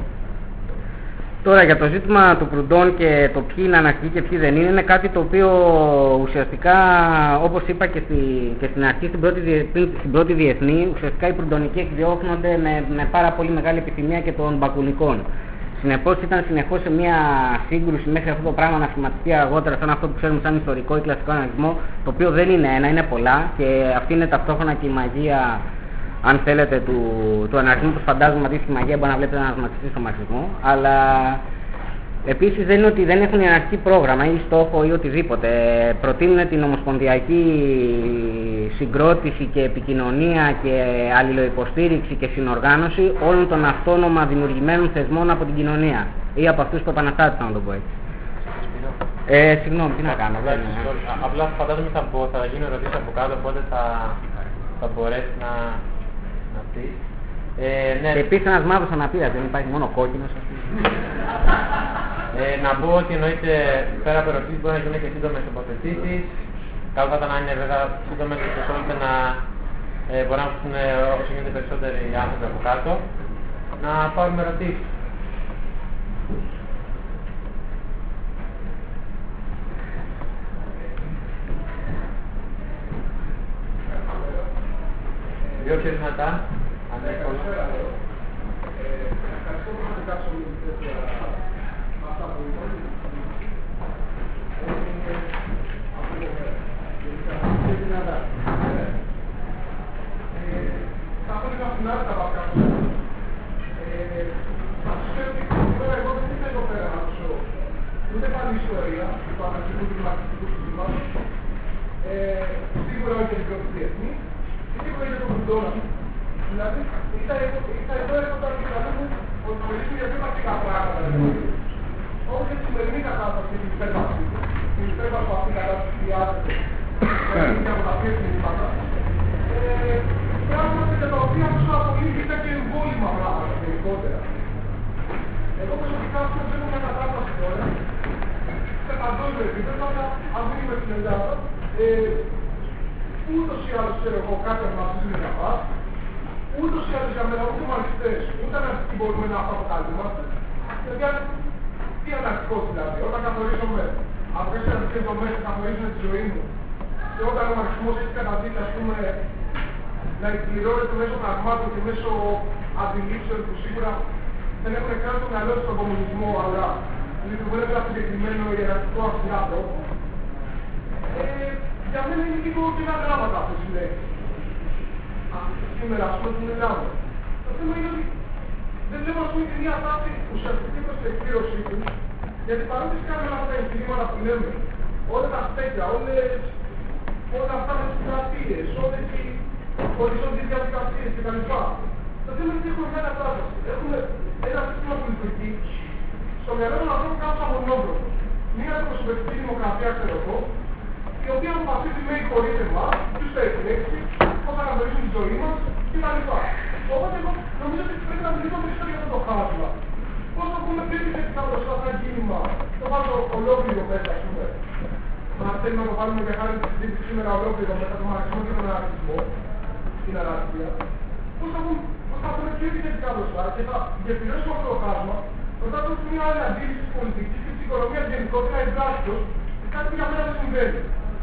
Speaker 6: Τώρα για το ζήτημα του Προυντόν και το ποιοι είναι αναρχικοί και ποιοι δεν είναι, είναι κάτι το οποίο ουσιαστικά, όπως είπα και στην αρχή, στην πρώτη διεθνή, ουσιαστικά οι Προυντονικοί εκδιώχνονται με πάρα πολύ μεγάλη επιθυμία και των Μπακουνικών. Συνεπώς ήταν συνεχώς σε μια σύγκρουση μέχρι αυτό το πράγμα να σχηματιστεί αργότερα σαν αυτό που ξέρουμε σαν ιστορικό ή κλασικό αναρχισμό, το οποίο δεν είναι ένα, είναι πολλά, και αυτή είναι ταυτόχρονα και η μαγεία, αν θέλετε, του αναρχισμού, που φαντάζομαι αντίστοιχη μαγεία μπορεί να βλέπετε ένα μαρξιστή στο μαρξισμό, αλλά επίσης δεν είναι ότι δεν έχουν αναρχική πρόγραμμα ή στόχο ή οτιδήποτε. Προτείνουν την ομοσπονδιακή συγκρότηση και επικοινωνία και αλληλοϊποστήριξη και συνοργάνωση όλων των αυτόνομα δημιουργημένων θεσμών από την κοινωνία ή από αυτούς που επαναστάτησαν, να το πω έτσι. Συγγνώμη, τι να κάνω.
Speaker 1: Απλά φαντάζομαι θα γίνουν ερωτήσεις από κάτω, οπότε θα μπορέσει να πει. Ναι.
Speaker 6: Και επίσης ένας μαύρος αναπήρας, δεν υπάρχει μόνο κόκκινος.
Speaker 1: Να πω ότι εννοείται πέρα από ερωτήσεις μπορεί να γίνουν και σύντομες τοποθετήσεις. Καλό θα ήταν να είναι βέβαια σύντομες ώστε να μπορεί να ακούσουν όσο γίνεται περισσότεροι άνθρωποι από κάτω. Να πάρουμε ερωτήσεις. Δύο πιο δυνατά.
Speaker 2: Ευχαριστώ που είχατε κάψει όλη την αυτά που είπατε. Θα ήθελα να φινάρει τα βάρκα μου. Θα σας πω ότι τώρα εγώ δεν ήρθα εδώ πέρα να ακούσω ούτε πάλι ιστορία του αναρχικού και του μαρξιστικού συστήματος, σίγουρα όχι για την πρώτη διεθνή, και σίγουρα για τον Κουντόνα. Δηλαδή, ήρθα εδώ έρχονταν και να δούμε ότι μιλήσουμε για πιο πρακτικά πράγματα. Όμως για τη σημερινή κατάσταση και την υπέρβαση, την υπέρβαση αυτή κατά που χρειάζεται και από τα δύο κινήματα, πράγματα για τα οποία όσο απολύτηκα και εμβόλυμα πράγματα γενικότερα. Εγώ προσωπικά βλέπω μια κατάσταση τώρα, σε παγκόσμιο επίπεδο, αλλά αν δεν είμαι στην Ελλάδα, ούτως ή άλλως ξέρω εγώ κάποια μαθήσεις με καπά, ούτως ή άλλως για μένα ούτε μαρξιστές, ούτε αναρχικοί μπορούμε να αποκαλούμαστε. Δηλαδή, τι αναρχικός δηλαδή, όταν καθορίζομαι από κάποιες αναρχικές δομές που καθορίζουν τη ζωή μου και όταν ο μαρξισμός έχει καταδείξει, ας πούμε, να εκπληρώνεται μέσω πραγμάτων και μέσω αντιλήψεων που σίγουρα δεν έχουν καν το μυαλό στον κομμουνισμό, αλλά λειτουργούν με ένα συγκεκριμένο ιεραρχικό αυστηρά τρόπο. Για μένα είναι λίγο και ένα δράματα αυτές οι λέξεις. Σήμερα, ας πούμε, στην Ελλάδα. Το θέμα είναι ότι δεν βλέπω, ας πούμε, και μια τάση ουσιαστική προς την εκπλήρωσή τους, γιατί παρότι κάνουμε αυτά τα εγχειρήματα που λέμε, όλα τα στέκια, όλα αυτά με τις γραφείες, όλες οι οριζόντιες διαδικασίες κτλ. Το θέμα είναι ότι έχουμε μια κατάσταση. Έχουμε ένα σύστημα που λειτουργεί στο μυαλό των ανθρώπων κάπου σαν μονόπλοκο. Μια αντιπροσωπευτική δημοκρατία, ξέρω εγώ, η οποία αποφασίζει με ή χωρίς εμάς, ποιους θα επιλέξει, πώς θα καθορίσουν τη ζωή μας κτλ. Οπότε εγώ νομίζω ότι πρέπει να μιλήσουμε περισσότερο για αυτό το χάσμα. Πώς θα πούμε πιο επιθετικά μπροστά σαν κίνημα, το βάζω ολόκληρο μέσα, ας πούμε. Αν θέλουμε να το βάλουμε για χάρη τη συζήτηση σήμερα ολόκληρο μετά τον μαρξισμό και τον αναρχισμό, την αναρχία, πώς θα πούμε πιο επιθετικά μπροστά και θα γεφυρώσουμε αυτό το χάσμα, μετά από μια άλλη αντίληψη της πολιτικής και της οικονομίας γενικότερα εντράστος, κάτι που για μένα δεν συμβαίνει.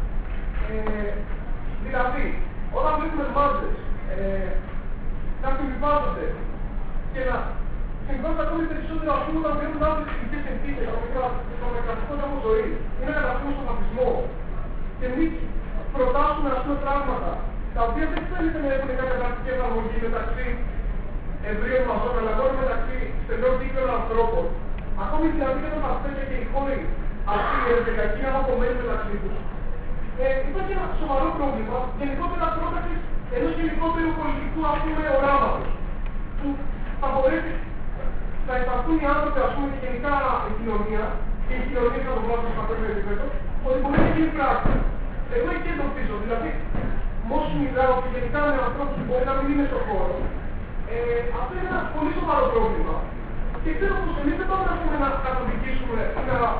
Speaker 2: Δηλαδή, όταν βλέπουμε μάζες να συμβιβάζονται και να συμβιβάζονται ακόμη περισσότερο ας πούμε όταν βλέπουν άλλες ειδικές συνθήκες, το μεγκρατικό τρόπο ζωής, ή να καταφέρουν στον φασισμό και εμείς προτάσουμε ας πούμε πράγματα τα οποία δεν φαίνεται να έχουν κάποια πρακτική εφαρμογή μεταξύ ευρείων μαζών, αλλά μόνο μεταξύ στενών κύκλων ανθρώπων, ακόμη δηλαδή και τα παστέκια και οι χώροι αυτοί οι εργατικοί να απομένουν μεταξύ τους. Υπάρχει ένα σοβαρό πρόβλημα γενικότερα πρότασης ενός γενικότερου πολιτικού ας πούμε οράματος, που θα μπορέσει να υπαρχούν οι άνθρωποι ας πούμε και γενικά η κοινωνία και η κοινωνία θα το βάζουν στο παγκόσμιο επίπεδο, ότι μπορεί να γίνει πράξη. Εγώ εκεί εντοπίζω, δηλαδή, με όσους μιλάω και γενικά με ανθρώπους που μπορεί να μην είναι στον χώρο, αυτό είναι ένα πολύ σοβαρό πρόβλημα. Και ξέρω πως εμείς δεν πάμε να καθοδικήσουμε ή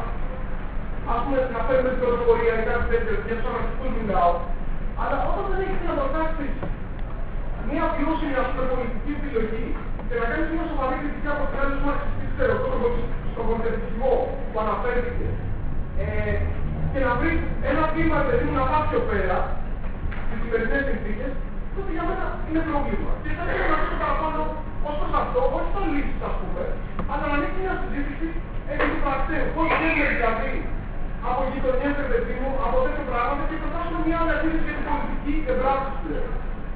Speaker 2: να φέρουμε την πρωτοπορία ή κάτι τέτοιο, για τους αναρχικούς μιλάω, αλλά όταν δεν έχεις να προτάξεις μια βιώσιμη πολιτική επιλογή και να κάνεις μια σοβαρή κριτική από την άλλη του μαρξιστή, ξέρω, στον κονσερβατισμό που αναφέρθηκε, και να βρεις ένα βήμα παιδί μου να πας πιο πέρα στις σημερινές συνθήκες, τότε για μένα είναι πρόβλημα. Και θα ήθελα να ρωτήσω παραπάνω ως προς αυτό, όχι σαν λύσεις ας πούμε, αλλά να ανοίξει μια συζήτηση επί του πραξέου. Πώς βγαίνουμε δηλαδή από γειτονιές παιδί μου, από τέτοια πράγματα και προτάσουμε μια άλλη αντίληψη για την πολιτική εμπράξης πλέον.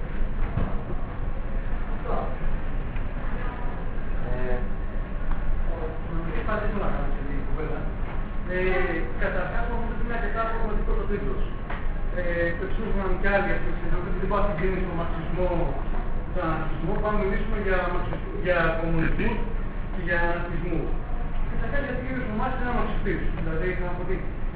Speaker 7: Κάτι ήθελα να κάνω σε αυτή την κουβέντα. Καταρχάς όμως είναι αρκετά προβληματικό το τίτλος. Το εξήγησαν κι άλλοι αυτοί ότι δεν πάει να συγκρίνει στον μαρξισμό, τον αναρχισμό, πάμε να μιλήσουμε για κομμουνισμούς και για αναρχισμούς. Καταρχάς γιατί ο Μάρξ είναι ένα μαρξιστής. Δηλαδή θα πω ότι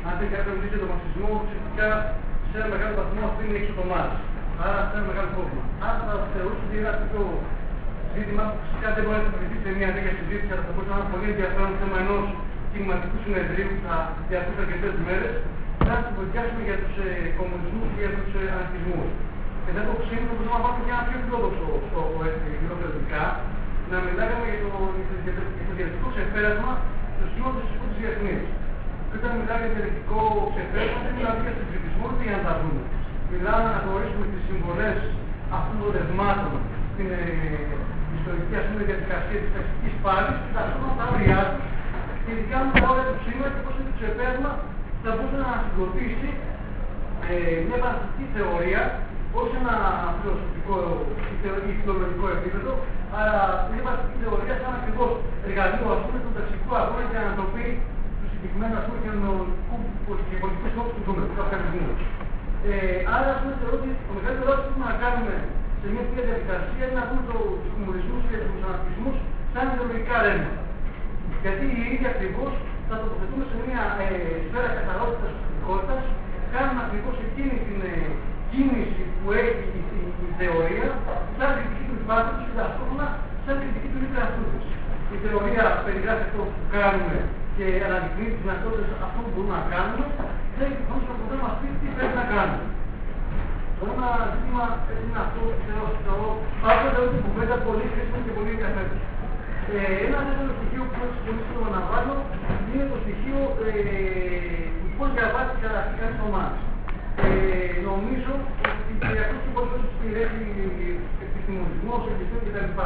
Speaker 7: αν θέλει κάποιο να μιλήσει για τον μαρξισμό, ουσιαστικά σε ένα μεγάλο βαθμό αφήνει έξω το Μάρξ. Άρα αυτό είναι ένα μεγάλο πρόβλημα. Αν θα θεωρούσε ότι είναι ένα τέτοιο ζήτημα που φυσικά δεν μπορεί να συζητήσει σε μια τέτοια συζήτηση, αλλά θα μπορούσε να είναι ένα πολύ ενδιαφέρον θέμα ενός κινηματικού συνεδρίου που θα διαρκούσε αρκετές μέρες, να κουβεντιάσουμε για τους κομμουνισμούς και για τους αναρχισμούς. Και δεν το ξύνουμε, μπορούμε να βάλουμε και ένα πιο φιλόδοξο στόχο, φιλοθεωρητικά, να μιλάγαμε για το διαλεκτικό ξεπέρασμα του συνόλου της διεθνής. Και όταν μιλάμε για διαλεκτικό ξεπέρασμα, δεν μιλάμε για τον κριτισμό ούτε για να τα δούμε. Μιλάμε να γνωρίσουμε τις συμβολές αυτών των ρευμάτων στην ιστορική διαδικασία της ταξικής πάλης και ταυτόχρονα τα όρια τους και ειδικά με τα όρια του σήμερα και πώς το ξεπέρασμα θα μπορούσε να συγκροτήσει μια παραστατική θεωρία, όχι ένα φιλοσοφικό ή φιλολογικό επίπεδο, αλλά μια παραστατική θεωρία σαν ακριβώς εργαλείο του ταξικού αγώνα και ανατροπή του συγκεκριμένου και πολιτικού στόχου του ζούμε, του καπιταλισμού. Άρα, θεωρώ ότι το μεγαλύτερο ερώτημα που έχουμε να κάνουμε σε μια τέτοια διαδικασία είναι να δούμε τους κομμουνισμούς και τους αναρχισμούς σαν ιδεολογικά ρεύματα. Γιατί οι ίδιοι ακριβώς θα τοποθετούμε σε μια σφαίρα καθαρότητας και ουσιαστικότητας, κάνουν ακριβώς εκείνη την κίνηση που έχει η θεωρία, σαν κριτική του υπάρξης και ταυτόχρονα σαν κριτική του ίδιου εαυτού της. Η θεωρία περιγράφει αυτό που κάνουμε και αναδεικνύει τις δυνατότητες αυτού που μπορούμε να κάνουμε, δεν έχει χρόνο να ποτέ μας πει τι πρέπει να κάνουμε. Το ένα ζήτημα είναι αυτό που θεωρώ πάντα ότι η κουβέντα πολύ χρήσιμη και πολύ ενδιαφέρον. Ένα δεύτερο στοιχείο που έχω συμφωνήσει να αναβάλω είναι το στοιχείο του πώς διαβάζει καταρχήν κανείς το Μάρξ. Νομίζω ότι αυτό και πώς στηρίζει επιστημονισμός, επιστήμη κτλ.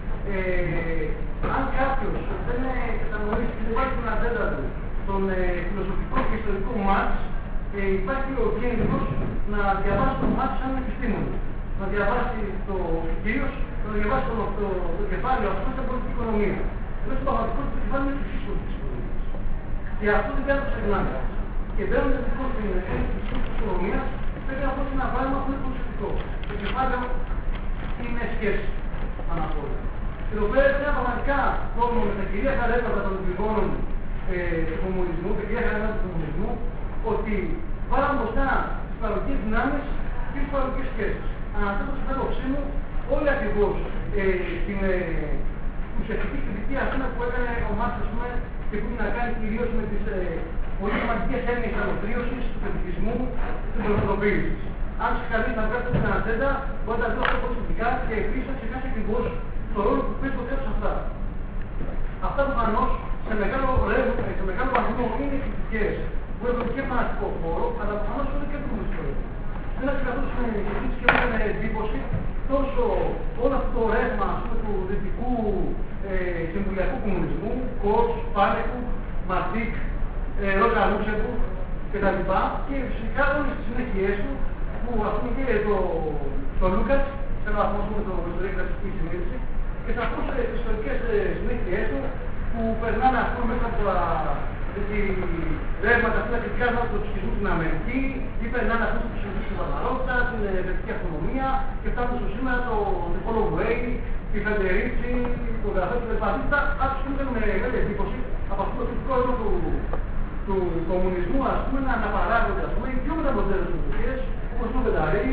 Speaker 7: Αν κάποιος δεν κατανοήσει και δεν βάζει την ατζέντα του τον φιλοσοφικό και ιστορικό Μάρξ, υπάρχει ο κίνδυνος να διαβάσει τον Μάρξ σαν επιστήμονα. Να διαβάσει κυρίως να διαβάσει το κεφάλαιο αυτό σαν πολιτική οικονομία. Ενώ στην πραγματικότητα το κεφάλαιο είναι της πολιτικής οικονομίας. Και αυτό δεν πρέπει να το ξεχνάμε. Και μπαίνοντας λοιπόν στην πολιτική οικονομία, πρέπει να πω ένα πράγμα που είναι προσωπικό. Το κεφάλαιο είναι σχέση, πάνω απ' όλα. Και εδώ πέρα είναι πραγματικά πρόβλημα με τα κυρίαρχα ρεύματα των πληγώνων του κομμουνισμού, τα κυρίαρχα ρεύματα του κομμουνισμού, ότι βάλαμε μπροστά τις παραγωγικές δυνάμεις και τις παραγωγικές σχέσεις. Αναφέροντας στην άποψή μου, όλοι ακριβώς την ουσιαστική κριτική που έκανε ο Μάρξ και που είχε να κάνει κυρίως με τις πολύ σημαντικές έννοιες της ανωτρίωσης, του πολιτισμού και της προσωποποίησης. Αν κανείς να βγάλει την ατζέντα, μπορεί να τα δει αυτό προσωπικά και επίσης να ξεχάσει ακριβώς το ρόλο που παίζει το τέλος αυτά. Αυτά προφανώς σε μεγάλο βαθμό είναι κριτικές που έχουν και φανατικό χώρο, αλλά προφανώς είναι και κομμουνιστικό. Δεν θα καθώς με συζήτηση και με εντύπωση τόσο όλο αυτό το ρεύμα του δυτικού συμβουλιακού κομμουνισμού, Κος, Πάλεκου, Ματίκ, Ρόζα Λούξεμπουργκ κτλ. Και φυσικά όλες τις συνέχειές του που ας πούμε και το Λούκατς, σε ένα βαθμό με το ιστορική κλασική συνείδηση, και σε αυτές τις ιστορικές συνέχειές του που περνάνε ας πούμε μέσα από τα ρεύματα αυτά τα κριτικά ρεύματα του ψυχισμού στην Αμερική ή περνάνε αυτούς τους ψυχισμούς στην Βαρβαρότητα, την ελευθερική αυτονομία και φτάνουν στο σήμερα το Follow Way, τη Φεντερίτσι, τον Γραφέ του Λεπαντίστα. Άκουσα που είχαμε μεγάλη εντύπωση από αυτό το κριτικό ρεύμα του κομμουνισμού ας πούμε να αναπαράγονται ας πούμε οι πιο μεταμοντέρνες πολιτικές όπως το Βενταρί,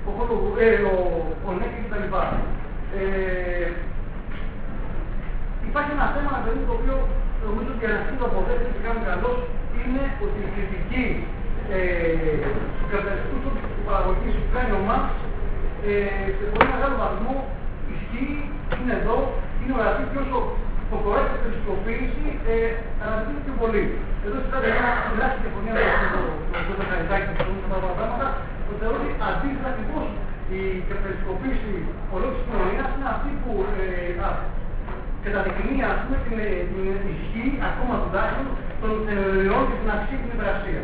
Speaker 7: ο Νέκη κτλ. Υπάρχει ένα θέμα το οποίο νομίζω ότι η αναστή το αποδέχεται και κάνει καλώς είναι ότι η κριτική του καπιταλιστικού τρόπου παραγωγής που κάνει ο Μάρξ σε πολύ μεγάλο βαθμό ισχύει, είναι εδώ, είναι ορατή και όσο προχωράει η καπιταλιστικοποίηση αναδεικνύεται πιο πολύ. Εδώ συζητάτε μια ελάχιστη διαφωνία με τον Χαριτάκη που சொல்ούν αυτά τα πράγματα, που θεωρώ ότι αντίθετα ακριβώς η καπιταλιστικοποίηση ολόκληρης της κοινωνίας είναι αυτή που καταδεικνύει ας πούμε την ισχύ ακόμα τουλάχιστον των θεωριών και την αξία και την υπεραξία.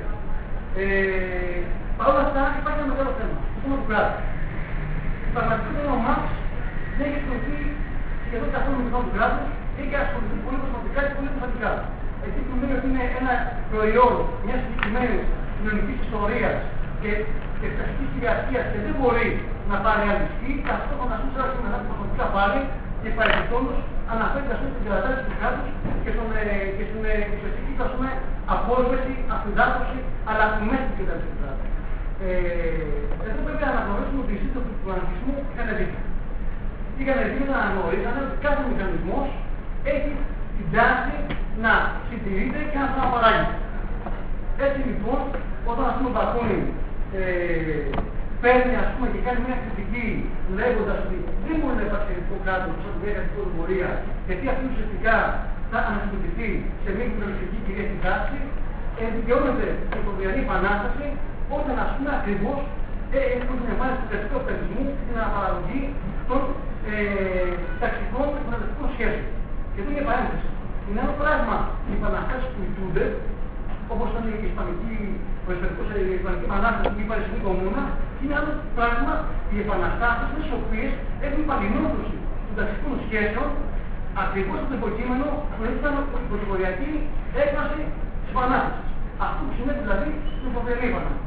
Speaker 7: Παρ' όλα αυτά υπάρχει ένα μεγάλο θέμα, το θέμα του κράτους. Η πραγματικότητα ο Μάρξ δεν έχει ασχοληθεί σχεδόν καθόλου με το θέμα του κράτους, έχει ασχοληθεί πολύ προσωπικά και πολύ προσωπικά. Εκεί που λέει ότι είναι ένα προϊόν μιας συγκεκριμένης κοινωνικής ιστορίας και εκταστικής κυριαρχίας και δεν μπορεί να πάρει άλλη ισχύ, ταυτόχρονα να σου έρθει μετά προσωπικά πάλι και παρεμπιπτόντως αναφέρεται στην κατάσταση του κράτους και στην ουσιαστική απόσβεση, αφιδάτωση, αλλά μέσα στην κατάσταση του κράτους. Εδώ πρέπει να αναγνωρίσουμε ότι οι σύντροφοι του αναρχισμού είχαν δίκιο. Είχαν δίκιο να αναγνωρίσανε ότι κάθε μηχανισμός έχει την τάση να συντηρείται και να παράγεται. Έτσι λοιπόν, όταν ο Μπακούνι παίρνει και κάνει μια κριτική λέγοντας ότι δεν μπορεί να υπάρξει ελληνικό κράτος σαν την έκανη πορεία, γιατί αυτή ουσιαστικά θα ανασυντηρηθεί σε μια κοινωνιστική κυρίαρχη τάξη, δικαιώνεται η Οκτωβριανή Επανάσταση, όταν ακριβώς έχουν την εμφάνιση του κρατικού καπιταλισμού και την αναπαραγωγή των ταξικών και εκμεταλλευτικών σχέσεων. Και εδώ είναι παρένθεση. Είναι άλλο πράγμα οι επαναστάσεις που ιτούνται, όπως ήταν η Ισπανική Επανάσταση ή η Παρισινή Κομμούνα, και είναι άλλο πράγμα οι επαναστάσεις με τις οποίες έχουν παλινόδοση των ταξικών σχέσεων ακριβώς από το υποκείμενο που ήταν η πρωτοποριακή έκβαση της επανάστασης. Αυτό που σημαίνει δηλαδή στην Οκτωβριανή Επανάσταση.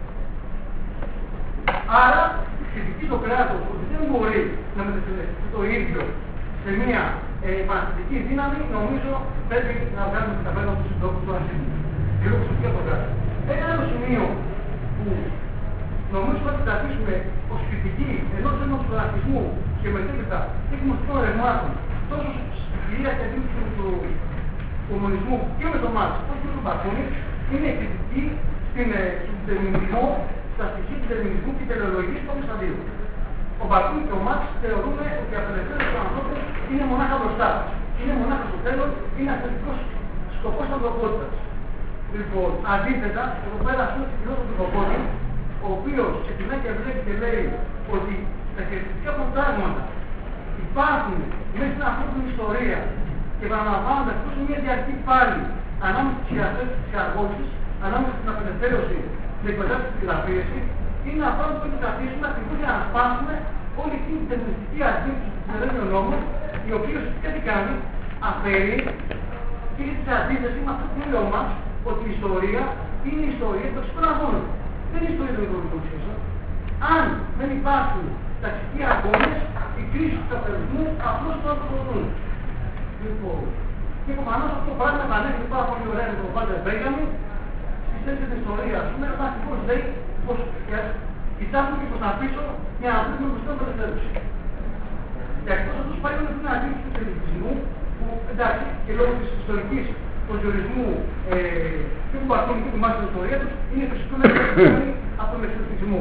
Speaker 7: Άρα, κριτική το κράτος ότι δεν μπορεί να μεταφερθεί το ίδιο σε μια επαναστατική δύναμη, νομίζω πρέπει να βγάλουμε την ταπέλα του συντόπου του αναρχισμού. Και λόγω του το κράτος. Ένα άλλο σημείο που νομίζω ότι θα αφήσουμε ως κριτική ενός του αναρχισμού και μετέπειτα εκμοστικών ρευμάτων τόσο στη φιλία και αντίληψη του κομμουνισμού και με τον Μάρξ, όσο και με τον Μπακούνι, είναι η κριτική στον δερμηνισμό, στα στοιχεία του δερμηνισμού και τελεολογικής του Κωνσταντίνου. Ο Μπακούνι και ο Μάρξ θεωρούν ότι η απελευθέρωση του ανθρώπου είναι μονάχα μπροστά. Είναι μονάχα στο τέλος, είναι αυτοτικός σκοπός της ανθρωπότητας. Λοιπόν, αντίθετα, εδώ πέρα ας πούμε στην κοινότητα του Κοκκόνη, ο οποίος ξεκινάει και βλέπει και λέει ότι τα χαρακτηριστικά πράγματα υπάρχουν μέσα στην ανθρώπινη ιστορία και παραλαμβάνονται αυτό σε μια διαρκή πάλι ανάμεσα στις ιατρές της καργώσης, ανάμεσα στην απελευθέρωση την εκπαιδεύση της γραφίαση, είναι αυτό που πρέπει να καθίσουμε ακριβώς για να σπάσουμε όλη αυτή την τεχνιστική αντίληψη του Μελένιου νόμου, η οποία ουσιαστικά τι κάνει, αφαιρεί και σε αντίθεση με αυτό που λέει ο Μάρξ, ότι η ιστορία είναι η ιστορία των ταξικών αγώνων. Δεν είναι η ιστορία των οικονομικών σχέσεων. Αν δεν υπάρχουν ταξικοί αγώνες, η κρίση του καπιταλισμού απλώς θα προχωρούν. Λοιπόν, και επομένως αυτό το πράγμα επανέρχεται πάρα πολύ ωραία με τον Βάλτερ Μπέγκαμιν στις θέσεις της ιστορίας. Σήμερα ακριβώς λέει πως κοιτάζουμε και προς τα πίσω για να βρούμε μπροστά την απελευθέρωση. Και ακριβώς αυτός πάει με την αντίληψη του τελεικτισμού, που εντάξει και λόγω της ιστορικής προσδιορισμού και του Μπακούνι και του Μάρξ στην ιστορία τους, είναι φυσικό να είναι από τον εξαιρετισμό.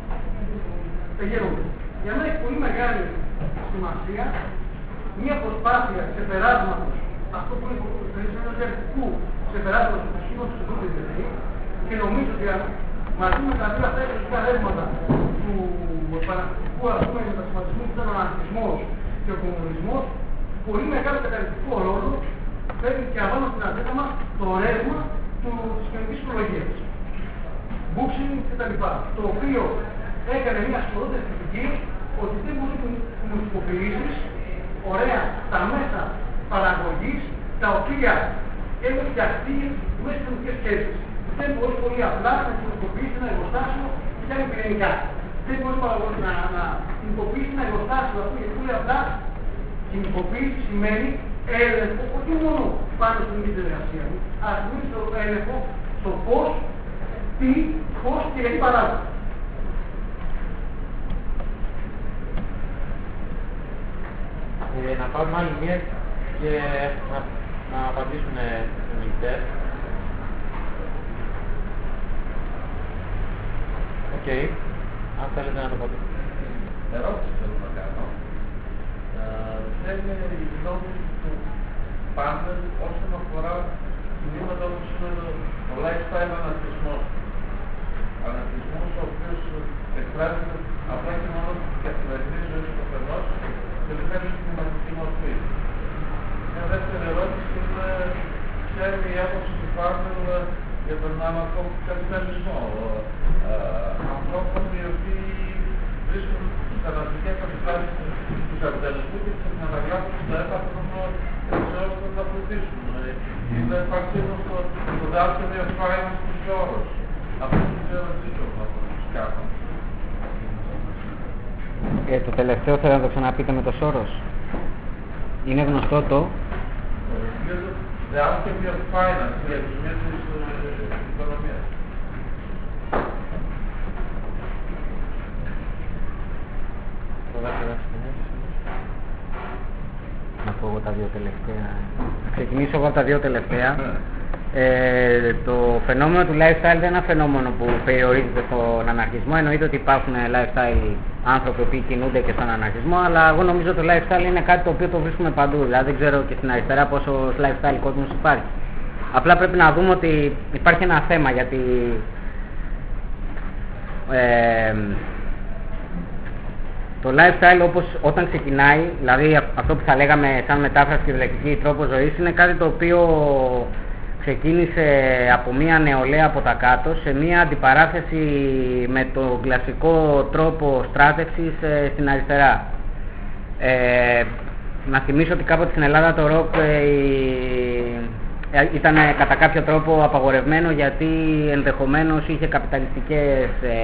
Speaker 7: Για μένα έχει πολύ μεγάλη σημασία μια προσπάθεια ξεπεράσματος, αυτό που είναι ενός διαρκικού ξεπεράσματος του σχήματος του Ευρώπης δηλαδή, και νομίζω ότι μαζί με τα δύο αυτά εξαιρετικά ρεύματα του επαναστατικού μετασχηματισμού που ήταν ο αναρχισμός και ο κομμουνισμός, πολύ μεγάλο καταλυτικό ρόλο πρέπει και αβάνω στην ατζέντα μας το ρεύμα της κοινωνικής ψυχολογίας. Μπούξιν κτλ. Το οποίο έκανε μια σπουδαιότερη κριτική ότι δεν μπορεί να μουσικοποιήσεις ωραία τα μέσα παραγωγής τα οποία έχουν φτιαχτεί μέσα στις κοινωνικές σχέσεις. Δεν μπορεί πολύ απλά να μουσικοποιήσεις ένα εργοστάσιο που φτιάχνει πυρηνικά. Δεν μπορεί να μουσικοποιήσεις ένα εργοστάσιο γιατί πολύ απλά κινητοποίηση σημαίνει έλεγχο όχι μόνο πάνω στην ίδια εργασία μου, αλλά σημαίνει στο έλεγχο στο πώς, τι, πώς και γιατί παράγω.
Speaker 1: Να πάρουμε άλλη μία και να απαντήσουν οι μιλητές. Οκ. Αν θέλετε να το πάτε.
Speaker 8: Ερώτηση θέλω να κάνω. Δεν είναι η γνώμη του πάνελ όσον αφορά κινήματα όπως είναι ο lifestyle αναρχισμός. Αναρχισμός ο οποίος εκφράζεται απλά και μόνο στην καθημερινή ζωή του καθενός και δεν φέρνει στην κοινωνική μορφή. Μια δεύτερη ερώτηση είναι ξέρει η άποψη του πάνελ για τον αναρχοκαπιταλισμό. Ανθρώπων οι οποίοι βρίσκουν τις αναρχικές αντιφάσεις του καπιταλισμού και τις αναγράφουν στο έπαθρο έτσι ώστε να τα βοηθήσουν. Είναι υπάρξει όμως το δεύτερο διαφάνεια στους όρους. Αυτό δεν ξέρω τι να το κάνω.
Speaker 6: Το τελευταίο θέλω να το ξαναπείτε με το Σόρος. Είναι γνωστό το...
Speaker 8: The aspect of finance, για τους μέσους της οικονομίας.
Speaker 6: Να πω εγώ τα δύο τελευταία. Θα ξεκινήσω εγώ από τα δύο τελευταία. Το φαινόμενο του lifestyle δεν είναι ένα φαινόμενο που περιορίζεται στον αναρχισμό. Εννοείται ότι υπάρχουν lifestyle άνθρωποι που κινούνται και στον αναρχισμό, αλλά εγώ νομίζω ότι το lifestyle είναι κάτι το οποίο το βρίσκουμε παντού. Δηλαδή δεν ξέρω και στην αριστερά πόσο lifestyle κόσμος υπάρχει. Απλά πρέπει να δούμε ότι υπάρχει ένα θέμα, γιατί το lifestyle, όπως όταν ξεκινάει, δηλαδή αυτό που θα λέγαμε σαν μετάφραση και διαλεκτική τρόπο ζωής, είναι κάτι το οποίο ξεκίνησε από μια νεολαία από τα κάτω σε μια αντιπαράθεση με το κλασικό τρόπο στράτευσης στην αριστερά. Να θυμίσω ότι κάποτε στην Ελλάδα το ροκ ήταν κατά κάποιο τρόπο απαγορευμένο, γιατί ενδεχομένως είχε καπιταλιστικές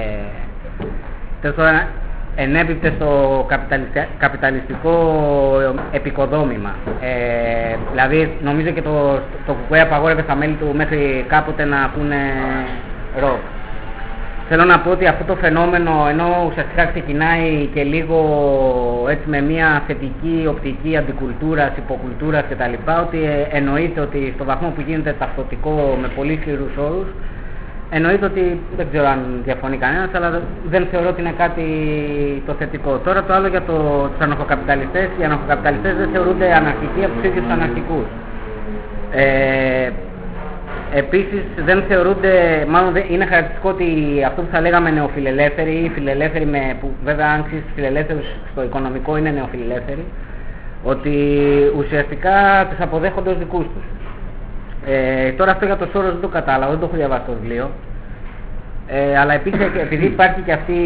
Speaker 6: ενέπιπτε στο καπιταλιστικό επικοδόμημα. Δηλαδή νομίζω και το ΚΚΕ απαγόρευε στα μέλη του μέχρι κάποτε να ακούνε ροκ. Θέλω να πω ότι αυτό το φαινόμενο, ενώ ουσιαστικά ξεκινάει και λίγο έτσι με μια θετική οπτική αντικουλτούρας, υποκουλτούρας κτλ., ότι εννοείται ότι στο βαθμό που γίνεται ταυτοτικό με πολύ σκληρούς όρους, εννοείται ότι, δεν ξέρω αν διαφωνεί κανένας, αλλά δεν θεωρώ ότι είναι κάτι το θετικό. Τώρα το άλλο για τους αναρχοκαπιταλιστές. Οι αναρχοκαπιταλιστές δεν θεωρούνται αναρχικοί από τους ίδιους τους αναρχικούς. Επίσης δεν θεωρούνται, μάλλον είναι χαρακτηριστικό ότι αυτό που θα λέγαμε νεοφιλελεύθεροι ή φιλελεύθεροι, που βέβαια αν ξέρεις φιλελεύθερους στο οικονομικό είναι νεοφιλελεύθεροι, ότι ουσιαστικά τους αποδέχονται ως δικούς τους. Τώρα αυτό για το Σόρος δεν το κατάλαβα, δεν το έχω διαβάσει το βιβλίο. Αλλά επίσης επειδή υπάρχει και αυτή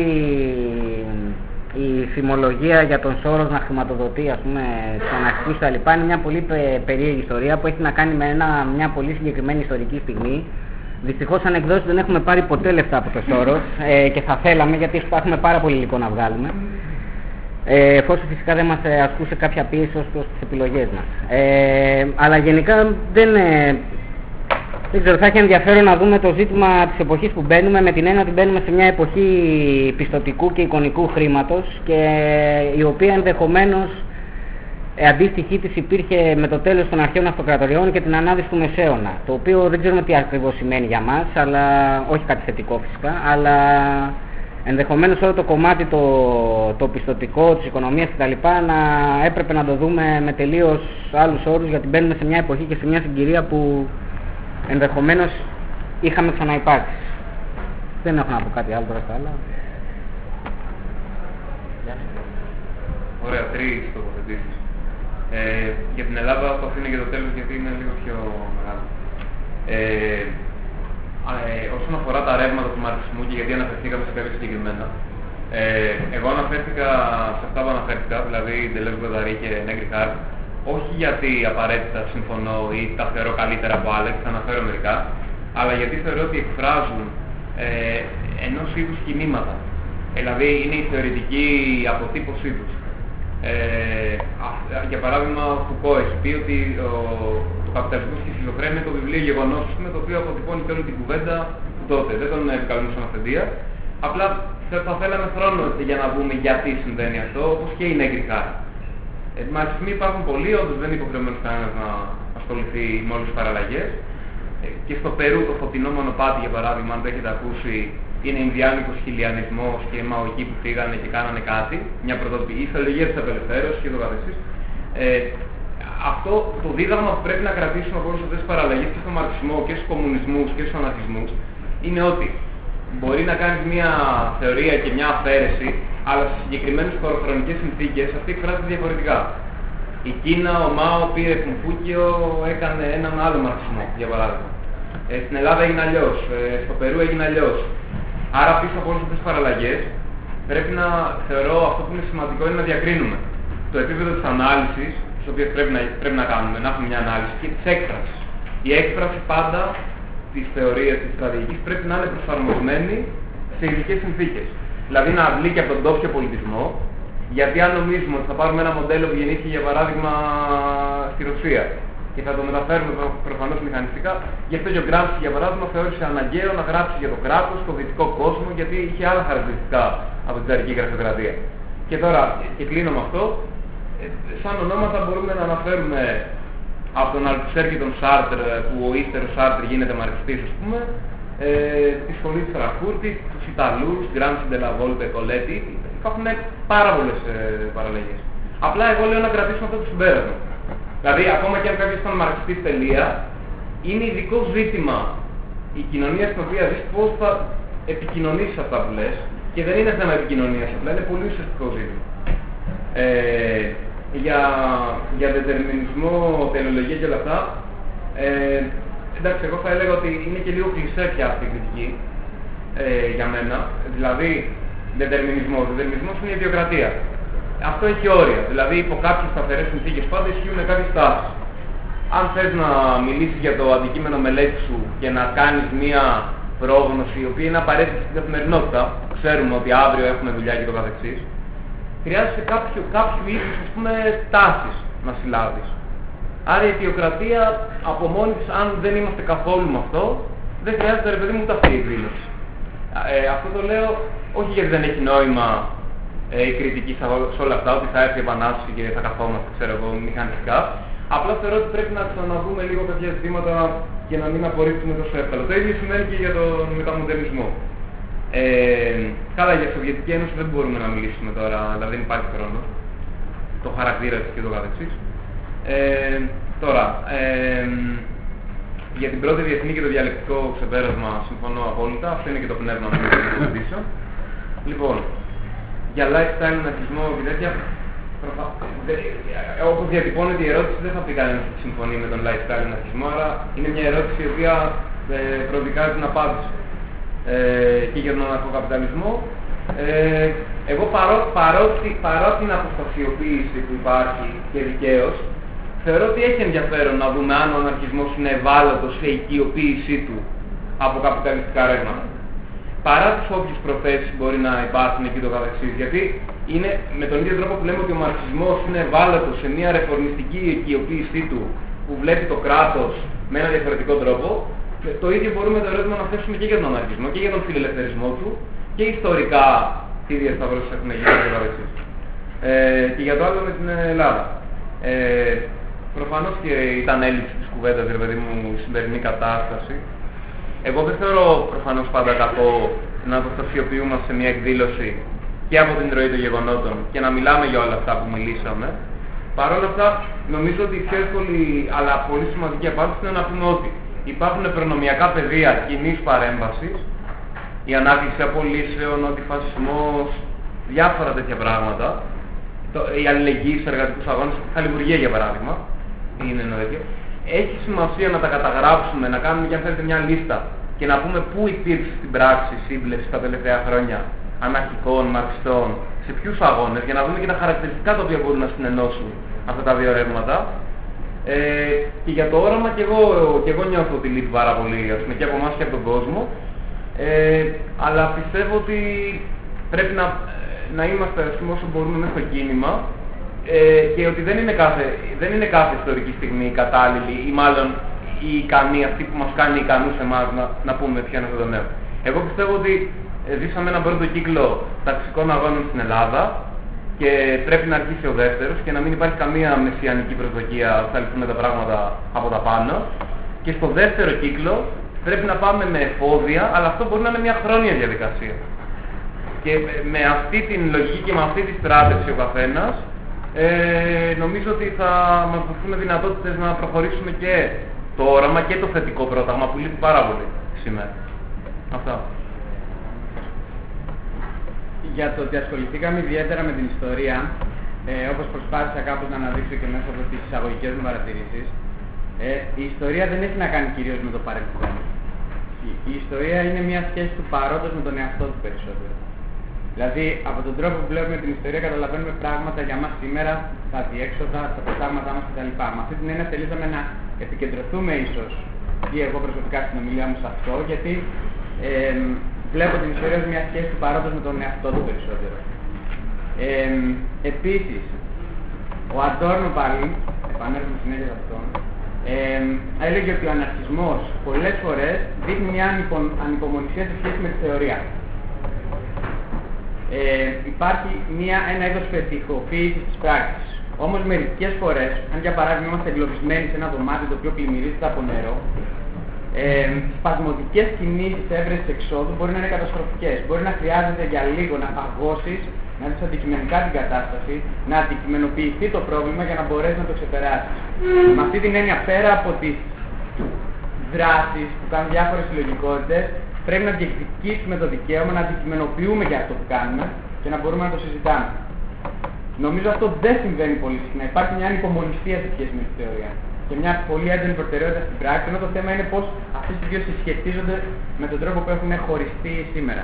Speaker 6: η φημολογία για τον Σόρος να χρηματοδοτεί, ας πούμε, τους αναρχικούς κτλ., είναι μια πολύ περίεργη ιστορία που έχει να κάνει με μια πολύ συγκεκριμένη ιστορική στιγμή. Δυστυχώς σαν εκδόσεις δεν έχουμε πάρει ποτέ λεφτά από τον Σόρος και θα θέλαμε, γιατί έχουμε πάρα πολύ υλικό να βγάλουμε. Εφόσον φυσικά δεν μας ασκούσε κάποια πίεση ως προς τις επιλογές μας. Αλλά γενικά δεν ξέρω, θα έχει ενδιαφέρον να δούμε το ζήτημα της εποχής που μπαίνουμε, με την έννοια ότι μπαίνουμε σε μια εποχή πιστωτικού και εικονικού χρήματος, και η οποία ενδεχομένως αντίστοιχη της υπήρχε με το τέλος των αρχαίων αυτοκρατοριών και την ανάδυση του Μεσαίωνα, το οποίο δεν ξέρουμε τι ακριβώς σημαίνει για μας, αλλά όχι κάτι θετικό φυσικά, αλλά ενδεχομένως όλο το κομμάτι το πιστωτικό, της οικονομίας κτλ. Να έπρεπε να το δούμε με τελείως άλλους όρους, γιατί μπαίνουμε σε μια εποχή και σε μια συγκυρία που ενδεχομένως είχαμε ξαναυπάρξει. Δεν έχω να πω κάτι άλλο τώρα στα άλλα.
Speaker 3: Ωραία, τρεις τοποθετήσεις. Για την Ελλάδα το αφήνω για το τέλος, γιατί είναι λίγο πιο μεγάλο. Όσον αφορά τα ρεύματα του μαρξισμού, και γιατί αναφερθήκαμε σε κάποια συγκεκριμένα, εγώ αναφέρθηκα σε αυτά που αναφέρθηκα, δηλαδή Ντελέζ, Γκονταρί και Νέγκρι Χάρτ, όχι γιατί απαραίτητα συμφωνώ ή τα θεωρώ καλύτερα από άλλα, και θα αναφέρω μερικά, αλλά γιατί θεωρώ ότι εκφράζουν ενός είδους κινήματα. Δηλαδή είναι η θεωρητική αποτύπωσή τους. Για παράδειγμα, ο Φουκώ έχει πει ότι ο καπιταλισμός και η σχιζοφρένεια είναι το βιβλίο γεγονός, το οποίο αποτυπώνει και όλη την κουβέντα του τότε. Δεν τον επικαλούμε σαν αυθεντία. Απλά θα θέλαμε χρόνο για να δούμε γιατί συμβαίνει αυτό, όπως και η Νέγκρι Χάρτ. Μαρξισμοί υπάρχουν πολλοί, όντως δεν είναι υποχρεωμένος κανένας να ασχοληθεί με όλες τις παραλλαγές. Και στο Περού το φωτεινό μονοπάτι, για παράδειγμα, αν το έχετε ακούσει, είναι Ινδιάνικος χιλιανισμός και μαοικοί που πήγανε και κάνανε κάτι, μια πρωτοτυπική θεολογία της απελευθέρωσης και το καθεξής. Αυτό το δίδαγμα που πρέπει να κρατήσουμε από όλες αυτές τις παραλλαγές και στον μαρξισμό και στους κομμουνισμούς και στους αναρχισμούς είναι ότι μπορεί να κάνεις μια θεωρία και μια αφαίρεση, αλλά σε συγκεκριμένες χωροχρονικές συνθήκες αυτή εκφράζεται διαφορετικά. Η Κίνα, ο Μάο πήρε Κουμφούκιο, έκανε έναν άλλο μαρξισμό, για παράδειγμα. Στην Ελλάδα έγινε αλλιώς, στο Περού έγινε αλλιώς. Άρα πίσω από όλες αυτές τις παραλλαγές πρέπει να θεωρώ, αυτό που είναι σημαντικό είναι να διακρίνουμε το επίπεδο της ανάλυσης, τις οποίες πρέπει να κάνουμε, να έχουμε μια ανάλυση, και της έκφρασης. Η έκφραση πάντα της θεωρίας, της στρατηγικής, πρέπει να είναι προσαρμοσμένη σε ειδικές συνθήκες. Δηλαδή να αντλεί και από τον τόπιο πολιτισμό Γιατί αν νομίζουμε ότι θα πάρουμε ένα μοντέλο που γεννήθηκε για παράδειγμα στη Ρωσία και θα το μεταφέρουμε προφανώς μηχανιστικά, γι' αυτό και ο Γκράμψη για παράδειγμα θεώρησε αναγκαίο να γράψει για το κράτος, το δυτικό κόσμο, γιατί είχε άλλα χαρακτηριστικά από την τσαρική γραφειοκρατία. Και τώρα, και κλείνω με αυτό, σαν ονόματα μπορούμε να αναφέρουμε από τον Αλτουσέρ και τον Σάρτρ, που ο ύστερος Σάρτρ γίνεται μαρξιστής, ας πούμε, τη σχολή της Φραγκφούρτης, τους Ιταλούς, Γκράμψη, Ντελαβόλτε, Κολέτη. Υπάρχουν πάρα πολλές παραλλαγές. Απλά εγώ λέω να κρατήσουμε αυτό το συμπέρασμα. Δηλαδή, ακόμα και αν κάποιος ήταν μαρξιστής τελεία, είναι ειδικό ζήτημα η κοινωνία στην οποία δεις πώς θα επικοινωνήσεις αυτά που λες, και δεν είναι θέμα επικοινωνίας, απλά είναι πολύ ουσιαστικό ζήτημα. Για δετερμινισμό, τελεολογία και όλα αυτά, εντάξει, εγώ θα έλεγα ότι είναι και λίγο κλισέ πια αυτή η κριτική για μένα. Δηλαδή, δετερμινισμός είναι η ιδιοκρατία. Αυτό έχει όρια. Δηλαδή, υπό κάποιες σταθερές συνθήκες πάντα ισχύουν κάποιες τάσεις. Αν θες να μιλήσεις για το αντικείμενο μελέτη σου και να κάνεις μία πρόγνωση, η οποία είναι απαραίτητη στην καθημερινότητα, ξέρουμε ότι αύριο έχουμε δουλειά και το καθεξής, χρειάζεται κάποιο είδους, ας πούμε, τάσεις να συλλάβεις. Άρα η αιτιοκρατία από μόνη της, αν δεν είμαστε καθόλου με αυτό, δεν χρειάζεται, ρε παιδί μου, ούτε αυτή η εκδήλωση. Αυτό το λέω όχι γιατί δεν έχει νόημα η κριτική σε όλα αυτά, ότι θα έρθει η Επανάσταση και θα καθόμαστε, ξέρω εγώ, μηχανιστικά. Απλά θεωρώ ότι πρέπει να ξαναδούμε λίγο κάποια ζητήματα και να μην απορρίψουμε τόσο εύκολα. Το ίδιο σημαίνει και για τον μεταμοντερνισμό. Καλά, για τη Σοβιετική Ένωση δεν μπορούμε να μιλήσουμε τώρα, δηλαδή δεν υπάρχει χρόνο. Το χαρακτήρα της και το καθεξής. Τώρα, για την πρώτη διεθνή και το διαλεκτικό ξεπέρασμα συμφωνώ απόλυτα. Αυτό είναι και το πνεύμα που θα συζητήσω. Λοιπόν, για lifestyle, ναζισμό και τέτοια, όπως διατυπώνεται η ερώτηση, δεν θα πει κανένας ότι συμφωνεί με τον lifestyle ναζισμό, άρα είναι μια ερώτηση η οποία προδικάζει την απάντηση. Και για τον αναρχοκαπιταλισμό, εγώ παρότι την αποστασιοποίηση που υπάρχει και δικαίως, θεωρώ ότι έχει ενδιαφέρον να δούμε αν ο αναρχισμός είναι ευάλωτος σε οικειοποίησή του από καπιταλιστικά ρεύματα. Παρά τις όποιες προθέσεις μπορεί να υπάρχουν εκεί το καθεξής, γιατί είναι με τον ίδιο τρόπο που λέμε ότι ο μαρξισμός είναι ευάλωτος σε μια ρεφορμιστική οικειοποίησή του που βλέπει το κράτος με ένα διαφορετικό τρόπο, το ίδιο μπορούμε το ερώτημα να θέσουμε και για τον αναρχισμό και για τον φιλελευθερισμό του και ιστορικά τι διασταυρώσεις έχουν γίνει και το καθεξής. Και για το άλλο με την Ελλάδα. Προφανώς και ήταν έλλειψη της κουβέντας, ρε παιδί μου, η σημερινή κατάσταση. Εγώ δεν θεωρώ προφανώς πάντα κακό να αποστασιοποιούμαστε σε μια εκδήλωση και από την ροή των γεγονότων και να μιλάμε για όλα αυτά που μιλήσαμε. Παρ' όλα αυτά, νομίζω ότι η πιο εύκολη αλλά πολύ σημαντική απάντηση είναι να πούμε ότι υπάρχουν προνομιακά πεδία κοινής παρέμβασης, η ανάκληση απολύσεων, ο αντιφασισμός, διάφορα τέτοια πράγματα, η αλληλεγγύη στους εργατικούς αγώνες, η χαλιβουργία για παράδειγμα, είναι ένα τέτοιο. Έχει σημασία να τα καταγράψουμε, να κάνουμε για αν θέλετε μια λίστα και να πούμε πού υπήρξε στην πράξη σύμπλευση τα τελευταία χρόνια αναρχικών, μαρξιστών, σε ποιους αγώνες, για να δούμε και τα χαρακτηριστικά τα οποία μπορούν να συνενώσουν αυτά τα δύο ρεύματα. Και για το όραμα και εγώ νιώθω ότι λείπει πάρα πολύ, ας πούμε, και από εμάς και από τον κόσμο. Αλλά πιστεύω ότι πρέπει να είμαστε, ας πούμε, όσο μπορούμε μέσα στο κίνημα και ότι δεν είναι κάθε ιστορική στιγμή κατάλληλη ή μάλλον η ικανή, αυτή που μας κάνει ικανούς εμάς να πούμε ποιο είναι αυτό το νέο. Εγώ πιστεύω ότι ζήσαμε έναν πρώτο κύκλο ταξικών αγώνων στην Ελλάδα και πρέπει να αρχίσει ο δεύτερος και να μην υπάρχει καμία μεσιανική προσδοκία ότι θα λυθούν τα πράγματα από τα πάνω. Και στο δεύτερο κύκλο πρέπει να πάμε με εφόδια, αλλά αυτό μπορεί να είναι μια χρόνια διαδικασία. Και με αυτή την λογική και με αυτή τη στράτευση ο καθένας, νομίζω ότι θα μας δοθούν δυνατότητες να προχωρήσουμε και το όραμα και το θετικό πρόταγμα που λείπει πάρα πολύ σήμερα. Αυτά.
Speaker 5: Για το ότι ασχοληθήκαμε ιδιαίτερα με την ιστορία, όπως προσπάθησα κάπως να αναδείξω και μέσα από τις εισαγωγικές μου παρατηρήσεις, η ιστορία δεν έχει να κάνει κυρίως με το παρελθόν. Η ιστορία είναι μια σχέση του παρόντος με τον εαυτό του περισσότερο. Δηλαδή, από τον τρόπο που βλέπουμε την ιστορία καταλαβαίνουμε πράγματα για μας σήμερα, τα διέξοδα, τα πετάγματά μας κτλ. Με αυτή την έννοια θελήσαμε να επικεντρωθούμε ίσως, ή εγώ προσωπικά στην ομιλία μου σε αυτό, γιατί βλέπω την ιστορία ως μια σχέση του παρόντος με τον εαυτό του περισσότερο. Επίσης, ο Αντόρνο πάλι, επανέρχομαι συνέχεια σε αυτόν, έλεγε ότι ο αναρχισμός πολλές φορές δείχνει μια ανυπομονησία σε σχέση με τη θεωρία. Υπάρχει ένα είδος φετιχοποίησης της πράξης. Όμως μερικές φορές, αν για παράδειγμα είμαστε εγκλωβισμένοι σε ένα δωμάτιο το οποίο πλημμυρίζεται από νερό, σπασμωδικές κινήσεις έβρεσης εξόδου μπορεί να είναι καταστροφικές. Μπορεί να χρειάζεται για λίγο να παγώσεις, να δεις αντικειμενικά την κατάσταση, να αντικειμενοποιηθεί το πρόβλημα για να μπορέσεις να το ξεπεράσεις. Με αυτή την έννοια, πέρα από τις δράσεις που κάνουν διάφορες συλλογικότητες, πρέπει να διεκδικήσουμε το δικαίωμα να αντικειμενοποιούμε για αυτό που κάνουμε και να μπορούμε να το συζητάμε. Νομίζω αυτό δεν συμβαίνει πολύ συχνά. Υπάρχει μια ανυπομονησία σε σχέση με τη θεωρία και μια πολύ έντονη προτεραιότητα στην πράξη, ενώ το θέμα είναι πώς αυτές οι δύο συσχετίζονται με τον τρόπο που έχουν χωριστεί σήμερα.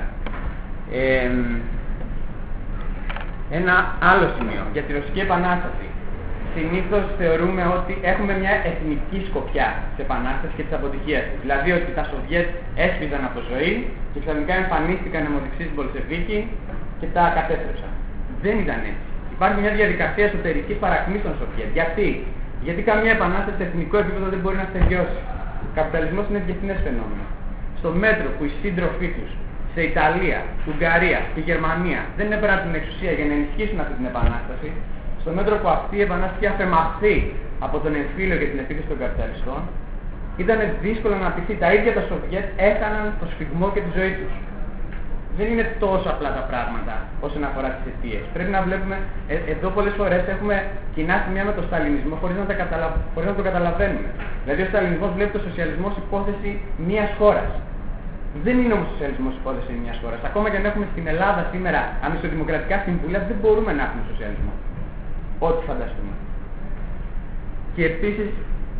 Speaker 5: Ένα άλλο σημείο για τη Ρωσική Επανάσταση. Συνήθως θεωρούμε ότι έχουμε μια εθνική σκοπιά της Επανάστασης και της αποτυχίας της. Δηλαδή ότι τα Σοβιέτ έσπιζαν από ζωή και ξαφνικά εμφανίστηκαν αιμοδεξοί στην Πολσεβίκη και τα κατέστρεψαν. Δεν ήταν έτσι. Υπάρχει μια διαδικασία εσωτερικής παρακμής των Σοβιέτ. Γιατί καμία επανάσταση σε εθνικό επίπεδο δεν μπορεί να τελειώσει. Ο καπιταλισμός είναι διεθνές φαινόμενο. Στο μέτρο που οι σύντροφοί τους σε Ιταλία, Ουγγαρία και Γερμανία δεν έπαιρναν την εξουσία για να ενισχύσουν αυτή την επανάσταση, στο μέτρο που αυτή η επανάσταση είχε αφαιμαχθεί από τον εμφύλιο και την επίθεση των καπιταλιστών, ήταν δύσκολο να πειθεί. Τα ίδια τα Σοβιέτ έχαναν το σφιγμό και τη ζωή τους. Δεν είναι τόσο απλά τα πράγματα όσον αφορά τις αιτίες. Πρέπει να βλέπουμε, εδώ πολλές φορές έχουμε κοινά σημεία με τον σταλινισμό χωρίς να το καταλαβαίνουμε. Δηλαδή ο σταλινισμός βλέπει το σοσιαλισμό ως υπόθεση μιας χώρας. Δεν είναι όμως ο σοσιαλισμός υπόθεση μιας χώρας. Ακόμα και αν έχουμε στην Ελλάδα σήμερα αμεσοδημοκρατικά συμβούλια, δεν μπορούμε να έχουμε σοσιαλισμό. Ό,τι φανταστούμε. Και επίσης,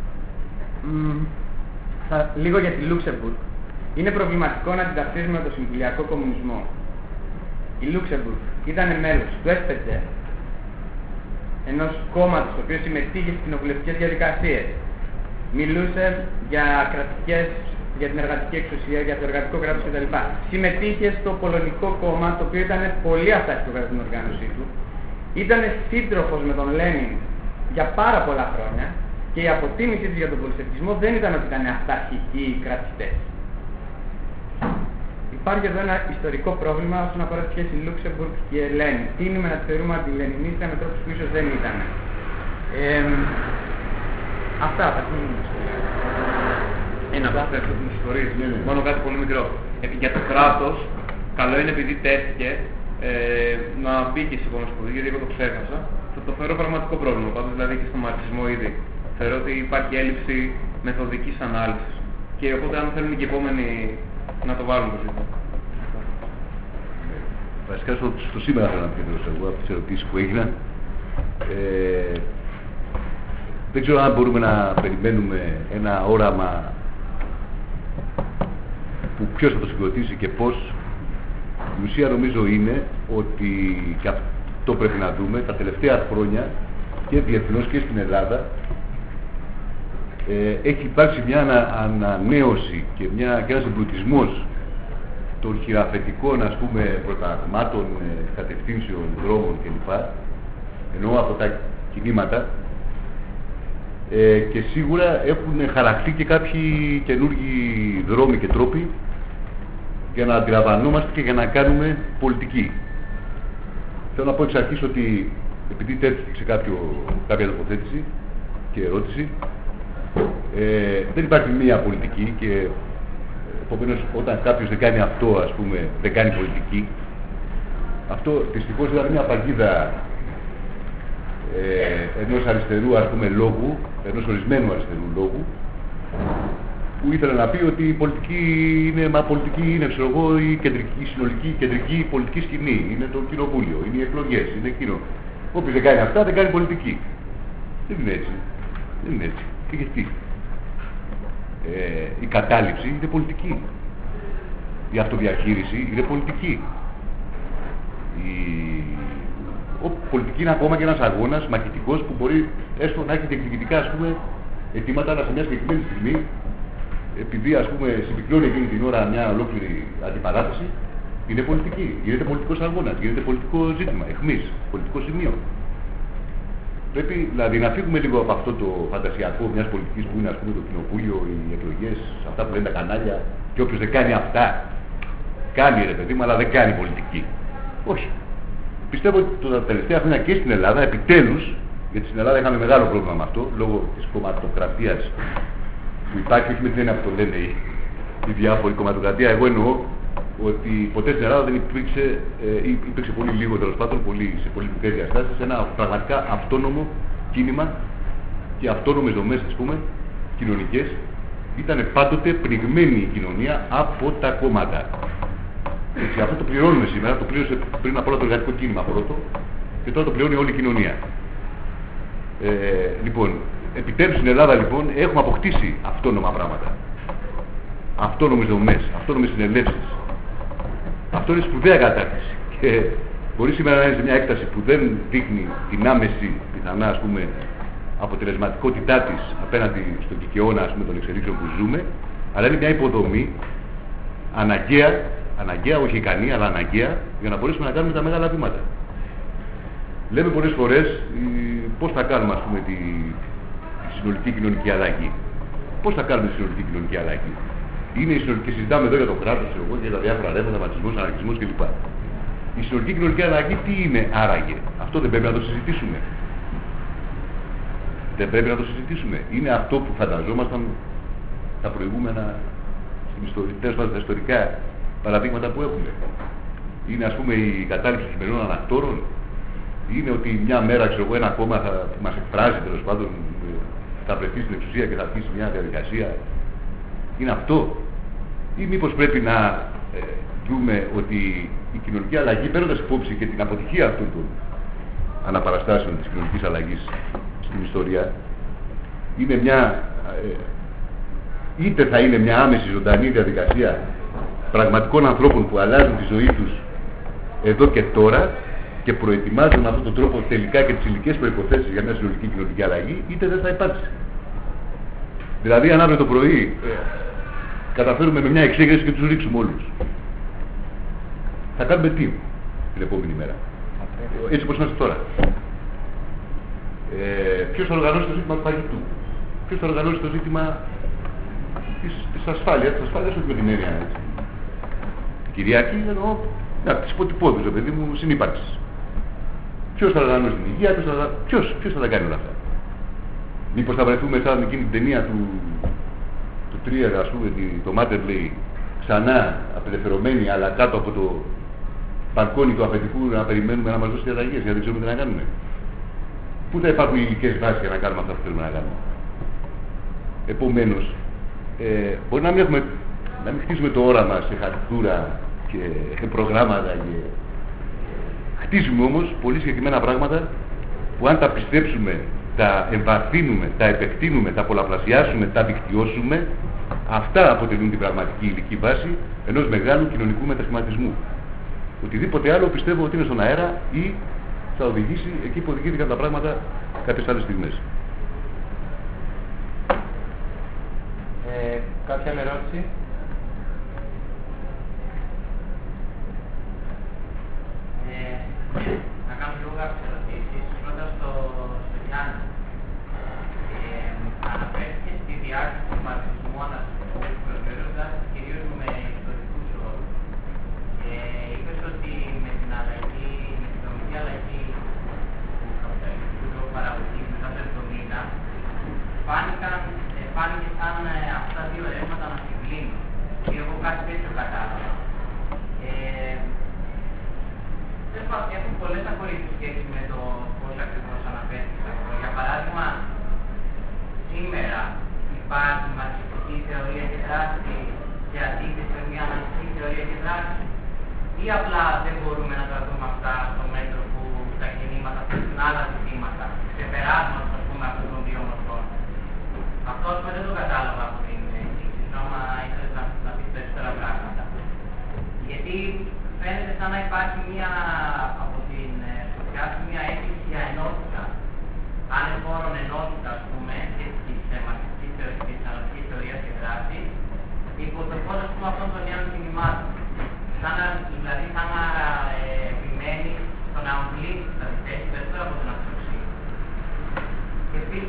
Speaker 5: λίγο για τη Λούξεμβουργκ. Είναι προβληματικό να την ταυτίζουμε με το συμβουλιακό κομμουνισμό. Η Λούξεμβουργκ ήταν μέλος του SPD, ενός κόμματος το οποίο συμμετείχε στις κοινοβουλευτικές διαδικασίες. Μιλούσε για την εργατική εξουσία, για το εργατικό κράτος κτλ. Συμμετείχε στο Πολωνικό κόμμα, το οποίο ήταν πολύ αυτάρκητο κατά την οργάνωσή του. Ήταν σύντροφος με τον Λένιν για πάρα πολλά χρόνια και η αποτίμησή του για τον πολυσεβικισμό δεν ήταν ότι ήταν αυταρχικοί κρατιστές. Υπάρχει εδώ ένα ιστορικό πρόβλημα όσον αφορά τη σχέση Λούξεμβουργκ και Λένιν. Τείνουμε να τη θεωρούμε αντιλενινίστρα με τρόπους που ίσως δεν ήταν. Αυτά θα πούμε.
Speaker 3: Ένα προσθέσω την ιστορία, μόνο κάτι πολύ μικρό. Για το κράτος, καλό είναι επειδή τέθηκε να μπει και στην Κομμουνιστική, γιατί εγώ το ξέχασα. Θα το θεωρώ πραγματικό πρόβλημα, πάντως δηλαδή και στο μαρξισμό ήδη. Θεωρώ ότι υπάρχει έλλειψη μεθοδικής ανάλυσης. Και οπότε αν θέλουν και οι επόμενοι να το βάλουν το ζήτημα.
Speaker 4: Βασικά στο σήμερα θέλω να επικεντρώσω εγώ από τις ερωτήσεις που έγιναν. Δεν ξέρω αν μπορούμε να περιμένουμε ένα όραμα που ποιος θα το συγκροτήσει και πώς. Η ουσία νομίζω είναι ότι, και αυτό πρέπει να δούμε, τα τελευταία χρόνια και διεθνώς και στην Ελλάδα έχει υπάρξει μια ανανέωση και ένας εμπλουτισμός των χειραφετικών, ας πούμε, προταγμάτων, κατευθύνσεων, δρόμων κλπ. Εννοώ από τα κινήματα, και σίγουρα έχουν χαραχτεί και κάποιοι καινούργιοι δρόμοι και τρόποι για να αντιλαμβανόμαστε και για να κάνουμε πολιτική. Θέλω να πω εξ αρχής ότι επειδή τέθηκε σε κάποια τοποθέτηση και ερώτηση, δεν υπάρχει μία πολιτική και επομένως όταν κάποιος δεν κάνει αυτό, ας πούμε, δεν κάνει πολιτική. Αυτό δυστυχώς ήταν μια παγίδα ενός αριστερού, ας πούμε, λόγου, ενός ορισμένου αριστερού λόγου, που ήθελε να πει ότι η πολιτική είναι, ξέρω εγώ, η συνολική κεντρική πολιτική σκηνή, είναι το κοινοβούλιο, είναι οι εκλογές, είναι εκείνο. Όποιος δεν κάνει αυτά δεν κάνει πολιτική. Δεν είναι έτσι. Δεν είναι έτσι. Και γιατί. Η κατάληψη είναι πολιτική. Η αυτοδιαχείριση είναι πολιτική. Πολιτική είναι ακόμα και ένας αγώνας μαχητικός που μπορεί έστω να έχει διεκδικητικά, ας πούμε, αιτήματα, αλλά σε μια συγκεκριμένη στιγμή, επειδή, ας πούμε, συμπυκνώνει εκείνη την ώρα μια ολόκληρη αντιπαράθεση, Είναι πολιτική. Γίνεται πολιτικός αγώνας, γίνεται πολιτικό ζήτημα, εχμής, πολιτικό σημείο. Πρέπει δηλαδή να φύγουμε λίγο από αυτό το φαντασιακό μιας πολιτικής που είναι, ας πούμε, το κοινοβούλιο, οι εκλογές, αυτά που λένε τα κανάλια, και όποιος δεν κάνει αυτά, κάνει ρε παιδί μου, αλλά δεν κάνει πολιτική. Όχι. Πιστεύω ότι τα τελευταία χρόνια και στην Ελλάδα, επιτέλους, γιατί στην Ελλάδα είχαμε μεγάλο πρόβλημα με αυτό, λόγω της κομματοκρατίας που υπάρχει, όχι με την έννοια που το λένε οι διάφοροι κομματοκρατία. Εγώ εννοώ ότι ποτέ στην Ελλάδα δεν υπήρξε πολύ λίγο, τέλος πάντων, σε πολύ μικρές διαστάσεις, ένα πραγματικά αυτόνομο κίνημα και αυτόνομες δομές, ας πούμε, κοινωνικές. Ήταν πάντοτε πνιγμένη η κοινωνία από τα κόμματα. Έτσι, αυτό το πληρώνουμε σήμερα, το πλήρωσε πριν από όλα το εργατικό κίνημα πρώτο και τώρα το πληρώνει όλη η κοινωνία. Λοιπόν, επιτέλους στην Ελλάδα λοιπόν έχουμε αποκτήσει αυτόνομα πράγματα. Αυτόνομες δομές, αυτόνομες συνελεύσεις. Αυτό είναι σπουδαία κατάρτιση. Και μπορεί σήμερα να είναι σε μια έκταση που δεν δείχνει την άμεση πιθανά, ας πούμε, αποτελεσματικότητά της απέναντι στον κικαιώνα, ας πούμε, των εξελίξεων που ζούμε, αλλά είναι μια υποδομή αναγκαία, όχι ικανή, αλλά αναγκαία, για να μπορέσουμε να κάνουμε τα μεγάλα βήματα. Λέμε πολλές φορές πώς θα κάνουμε, ας πούμε, τη συνολική κοινωνική αλλαγή. Πώς θα κάνουμε τη συνολική κοινωνική αλλαγή. Είναι η συνολική, συζητάμε εδώ για το κράτος, για τα διάφορα ρεύματα, ματσισμός, αναρχισμός κλπ. Η συνολική κοινωνική αλλαγή τι είναι άραγε? Αυτό δεν πρέπει να το συζητήσουμε. Δεν πρέπει να το συζητήσουμε. Είναι αυτό που φανταζόμασταν τα προηγούμενα, στα ιστορικά παραδείγματα που έχουμε. Είναι, ας πούμε, η κατάληψη χειμερινών ανακτόρων. Είναι ότι μια μέρα, ξέρω εγώ, ένα κόμμα που μας εκφράζει, τέλος πάντων, θα βρεθεί στην εξουσία και θα αρχίσει μια διαδικασία. Είναι αυτό? Ή μήπως πρέπει να δούμε ότι η κοινωνική αλλαγή, παίρνοντας υπόψη και την αποτυχία αυτών των αναπαραστάσεων της κοινωνικής αλλαγής στην ιστορία, είναι είτε θα είναι μια άμεση ζωντανή διαδικασία πραγματικών ανθρώπων που αλλάζουν τη ζωή τους εδώ και τώρα και προετοιμάζουν με αυτόν τον τρόπο τελικά και τις υλικές προϋποθέσεις για μια συνολική κοινωνική αλλαγή, είτε δεν θα υπάρξει. Δηλαδή, αν αύριο το πρωί καταφέρουμε με μια εξέγερση και τους ρίξουμε όλους, θα κάνουμε τι την επόμενη μέρα? Έτσι όπως είμαστε τώρα. Ποιος θα οργανώσει το ζήτημα του φαγητού? Ποιος θα οργανώσει το ζήτημα της ασφάλειας? Της ασφάλειας όχι με την έννοια έτσι. Κυριακή εννοώ της υποτυπώδους, παιδί μου, συνύπαρξης. Ποιος θα οργανώσει την υγεία? Ποιος θα τα κάνει όλα αυτά? Μήπως θα βρεθούμε σαν εκείνη την ταινία του Τρίερ, ας πούμε, το Μάτερλεϊ, ξανά απελευθερωμένοι, αλλά κάτω από το μπαλκόνι του αφεντικού να περιμένουμε να μας δώσει διαταγές, γιατί δεν ξέρουμε τι να κάνουμε. Πού θα υπάρχουν οι υλικές βάσεις για να κάνουμε αυτά που θέλουμε να κάνουμε? Επομένως, μπορεί να μην χτίζουμε το όραμα σε χαρτούρα και προγράμματα χτίζουμε όμως πολύ συγκεκριμένα πράγματα που αν τα πιστέψουμε, τα εμβαθύνουμε, τα επεκτείνουμε, τα πολλαπλασιάσουμε, τα δικτυώσουμε, αυτά αποτελούν την πραγματική υλική βάση ενός μεγάλου κοινωνικού μετασχηματισμού. Οτιδήποτε άλλο πιστεύω ότι είναι στον αέρα ή θα οδηγήσει εκεί που οδηγήθηκαν τα πράγματα κάποιες άλλες στιγμές.
Speaker 1: Κάποια άλλη ερώτηση?
Speaker 6: Να κάνω λίγο κάποιες ερωτήσεις. Πρώτα στο Γιάννη. Αναφέρθηκε στη διάρκεια του μαρξισμού αναρχισμού, προσφέροντας κυρίως με ιστορικούς όρους. Είπες ότι με την αλλαγή, με την δομική αλλαγή του καπιταλιστικού τρόπου παραγωγής μετά το 70, φάνηκε σαν αυτά τα δύο ρεύματα να συγκλίνουν. Και εγώ κάτι τέτοιο κατάλαβα. Έχουν πολλές απολύτως σχέση με το πώς ακριβώς αναφέρθηκες αυτό. Για παράδειγμα, σήμερα υπάρχει μαρξιστική θεωρία και δράση και αντίθεση με μια αναρχιστική θεωρία και δράση, ή απλά δεν μπορούμε να τα δούμε αυτά στο μέτρο που τα κινήματα θέτουν άλλα ζητήματα, ξεπεράσματος, ας πούμε, αυτών των δύο μορφών. Αυτό, ας πούμε, δεν το κατάλαβα από την εξήγηση, άμα ήθελες να πεις περισσότερα πράγματα. Γιατί φαίνεται σαν να υπάρχει από την σκοπιά του μια αίσθηση για ενότητα. Ανεφόρον ενότητα, ας πούμε, και της μαρξιστικής θεωρίας και της αναρχικής θεωρίας και δράσης, υπό το φως, ας πούμε, αυτών των νέων κινημάτων. Σαν να δηλαδή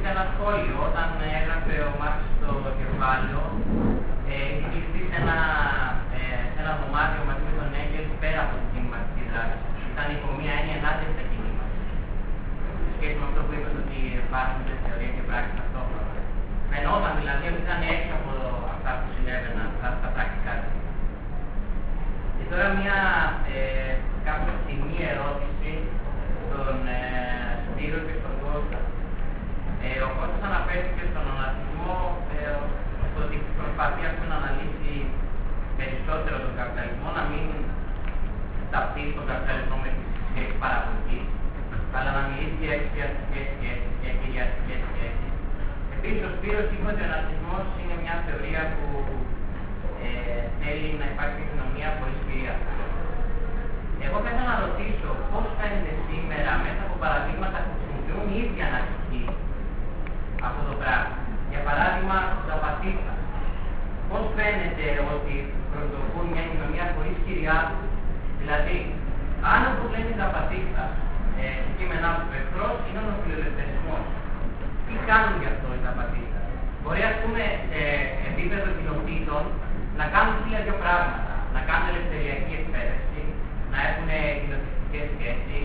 Speaker 9: ένα σχόλιο όταν έγραφε ο Μάρξ στο κεφάλαιο. Είχε κλειστεί σε ένα δωμάτιο μαζί με τον Έγγελς πέρα από την κινηματική δράση. Ήταν υπό μία έννοια ενάντια στα κινήματα. Σε σχέση με αυτό που είπες ότι υπάρχουν θεωρία και πράξη ταυτόχρονα. Φαινόταν δηλαδή ότι ήταν έξω από αυτά που συνέβαιναν στα πρακτικά του. Και τώρα μια κάπως κοινή ερώτηση στον Σπύρο και στον Κώστα. Ο Κώστας αναφέρθηκε στον οναρχισμό στο ότι προσπαθεί να αναλύσει περισσότερο τον καπιταλισμό, να μην ταυτεί τον καπιταλισμό με τη σχέση παραγωγής, αλλά να μιλήσει για εξιαστικές σχέσεις και για αστικές σχέσεις. Επίσης, ο Σπύρος είπε ότι ο οναρχισμός είναι μια θεωρία που θέλει να υπάρχει κοινωνία χωρίς βία. Εγώ θα ήθελα να ρωτήσω πώς φαίνεται σήμερα μέσα από παραδείγματα που χρησιμοποιούν οι ίδιοι αναρχικοί αυτό το πράγμα. Για παράδειγμα, τα πατήστα. Πώς φαίνεται ότι προσδοκούν μια κοινωνία χωρίς κυριάρχου? Δηλαδή, αν όπως λένε τα πατήστα, στο κείμενά του εχθρός είναι ο νοφιλελευθερισμός. Τι κάνουν γι' αυτό οι ταπατήστα? Μπορεί, ας πούμε, σε επίπεδο κοινοτήτων να κάνουν 1002 πράγματα. Να κάνουν ελευθεριακή εκπαίδευση, να έχουν κοινοτιστικές σχέσεις,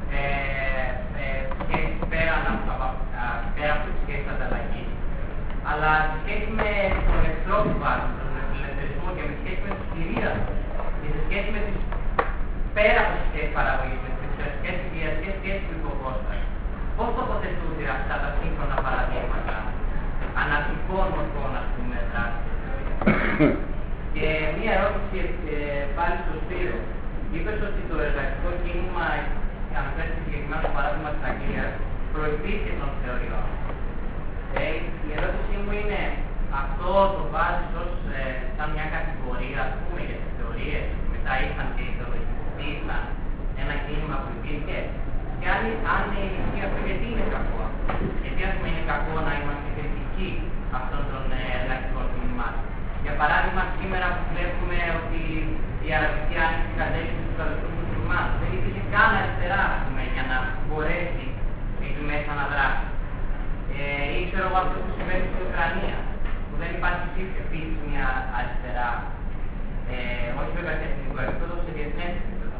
Speaker 9: σχέσεις πέρα από τις σχέσεις ανταλλαγής. Αλλά σε σχέση με τον εχθρό που βάζουν, τον ελευθερισμό και με σχέση με τις κυρίες και σε σχέση με τις πέρα από τις σχέσεις παραγωγής, με τις σχέσεις ιδιαστικές σχέσεις του υποκόστας, πώς τοποθετούνται αυτά τα σύγχρονα παραδείγματα αναρχικών μορφών, ας πούμε, δράσης? Και μία ερώτηση πάλι στο Σπύρο. Είπες ότι το εργατικό κίνημα, αναφέρθηκε συγκεκριμένα στο παράδειγμα της Αγγλίας, προϋπήρχε των θεωριών. Η ερώτησή μου είναι, αυτό το βάζεις ως σαν μια κατηγορία, ας πούμε, για τις θεωρίες, μετά ήρθαν και ιδεολογικοποίησαν ένα κίνημα που υπήρχε? Και αν ισχύει αυτό, γιατί είναι κακό? Γιατί, ας πούμε, είναι κακό να είμαστε κριτικοί αυτών των εργατικών κινημάτων? Για παράδειγμα, σήμερα που βλέπουμε ότι η Αραβική Άνοιξη κατέληξε στους Παλαιστινούς μουσουλμάνους, δεν υπήρχε καν αριστερά, ας πούμε, για να μπορέσει εκεί μέσα να δράσει. Ή ξέρω εγώ αυτό που συμβαίνει στην Ουκρανία, που δεν υπάρχει επίσης μια αριστερά, όχι βέβαια σε εθνικό επίπεδο, σε διεθνές επίπεδο.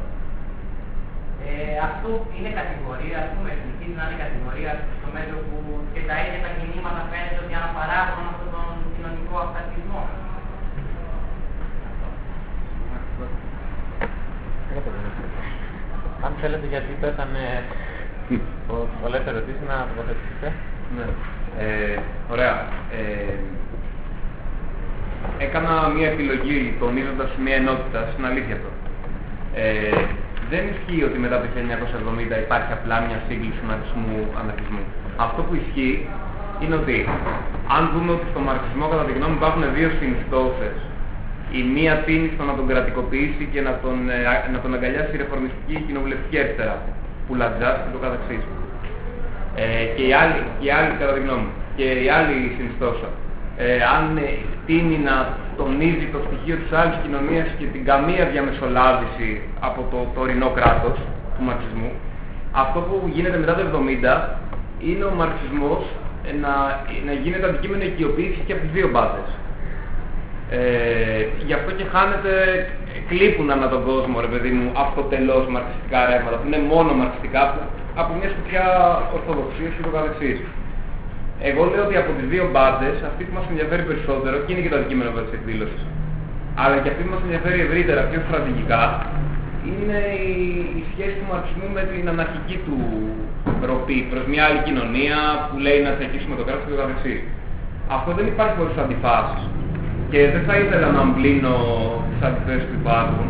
Speaker 9: Αυτό είναι κατηγορία, ας πούμε, εθνικής να είναι κατηγορία στο μέτρο που και τα ίδια τα κινήματα φαίνεται ότι αναπαράγουν αυτόν τον κοινωνικό αυταρχισμό.
Speaker 1: Αν θέλετε, γιατί πέθανε πολλές ερωτήσεις, να τοποθετηθείτε.
Speaker 3: Ναι. Ωραία. Έκανα μία επιλογή τονίζοντας μία ενότητα, στην αλήθεια αυτό. Δεν ισχύει ότι μετά το 1970 υπάρχει απλά μια σύγκληση αναρχισμού. Αυτό που ισχύει είναι ότι αν δούμε ότι στο μαρξισμό, κατά τη γνώμη μου, υπάρχουν δύο συνιστώσεις. Η μία τείνει στο να τον κρατικοποιήσει και να τον αγκαλιάσει η ρεφορμιστική κοινοβουλευτική αριστερά, που λατζάσει και το καθεξής. Και η άλλη, κατά τη γνώμη μου, και η άλλη συνιστόσα, αν τείνει να τονίζει το στοιχείο της άλλης κοινωνίας και την καμία διαμεσολάβηση από το τωρινό κράτος του μαρξισμού, αυτό που γίνεται μετά το 70 είναι ο μαρξισμός να γίνεται αντικείμενο οικειοποίησης και από τις δύο μπάτες. Γι' αυτό και κλείπουν ανά τον κόσμο, ρε παιδί μου, αυτοτελώς μαρξιστικά ρεύματα, που είναι μόνο μαρξιστικά, από μια σκοπιά ορθοδοξίας και το καθεξής. Εγώ λέω ότι από τις δύο μπάντες, αυτή που μας ενδιαφέρει περισσότερο, και είναι και το αντικείμενο της εκδήλωσης, αλλά και αυτή που μας ενδιαφέρει ευρύτερα, πιο στρατηγικά, είναι η σχέση του μαρξισμού με την αναρχική του ροπή προς μια άλλη κοινωνία που λέει να θεκίσουμε το κράτος και το καθεξής. Αυτό δεν υπάρχει χωρίς αντιφάσεις. Και δεν θα ήθελα να αμπλύνω τις αντιθέσεις που υπάρχουν.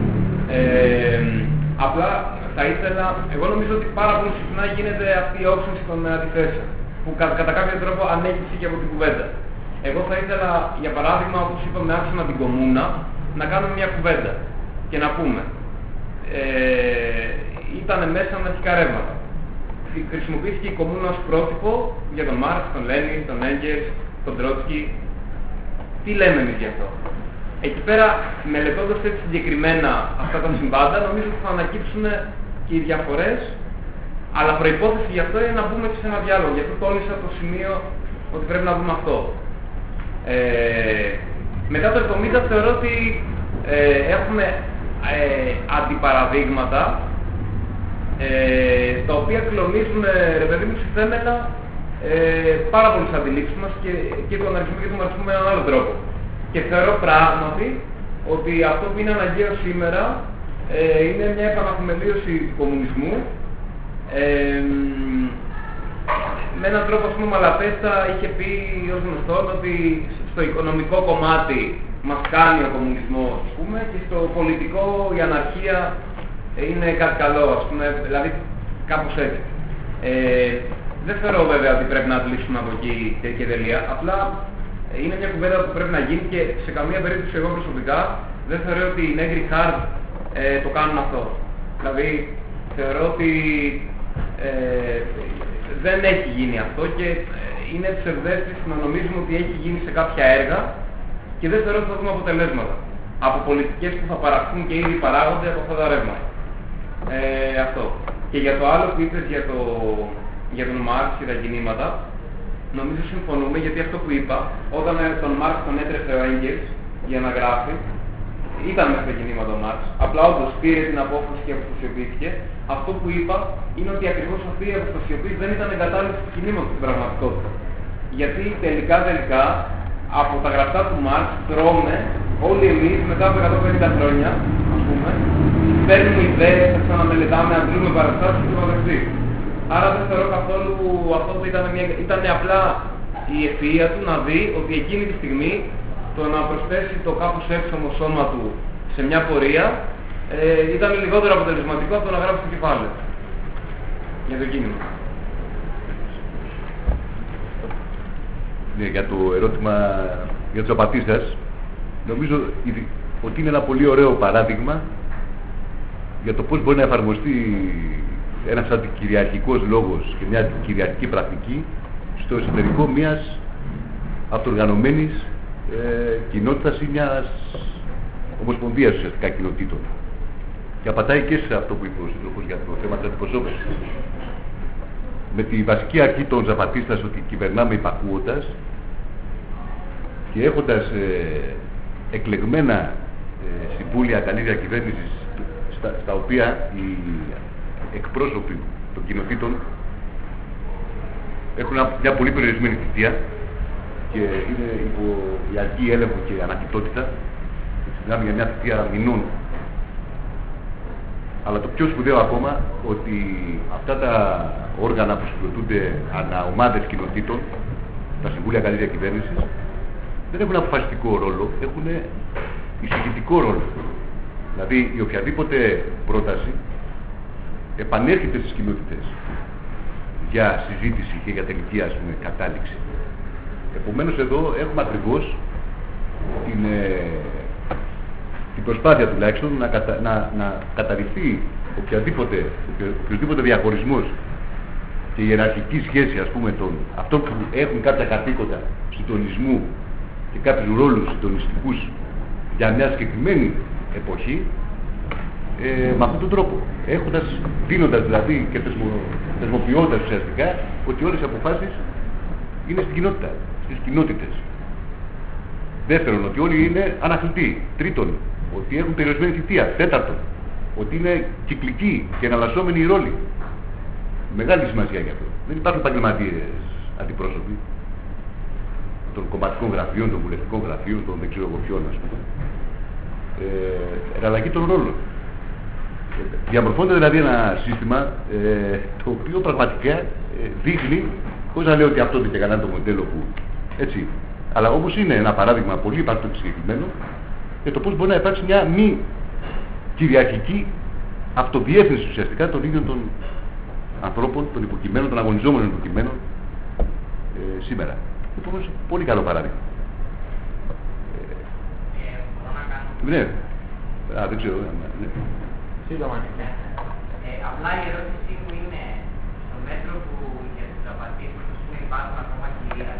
Speaker 3: Απλά θα ήθελα, εγώ νομίζω ότι πάρα πολύ συχνά γίνεται αυτή η όξυνση των αντιθέσεων, που κατά κάποιο τρόπο ανέκυψε και από την κουβέντα. Εγώ θα ήθελα, για παράδειγμα, όπως είπαμε, άξονα την κομμούνα, να κάνουμε μια κουβέντα και να πούμε ήταν μέσα αναρχικά ρεύματα. Χρησιμοποιήθηκε η κομμούνα ως πρότυπο για τον Μάρξ, τον Λένιν, τον Έγγελς, τον Τρότσκι. Τι λέμε εμείς γι' αυτό? Εκεί πέρα, μελετώντας έτσι συγκεκριμένα αυτά τα συμβάντα, νομίζω ότι θα ανακύψουν και οι διαφορές Αλλά προϋπόθεση γι' αυτό είναι να μπούμε σε ένα διάλογο. Γι' αυτό τόνισα το σημείο ότι πρέπει να δούμε αυτό. Μετά το 70 θεωρώ ότι έχουμε αντιπαραδείγματα τα οποία κλονίζουν, ρε παιδί μου, θέμελα πάρα πολλές αντιλήψεις μας και του αναρχισμού και του μαρξισμού με έναν άλλο τρόπο. Και θεωρώ πράγματι ότι αυτό που είναι αναγκαίο σήμερα είναι μια επαναθεμελίωση του κομμουνισμού. Με έναν τρόπο, ας πούμε, ο Μαλαπέστα είχε πει ως γνωστόν ότι στο οικονομικό κομμάτι μας κάνει ο κομμουνισμός, ας πούμε, και στο πολιτικό η αναρχία είναι κάτι καλό, ας πούμε, δηλαδή κάπως έτσι. Δεν θεωρώ βέβαια ότι πρέπει να αντλήσουμε από εκεί και τελεία, απλά είναι μια κουβέντα που πρέπει να γίνει και σε καμία περίπτωση εγώ προσωπικά δεν θεωρώ ότι οι Negri Hard το κάνουν αυτό. Δηλαδή θεωρώ ότι δεν έχει γίνει αυτό και είναι ψευδέστηση να νομίζουμε ότι έχει γίνει σε κάποια έργα και δεν θεωρώ ότι θα δούμε αποτελέσματα από πολιτικές που θα παραχθούν και ήδη παράγονται από αυτά τα ρεύματα. Αυτό. Και για το άλλο που είπες για τον Μάρξ και τα κινήματα, νομίζω συμφωνούμε, γιατί αυτό που είπα, όταν τον Μάρξ τον έτρεφε ο Έγγελς για να γράφει, ήταν μέσα στα κινήματα ο Μάρξ, απλά όντως πήρε την απόφαση και αποστασιοποιήθηκε. Αυτό που είπα είναι ότι ακριβώς αυτή η αποστασιοποίηση δεν ήταν εγκατάλειψη του κινήματος στην πραγματικότητα. Γιατί τελικά από τα γραφτά του Μάρξ τρώμε όλοι εμείς μετά από 150 χρόνια, ας πούμε, παίρνουμε ιδέες, θα ξαναμελετάμε, αντλούμε παραστάσεις και το. Άρα δεν θεωρώ καθόλου αυτό που ήταν απλά η ευφυΐα του να δει ότι εκείνη τη στιγμή το να προσθέσει το κάπως έξωμο σώμα του σε μια πορεία ήταν λιγότερο αποτελεσματικό από το να γράψει το κεφάλαιο για το κίνημα.
Speaker 4: Ναι, για το ερώτημα για τους Ζαπατίστας, νομίζω ότι είναι ένα πολύ ωραίο παράδειγμα για το πώς μπορεί να εφαρμοστεί ένας αντικυριαρχικός λόγος και μια αντικυριαρχική πρακτική στο εσωτερικό μιας αυτοοργανωμένης κοινότητας ή μιας ομοσπονδίας ουσιαστικά κοινοτήτων. Και απαντάει και σε αυτό που είπε ο σύντροφος για το θέμα της αντιπροσώπευσης. Με τη βασική αρχή των Ζαπατίστας ότι κυβερνάμε υπακούοντας και έχοντας εκλεγμένα συμβούλια καλής διακυβέρνησης στα οποία οι εκπρόσωποι των κοινοτήτων έχουν μια πολύ περιορισμένη θητεία και είναι υπό διαρκή έλεγχο και ανακριτότητα. Μιλάμε για μια θητεία μηνών. Αλλά το πιο σπουδαίο ακόμα ότι αυτά τα όργανα που συγκροτούνται ανά ομάδες κοινοτήτων, τα συμβούλια καλής διακυβέρνησης, δεν έχουν αποφασιστικό ρόλο, έχουν εισηγητικό ρόλο. Δηλαδή η οποιαδήποτε πρόταση επανέρχεται στις κοινότητες για συζήτηση και για τελική, ας πούμε, κατάληξη. Επομένως εδώ έχουμε ακριβώς την προσπάθεια τουλάχιστον να καταρριφθεί οποιοδήποτε διαχωρισμός και η ιεραρχική σχέση, ας πούμε, των αυτών που έχουν κάποια καθήκοντα συντονισμού και κάποιους ρόλους συντονιστικούς για μια συγκεκριμένη εποχή, με αυτόν τον τρόπο. Δίνοντας δηλαδή και θεσμοποιώντας ουσιαστικά ότι όλες οι αποφάσεις είναι στην κοινότητα, στις κοινότητες. Δεύτερον, ότι όλοι είναι αναθλητοί. Τρίτον, ότι έχουν περιορισμένη θητεία. Τέταρτον, ότι είναι κυκλικοί και εναλλασσόμενοι οι ρόλοι. Μεγάλη σημασία για αυτό. Δεν υπάρχουν επαγγελματίες αντιπρόσωποι των κομματικών γραφείων, των βουλευτικών γραφείων, των δεν ξέρω εγώ ποιον, ας πούμε. Εναλλαγή των ρόλων. Διαμορφώνεται δηλαδή ένα σύστημα το οποίο πραγματικά δείχνει, χωρίς να λέω ότι αυτό είναι και κανένα το μοντέλο που έτσι, αλλά όμως είναι ένα παράδειγμα πολύ υπαρκτό και συγκεκριμένο για το πώς μπορεί να υπάρξει μια μη κυριαρχική αυτοδιεύθυνση ουσιαστικά των ίδιων των ανθρώπων, των υποκειμένων, των αγωνιζόμενων υποκειμένων σήμερα. Επομένως, πολύ καλό παράδειγμα. Ναι. Δεν ξέρω. Ναι.
Speaker 1: Σύντομα.
Speaker 9: Απλά η ερώτησή μου είναι, στο μέτρο που για τους Ζαπατίστες υπάρχουν ακόμα κυρία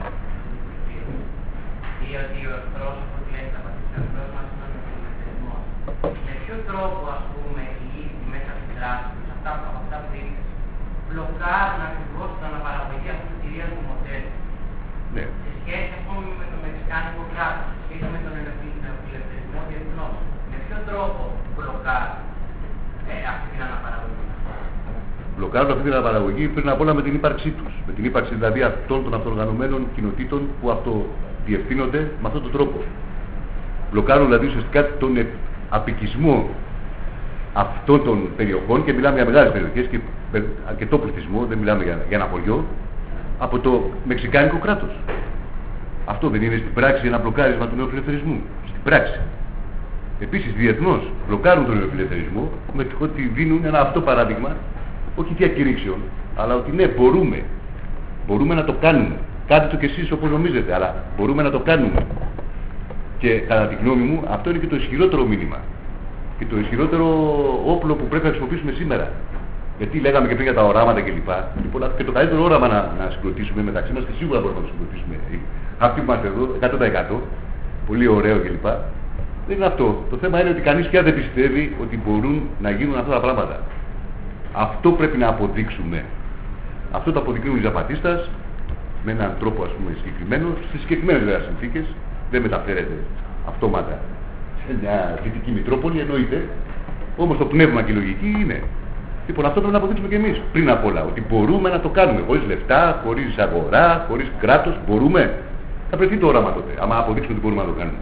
Speaker 9: ή ότι ο πρόσωπος λέει Ζαπατίστες, ο πρόσωπος είναι ο φιλελευθερισμός. Με ποιο τρόπο, ας πούμε, οι ίδιοι μέσα στην δράση τους, από αυτά που είπες, μπλοκάρουν ακριβώς την αναπαραγωγή αυτού του κυρίαρχου μοντέλου.
Speaker 4: Ναι.
Speaker 9: Σε σχέση ας πούμε με το μεξικάνικο κράτος, σε σχέση με τον νεοφιλελευθερισμό διεθνώς, με ποιον τρόπο μπλοκάρουν αυτή την αναπαραγωγή.
Speaker 4: Μπλοκάρουν αυτή την αναπαραγωγή πριν απ' όλα με την ύπαρξή τους. Με την ύπαρξη δηλαδή αυτών των αυτοοργανωμένων κοινοτήτων που αυτοδιευθύνονται με αυτόν τον τρόπο. Μπλοκάρουν δηλαδή ουσιαστικά τον απικισμό αυτών των περιοχών, και μιλάμε για μεγάλες περιοχές και αρκετό πληθυσμό, δεν μιλάμε για ένα χωριό, από το μεξικάνικο κράτος. Αυτό δεν είναι στην πράξη ένα μπλοκάρισμα του νεοφιλελευθερισμού? Στην πράξη. Επίσης διεθνώς μπλοκάρουν τον νεοφιλελευθερισμό με το ότι δίνουν ένα αυτό παράδειγμα, όχι διακηρύξεων, αλλά ότι ναι, μπορούμε να το κάνουμε. Κάντε το κι εσείς όπως νομίζετε, αλλά μπορούμε να το κάνουμε. Και κατά τη γνώμη μου αυτό είναι και το ισχυρότερο μήνυμα και το ισχυρότερο όπλο που πρέπει να χρησιμοποιήσουμε σήμερα. Γιατί λέγαμε και πριν για τα οράματα κλπ. Και το καλύτερο όραμα να συγκροτήσουμε μεταξύ μας, και σίγουρα μπορούμε να το συγκροτήσουμε. Αυτοί που είμαστε εδώ, 100%, πολύ ωραίο κλπ. Δεν είναι αυτό. Το θέμα είναι ότι κανείς πια δεν πιστεύει ότι μπορούν να γίνουν αυτά τα πράγματα. Αυτό πρέπει να αποδείξουμε. Αυτό το αποδεικνύουν οι Ζαπατίστας με έναν τρόπο, ας πούμε, συγκεκριμένο, στις συγκεκριμένες βέβαια συνθήκες. Δεν μεταφέρεται αυτόματα σε μια δυτική Μητρόπολη, εννοείται. Όμως το πνεύμα και η λογική είναι. Λοιπόν, αυτό πρέπει να αποδείξουμε και εμείς πριν απ' όλα. Ότι μπορούμε να το κάνουμε. Χωρίς λεφτά, χωρίς αγορά, χωρίς κράτος. Μπορούμε. Θα βρεθεί το όραμα τότε, άμα αποδείξουμε ότι μπορούμε να το κάνουμε.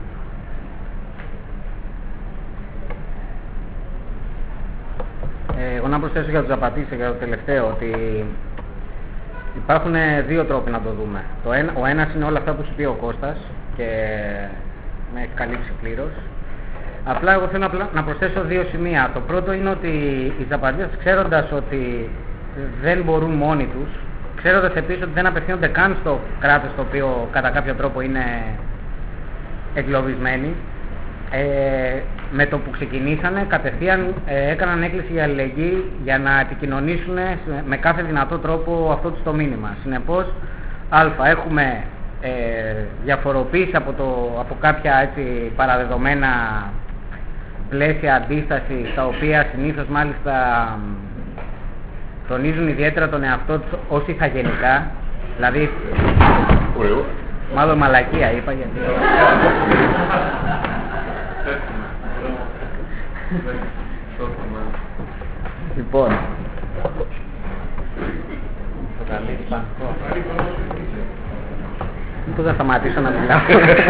Speaker 6: Εγώ να προσθέσω για τους Ζαπατίστες, για το τελευταίο, ότι υπάρχουν δύο τρόποι να το δούμε. Ο ένας είναι όλα αυτά που σου πει ο Κώστας και με έχει καλύψει πλήρως. Απλά εγώ θέλω να προσθέσω δύο σημεία. Το πρώτο είναι ότι οι Ζαπατίστες, ξέροντας ότι δεν μπορούν μόνοι τους, ξέροντας επίσης ότι δεν απευθύνονται καν στο κράτος το οποίο κατά κάποιο τρόπο είναι εγκλωβισμένοι, με το που ξεκινήσανε κατευθείαν έκαναν έκκληση για αλληλεγγύη για να επικοινωνήσουν με κάθε δυνατό τρόπο αυτό τους το μήνυμα. Συνεπώς, έχουμε διαφοροποίηση από κάποια έτσι παραδεδομένα πλαίσια αντίσταση, τα οποία συνήθως μάλιστα τονίζουν ιδιαίτερα τον εαυτό τους ως ηθαγενικά, δηλαδή μάλλον μαλακία είπα, γιατί λοιπόν πού θα σταματήσω να μιλάω?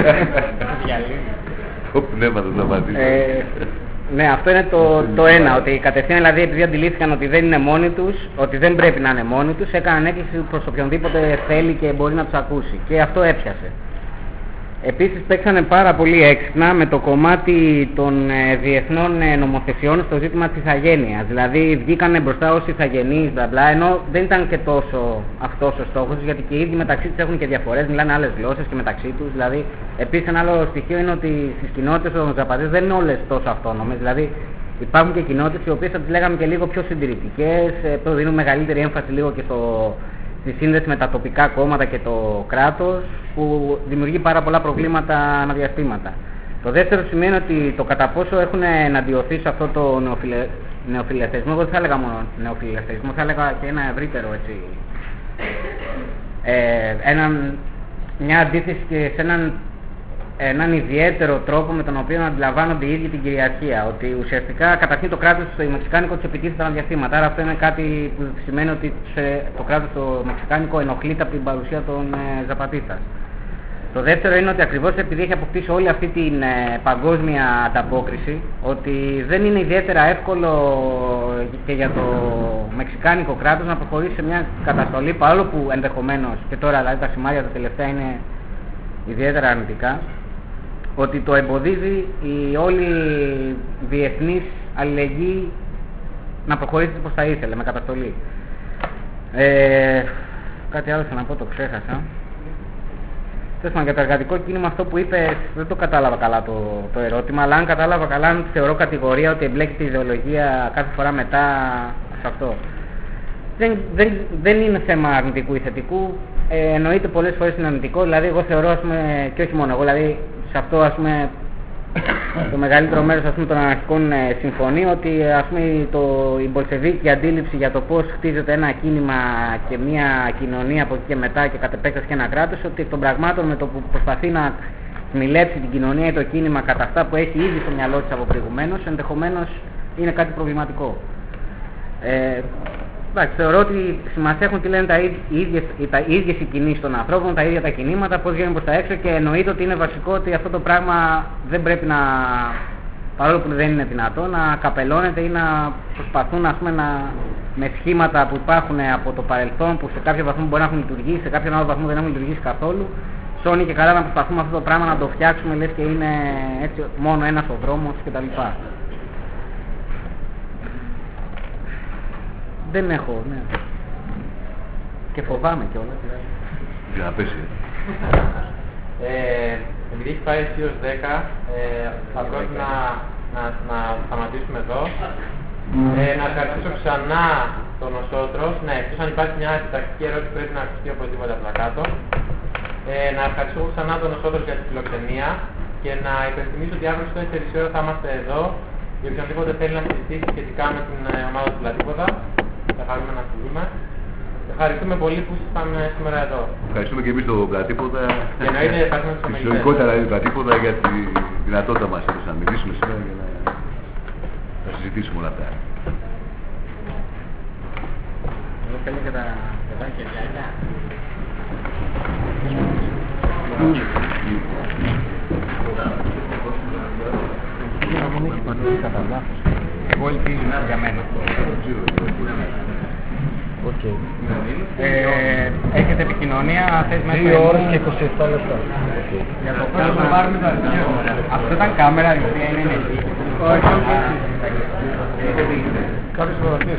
Speaker 4: Το πνεύμα θα σταματήσω.
Speaker 6: Ναι, αυτό είναι το ένα, ότι κατευθείαν δηλαδή επειδή αντιλήφθηκαν ότι δεν είναι μόνοι τους, ότι δεν πρέπει να είναι μόνοι τους, έκαναν έκκληση προς οποιονδήποτε θέλει και μπορεί να τους ακούσει, και αυτό έπιασε. Επίσης παίξανε πάρα πολύ έξυπνα με το κομμάτι των διεθνών νομοθεσιών στο ζήτημα της ηθαγένειας. Δηλαδή βγήκανε μπροστά ως ηθαγενείς, ενώ δεν ήταν και τόσο αυτός ο στόχος, γιατί και οι ίδιοι μεταξύ τους έχουν και διαφορές, μιλάνε άλλες γλώσσες και μεταξύ τους. Δηλαδή, επίσης ένα άλλο στοιχείο είναι ότι στις κοινότητες των Ζαπατιστών δεν είναι όλες τόσο αυτόνομες. Δηλαδή υπάρχουν και κοινότητες οι οποίες θα τις λέγαμε και λίγο πιο συντηρητικές, που δίνουν μεγαλύτερη έμφαση λίγο και στη σύνδεση με τα τοπικά κόμματα και το κράτος, που δημιουργεί πάρα πολλά προβλήματα αναδιαστήματα. Το δεύτερο σημείο είναι ότι το κατά πόσο έχουν εναντιωθεί σε αυτό το νεοφιλελευθερισμό, εγώ δεν θα έλεγα μόνο νεοφιλελευθερισμό, θα έλεγα και ένα ευρύτερο έτσι, μια αντίθεση και σε έναν ιδιαίτερο τρόπο με τον οποίο αντιλαμβάνονται οι ίδιοι την κυριαρχία. Ότι ουσιαστικά καταρχήν το κράτος στο μεξικάνικο τους επιτίθεται αναδιαστήματα. Άρα αυτό είναι κάτι που σημαίνει ότι το κράτος στο μεξικάνικο ενοχλείται από την παρουσία των Ζαπατίστας. Το δεύτερο είναι ότι ακριβώς επειδή έχει αποκτήσει όλη αυτή την παγκόσμια ανταπόκριση, ότι δεν είναι ιδιαίτερα εύκολο και για το μεξικάνικο κράτος να προχωρήσει σε μια καταστολή, παρόλο που ενδεχομένως και τώρα δηλαδή τα σημάδια τα τελευταία είναι ιδιαίτερα αρνητικά, ότι το εμποδίζει η όλη διεθνής αλληλεγγύη να προχωρήσει όπως θα ήθελε, με καταστολή. Κάτι άλλο θέλω να πω, το ξέχασα. Για το εργατικό κίνημα, αυτό που είπε, δεν το κατάλαβα καλά το ερώτημα, αλλά αν κατάλαβα καλά, αν θεωρώ κατηγορία ότι εμπλέκεται η ιδεολογία κάθε φορά μετά σε αυτό. Δεν είναι θέμα αρνητικού ή θετικού, εννοείται πολλές φορές είναι αρνητικό, δηλαδή εγώ θεωρώ, ας πούμε, και όχι μόνο εγώ, δηλαδή σε αυτό, ας πούμε, το μεγαλύτερο μέρος ας πούμε, των αναρχικών συμφωνεί ότι ας πούμε, η μπολσεβίκη αντίληψη για το πώς χτίζεται ένα κίνημα και μια κοινωνία από εκεί και μετά και κατ' επέκταση και ένα κράτος, ότι εκ των πραγμάτων με το που προσπαθεί να σμιλέψει την κοινωνία ή το κίνημα κατά αυτά που έχει ήδη στο μυαλό της από προηγουμένως, ενδεχομένως είναι κάτι προβληματικό. Εντάξει, θεωρώ ότι σημασία έχουν τι λένε τα ίδιες οι κινήσεις των ανθρώπων, τα ίδια τα κινήματα, πώς βγαίνουν προς τα έξω και εννοείται ότι είναι βασικό ότι αυτό το πράγμα δεν πρέπει να, παρόλο που δεν είναι δυνατό, να καπελώνεται ή να προσπαθούν ας πούμε, με σχήματα που υπάρχουν από το παρελθόν που σε κάποιο βαθμό μπορεί να έχουν λειτουργήσει, σε κάποιον άλλο βαθμό δεν έχουν λειτουργήσει καθόλου. Σώνει και καλά να προσπαθούμε αυτό το πράγμα να το φτιάξουμε λες και είναι έτσι μόνο ένας ο δρόμος κτλ. Δεν έχω, ναι. Και φοβάμαι κιόλας.
Speaker 4: Για να πέσει.
Speaker 1: Επειδή έχει πάει εσύ ως 10, θα πρότεινα να σταματήσουμε εδώ. Να ευχαριστήσω ξανά τον Νοσότρος. Ναι, εκτός αν υπάρχει μια τακτική ερώτηση που πρέπει να ακουστεί οπωσδήποτε από τα κάτω. Να ευχαριστήσω ξανά τον Νοσότρος για τη φιλοξενία και να υπενθυμίσω ότι αύριο στις 4 ώρα θα είμαστε εδώ. Για οποιονδήποτε θέλει να συζητήσει σχετικά με την ομάδα του Πλατήποτα. Θα χαρούμε να συζητούμε. Ευχαριστούμε πολύ που ήσασταν σήμερα εδώ.
Speaker 4: Ευχαριστούμε και εμείς το Πλατήποτα.
Speaker 1: Και εννοείται ευχαριστούμε τους ομιλητές.
Speaker 4: Φυσιολογικότερα είναι το Πλατήποτα για τη δυνατότητα μας έδωσε να μιλήσουμε σήμερα για να συζητήσουμε όλα αυτά.
Speaker 6: Εγώ θέλω και τα παιδάκια γυαλιά. Εγώ ελπίζω για μένα.
Speaker 5: Okay. Έχετε επικοινωνία, θες μέσα
Speaker 7: 2 ώρες και 27 λεπτά.
Speaker 5: Για το πώς να πάρουμε τα αρχεία. Αυτό ήταν κάμερα, η οποία είναι εκεί.
Speaker 7: Όχι. Κάποιες φωτογραφίες.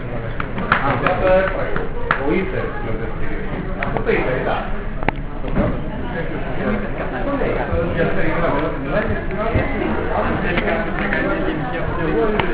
Speaker 4: Ο Ήθερ. Αυτό το Ήθερ, ήταν.